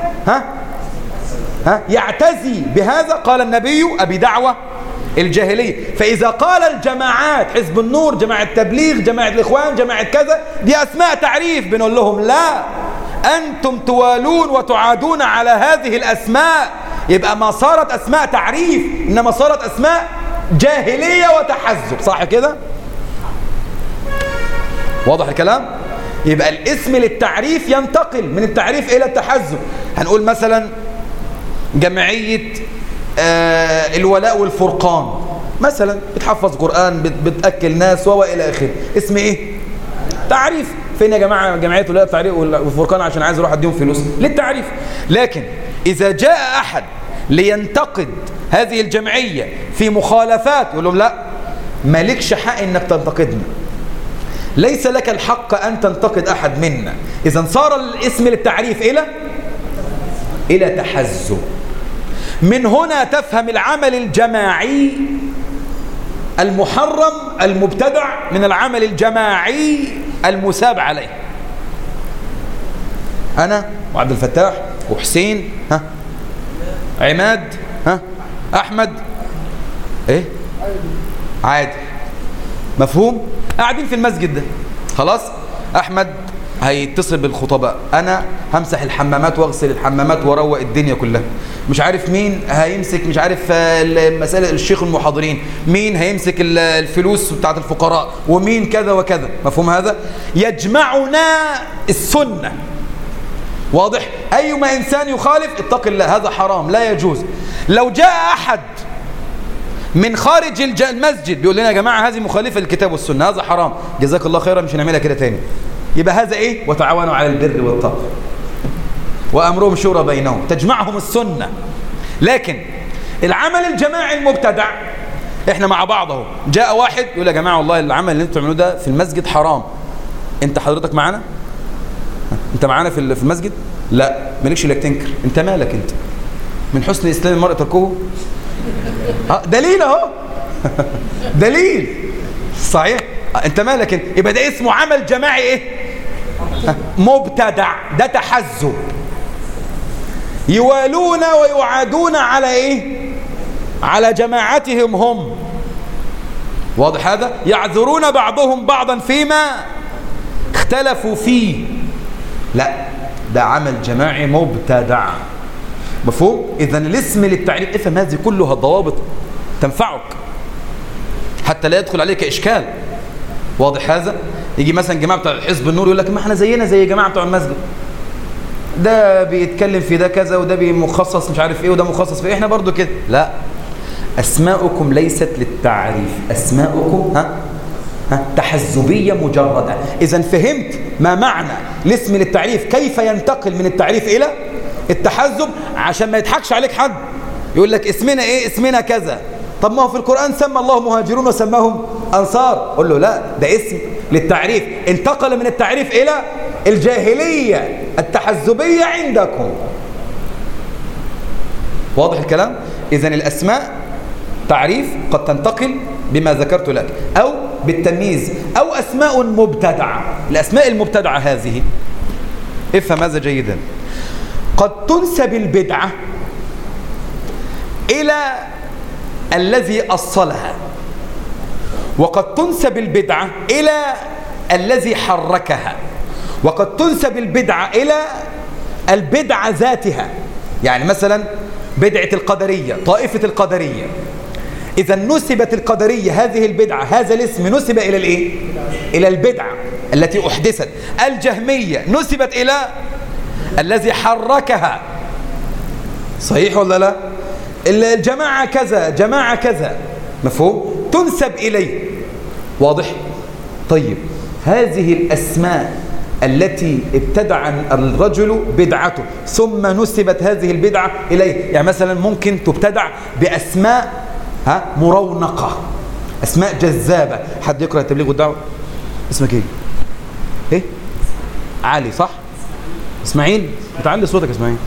يعتزي بهذا قال النبي أبي دعوى الجاهلية. فإذا قال الجماعات حزب النور، جماعة التبليغ، جماعة الإخوان، جماعة كذا، دي أسماء تعريف، بنقول لهم لا، أنتم توالون وتعادون على هذه الأسماء، يبقى ما صارت أسماء تعريف، إنما صارت أسماء جاهلية وتحزب. صح كده؟ واضح الكلام؟ يبقى الاسم للتعريف ينتقل من التعريف إلى التحزب. هنقول مثلا جمعية الولاء والفرقان مثلا، بتحفظ قرآن، بتأكل ناس وإلى آخره، اسم إيه؟ تعريف. فين يا جماعة جمعية الولاء والفرقان؟ عشان عايز أروح أديهم فلوس للتعريف. لكن إذا جاء أحد لينتقد هذه الجمعية في مخالفات، يقول لهم لا، مالكش حق إنك تنتقدنا، ليس لك الحق أن تنتقد أحد منا. إذا صار الاسم للتعريف إلى تحزب. من هنا تفهم العمل الجماعي المحرم المبتدع من العمل الجماعي المثاب عليه. أنا وعبد الفتاح وحسين عماد أحمد إيه عادل، مفهوم؟ قاعدين في المسجد ده، خلاص أحمد هيتصل بالخطباء، أنا همسح الحمامات واغسل الحمامات واروق الدنيا كلها، مش عارف مين هيمسك، مش عارف مسألة الشيخ المحاضرين، مين هيمسك الفلوس بتاعت الفقراء، ومين كذا وكذا. مفهوم هذا؟ يجمعنا السنة. واضح؟ أيما إنسان يخالف اتق الله، هذا حرام لا يجوز. لو جاء أحد من خارج المسجد بيقول لنا يا جماعة هذه مخالفة للكتاب والسنة، هذا حرام، جزاك الله خيرا، مش هنعملها كده تاني. يبقى هذا إيه؟ وتعاونوا على البر والتقوى وأمرهم شورى بينهم، تجمعهم السنة. لكن العمل الجماعي المبتدع، إحنا مع بعض اهو، جاء واحد يقول يا جماعة والله العمل اللي انتم تعملوه ده في المسجد حرام، أنت حضرتك معانا؟ أنت معانا في المسجد؟ لا، مالكش لك تنكر، أنت مالك أنت؟ من حسن إسلام المرء تركه. دليل اهو دليل صحيح. انت مالك انت؟ يبقى ده اسمه عمل جماعي ايه؟ مبتدع، ده تحزب. يوالون ويعادون على ايه؟ على جماعتهم هم. واضح هذا؟ يعذرون بعضهم بعضا فيما اختلفوا فيه. لا، ده عمل جماعي مبتدع. مفهوم؟ إذا الاسم للتعريف، افهم هذه كلها ضوابط تنفعك حتى لا يدخل عليك إشكال. واضح هذا؟ يجي مثلا جماعة بتوع حزب النور يقول لك ما احنا زينا زي جماعة بتوع المسجد، ده بيتكلم في ده كذا، وده مخصص مش عارف ايه، وده مخصص في ايه، احنا برضو كده. لا، أسماؤكم ليست للتعريف، أسماؤكم تحزبية مجردة. إذا فهمت ما معنى الاسم للتعريف، كيف ينتقل من التعريف إلى التحزب، عشان ما يضحكش عليك حد يقول لك اسمنا ايه، اسمنا كذا. طب ما هو في القرآن سمى الله مهاجرون وسماهم أنصار. قل له لا، ده اسم للتعريف، انتقل من التعريف إلى الجاهلية التحزبية عندكم. واضح الكلام؟ إذن الأسماء تعريف قد تنتقل بما ذكرت لك، أو بالتمييز، أو أسماء مبتدعة. الأسماء المبتدعة هذه افهم هذا جيدا، قد تنسب البدعة إلى الذي أصلها، وقد تنسب البدعة إلى الذي حركها، وقد تنسب البدعة إلى البدعة ذاتها. يعني مثلا بدعة القدرية، طائفة القدرية، إذا نسبت القدرية هذه البدعة، هذا الاسم نسب إلى الإيه؟ إلى البدعة التي أحدثت. الجهمية نسبت إلى الذي حركها، صحيح ولا لا؟ الجماعة كذا جماعة كذا، مفهوم؟ تنسب إليه، واضح؟ طيب هذه الأسماء التي ابتدع الرجل بدعته ثم نسبت هذه البدعة إليه، يعني مثلا ممكن تبتدع بأسماء مرونقة، أسماء جذابة. حد يقرأ التبليغ والدعوة؟ اسمك ايه؟ ايه؟ علي صح؟ اسماعيل؟ بتعلي صوتك يا اسماعيل.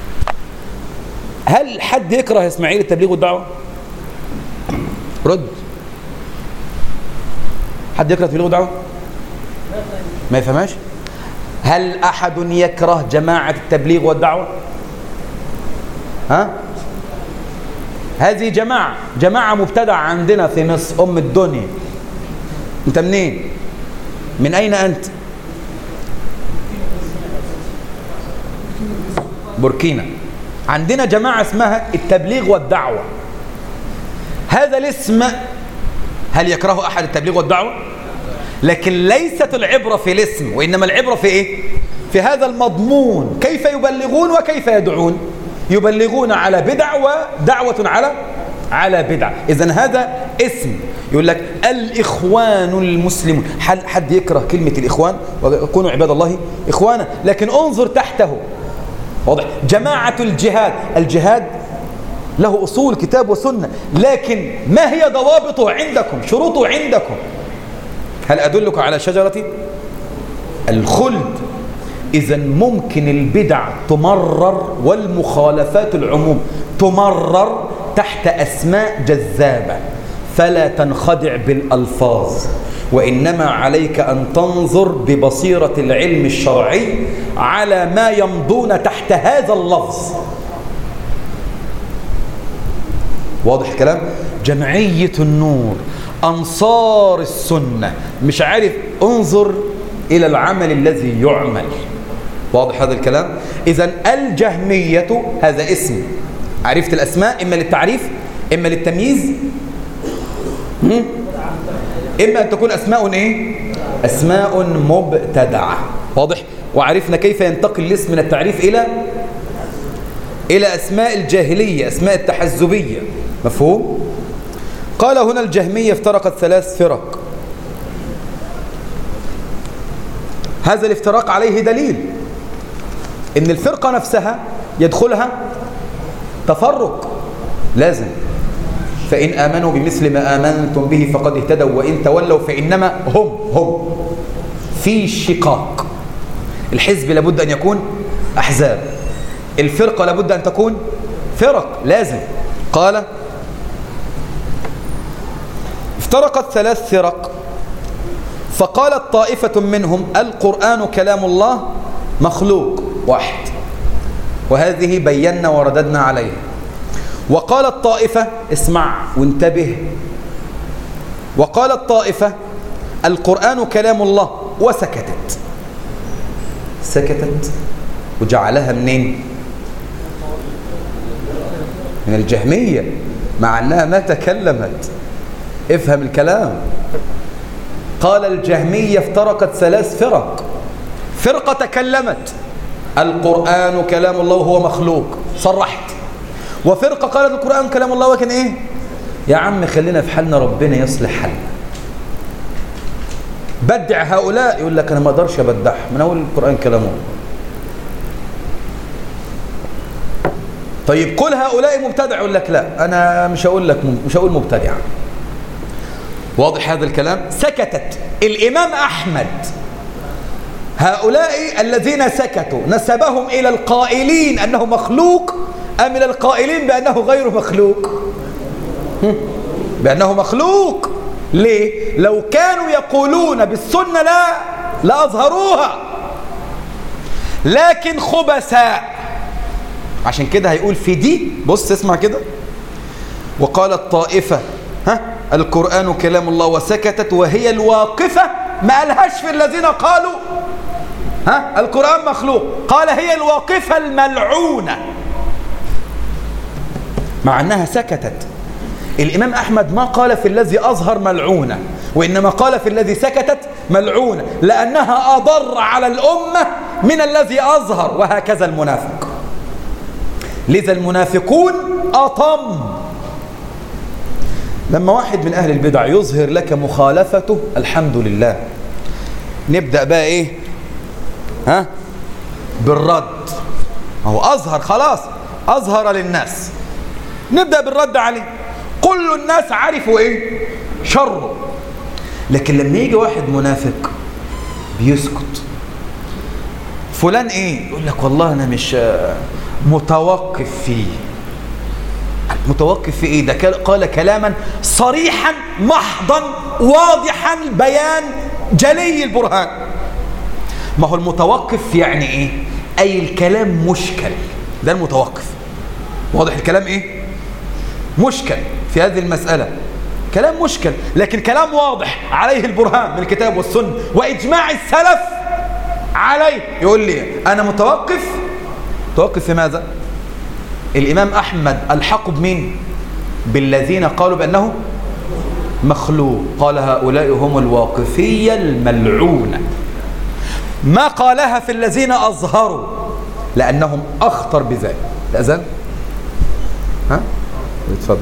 هل حد يكره يا اسماعيل التبليغ والدعوة؟ رد. حد يكره التبليغ والدعوة؟ ما يفهمهاش؟ هل أحد يكره جماعة التبليغ والدعوة؟ ها؟ هذه جماعة مبتدعة عندنا في مصر، أم الدنيا. أنت منين؟ من أين أنت؟ بوركينا. عندنا جماعة اسمها التبليغ والدعوة. هذا الاسم هل يكره أحد التبليغ والدعوة؟ لكن ليست العبرة في الاسم، وإنما العبرة في إيه؟ في هذا المضمون، كيف يبلغون وكيف يدعون. يبلغون على بدع ودعوة على بدع. إذن هذا اسم. يقول لك الإخوان المسلمون. حد يكره كلمة الإخوان؟ وكونوا عباد الله إخوانا، لكن انظر تحته، واضح؟ جماعة الجهاد له أصول كتاب وسنة، لكن ما هي ضوابطه عندكم؟ شروطه عندكم؟ هل أدلك على شجرة الخلد؟ إذن ممكن البدع تمرر والمخالفات العموم تمرر تحت أسماء جذابة، فلا تنخدع بالألفاظ، وإنما عليك أن تنظر ببصيرة العلم الشرعي على ما يمضون تحت هذا اللفظ. واضح الكلام؟ جمعية النور، أنصار السنة، مش عارف، انظر إلى العمل الذي يعمل. واضح هذا الكلام؟ إذن الجهمية هذا اسم. عرفت الأسماء إما للتعريف إما للتمييز، إما أن تكون أسماء إيه؟ أسماء مبتدعة. واضح؟ وعرفنا كيف ينتقل الاسم من التعريف إلى أسماء الجاهلية، أسماء التحزبية. مفهوم؟ قال هنا الجهمية افترقت 3 فرق. هذا الافتراق عليه دليل إن الفرقة نفسها يدخلها تفرق لازم. فإن آمنوا بمثل ما آمنتم به فقد اهتدوا وإن تولوا فإنما هم في شقاق. الحزب لابد أن يكون أحزاب، الفرقة لابد أن تكون فرق، لازم. قال افترقت 3 فرق، فقالت طائفة منهم القرآن كلام الله مخلوق واحد، وهذه بينا ورددنا عليها. وقالت طائفة، اسمع وانتبه، وقالت طائفة القرآن كلام الله وسكتت. سكتت وجعلها منين؟ من الجهمية، مع أنها ما تكلمت. افهم الكلام. قال الجهمية افترقت 3 فرق. فرقة تكلمت القرآن كلام الله وهو مخلوق، صرحت. وفرقة قالت القرآن كلام الله ولكن ايه؟ يا عم خلينا في حالنا، ربنا يصلح حالنا. بدع هؤلاء، يقول لك انا ما اقدرش ابدعهم، من اول القرآن كلام الله. طيب قل هؤلاء مبتدع، يقول لك لا انا مش هقول مبتدع. واضح هذا الكلام؟ سكتت الإمام أحمد. هؤلاء الذين سكتوا نسبهم إلى القائلين أنه مخلوق أم إلى القائلين بأنه غير مخلوق؟ بأنه مخلوق. ليه؟ لو كانوا يقولون بالسنة لا أظهروها، لكن خبثاء. عشان كده هيقول في دي، بص اسمع كده، وقالت طائفة القرآن كلام الله وسكتت وهي الواقفة، ما قالهاش في الذين قالوا القرآن مخلوق، قال هي الواقفة الملعونة، مع أنها سكتت. الإمام أحمد ما قال في الذي أظهر ملعونة، وإنما قال في الذي سكتت ملعونة، لأنها أضر على الأمة من الذي أظهر. وهكذا المنافق. لذا المنافقون أطم. لما واحد من أهل البدع يظهر لك مخالفته الحمد لله، نبدأ بقى إيه؟ بالرد. هو أظهر خلاص، أظهر للناس، نبدأ بالرد عليه. كل الناس عرفوا إيه؟ شره. لكن لما يجي واحد منافق بيسكت. فلان إيه؟ يقول لك والله أنا مش متوقف فيه. متوقف في إيه؟ ده قال كلاما صريحا محضا واضحا البيان جلي البرهان. ما هو المتوقف يعني إيه؟ أي الكلام مشكل، ده المتوقف. واضح الكلام إيه؟ مشكل في هذه المسألة، كلام مشكل، لكن كلام واضح عليه البرهان من الكتاب والسنة وإجماع السلف عليه. يقول لي أنا متوقف. متوقف في ماذا؟ الإمام أحمد الحق بمين؟ بالذين قالوا بأنه مخلوق، قال هؤلاء هم الواقفية الملعونة. ما قالها في الذين أظهروا لأنهم أخطر بذلك. الأذان؟ اتفضل.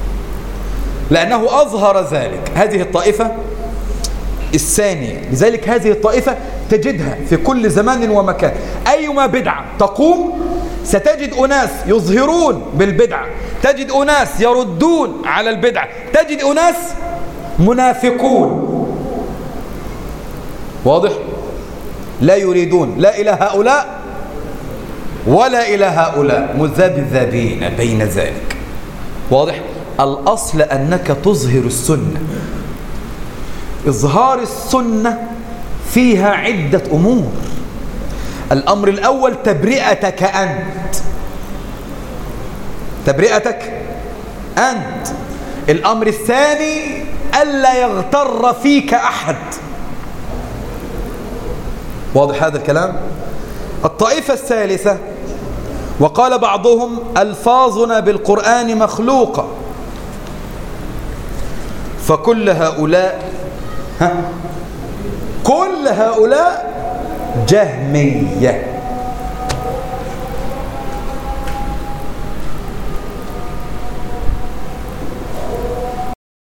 لأنه أظهر ذلك. هذه الطائفة الثانية. لذلك هذه الطائفة تجدها في كل زمان ومكان. أيما بدعة تقوم ستجد أناس يظهرون بالبدعة، تجد أناس يردون على البدعة، تجد أناس منافقون. واضح؟ لا يريدون لا إلى هؤلاء ولا إلى هؤلاء، مذبذبين بين ذلك. واضح؟ الأصل أنك تظهر السنة. إظهار السنة فيها عدة أمور. الأمر الأول تبرئتك أنت، تبرئتك أنت. الأمر الثاني ألا يغتر فيك أحد. واضح هذا الكلام؟ الطائفة الثالثة، وقال بعضهم ألفاظنا بالقرآن مخلوقة، فكل هؤلاء كل هؤلاء جهمية.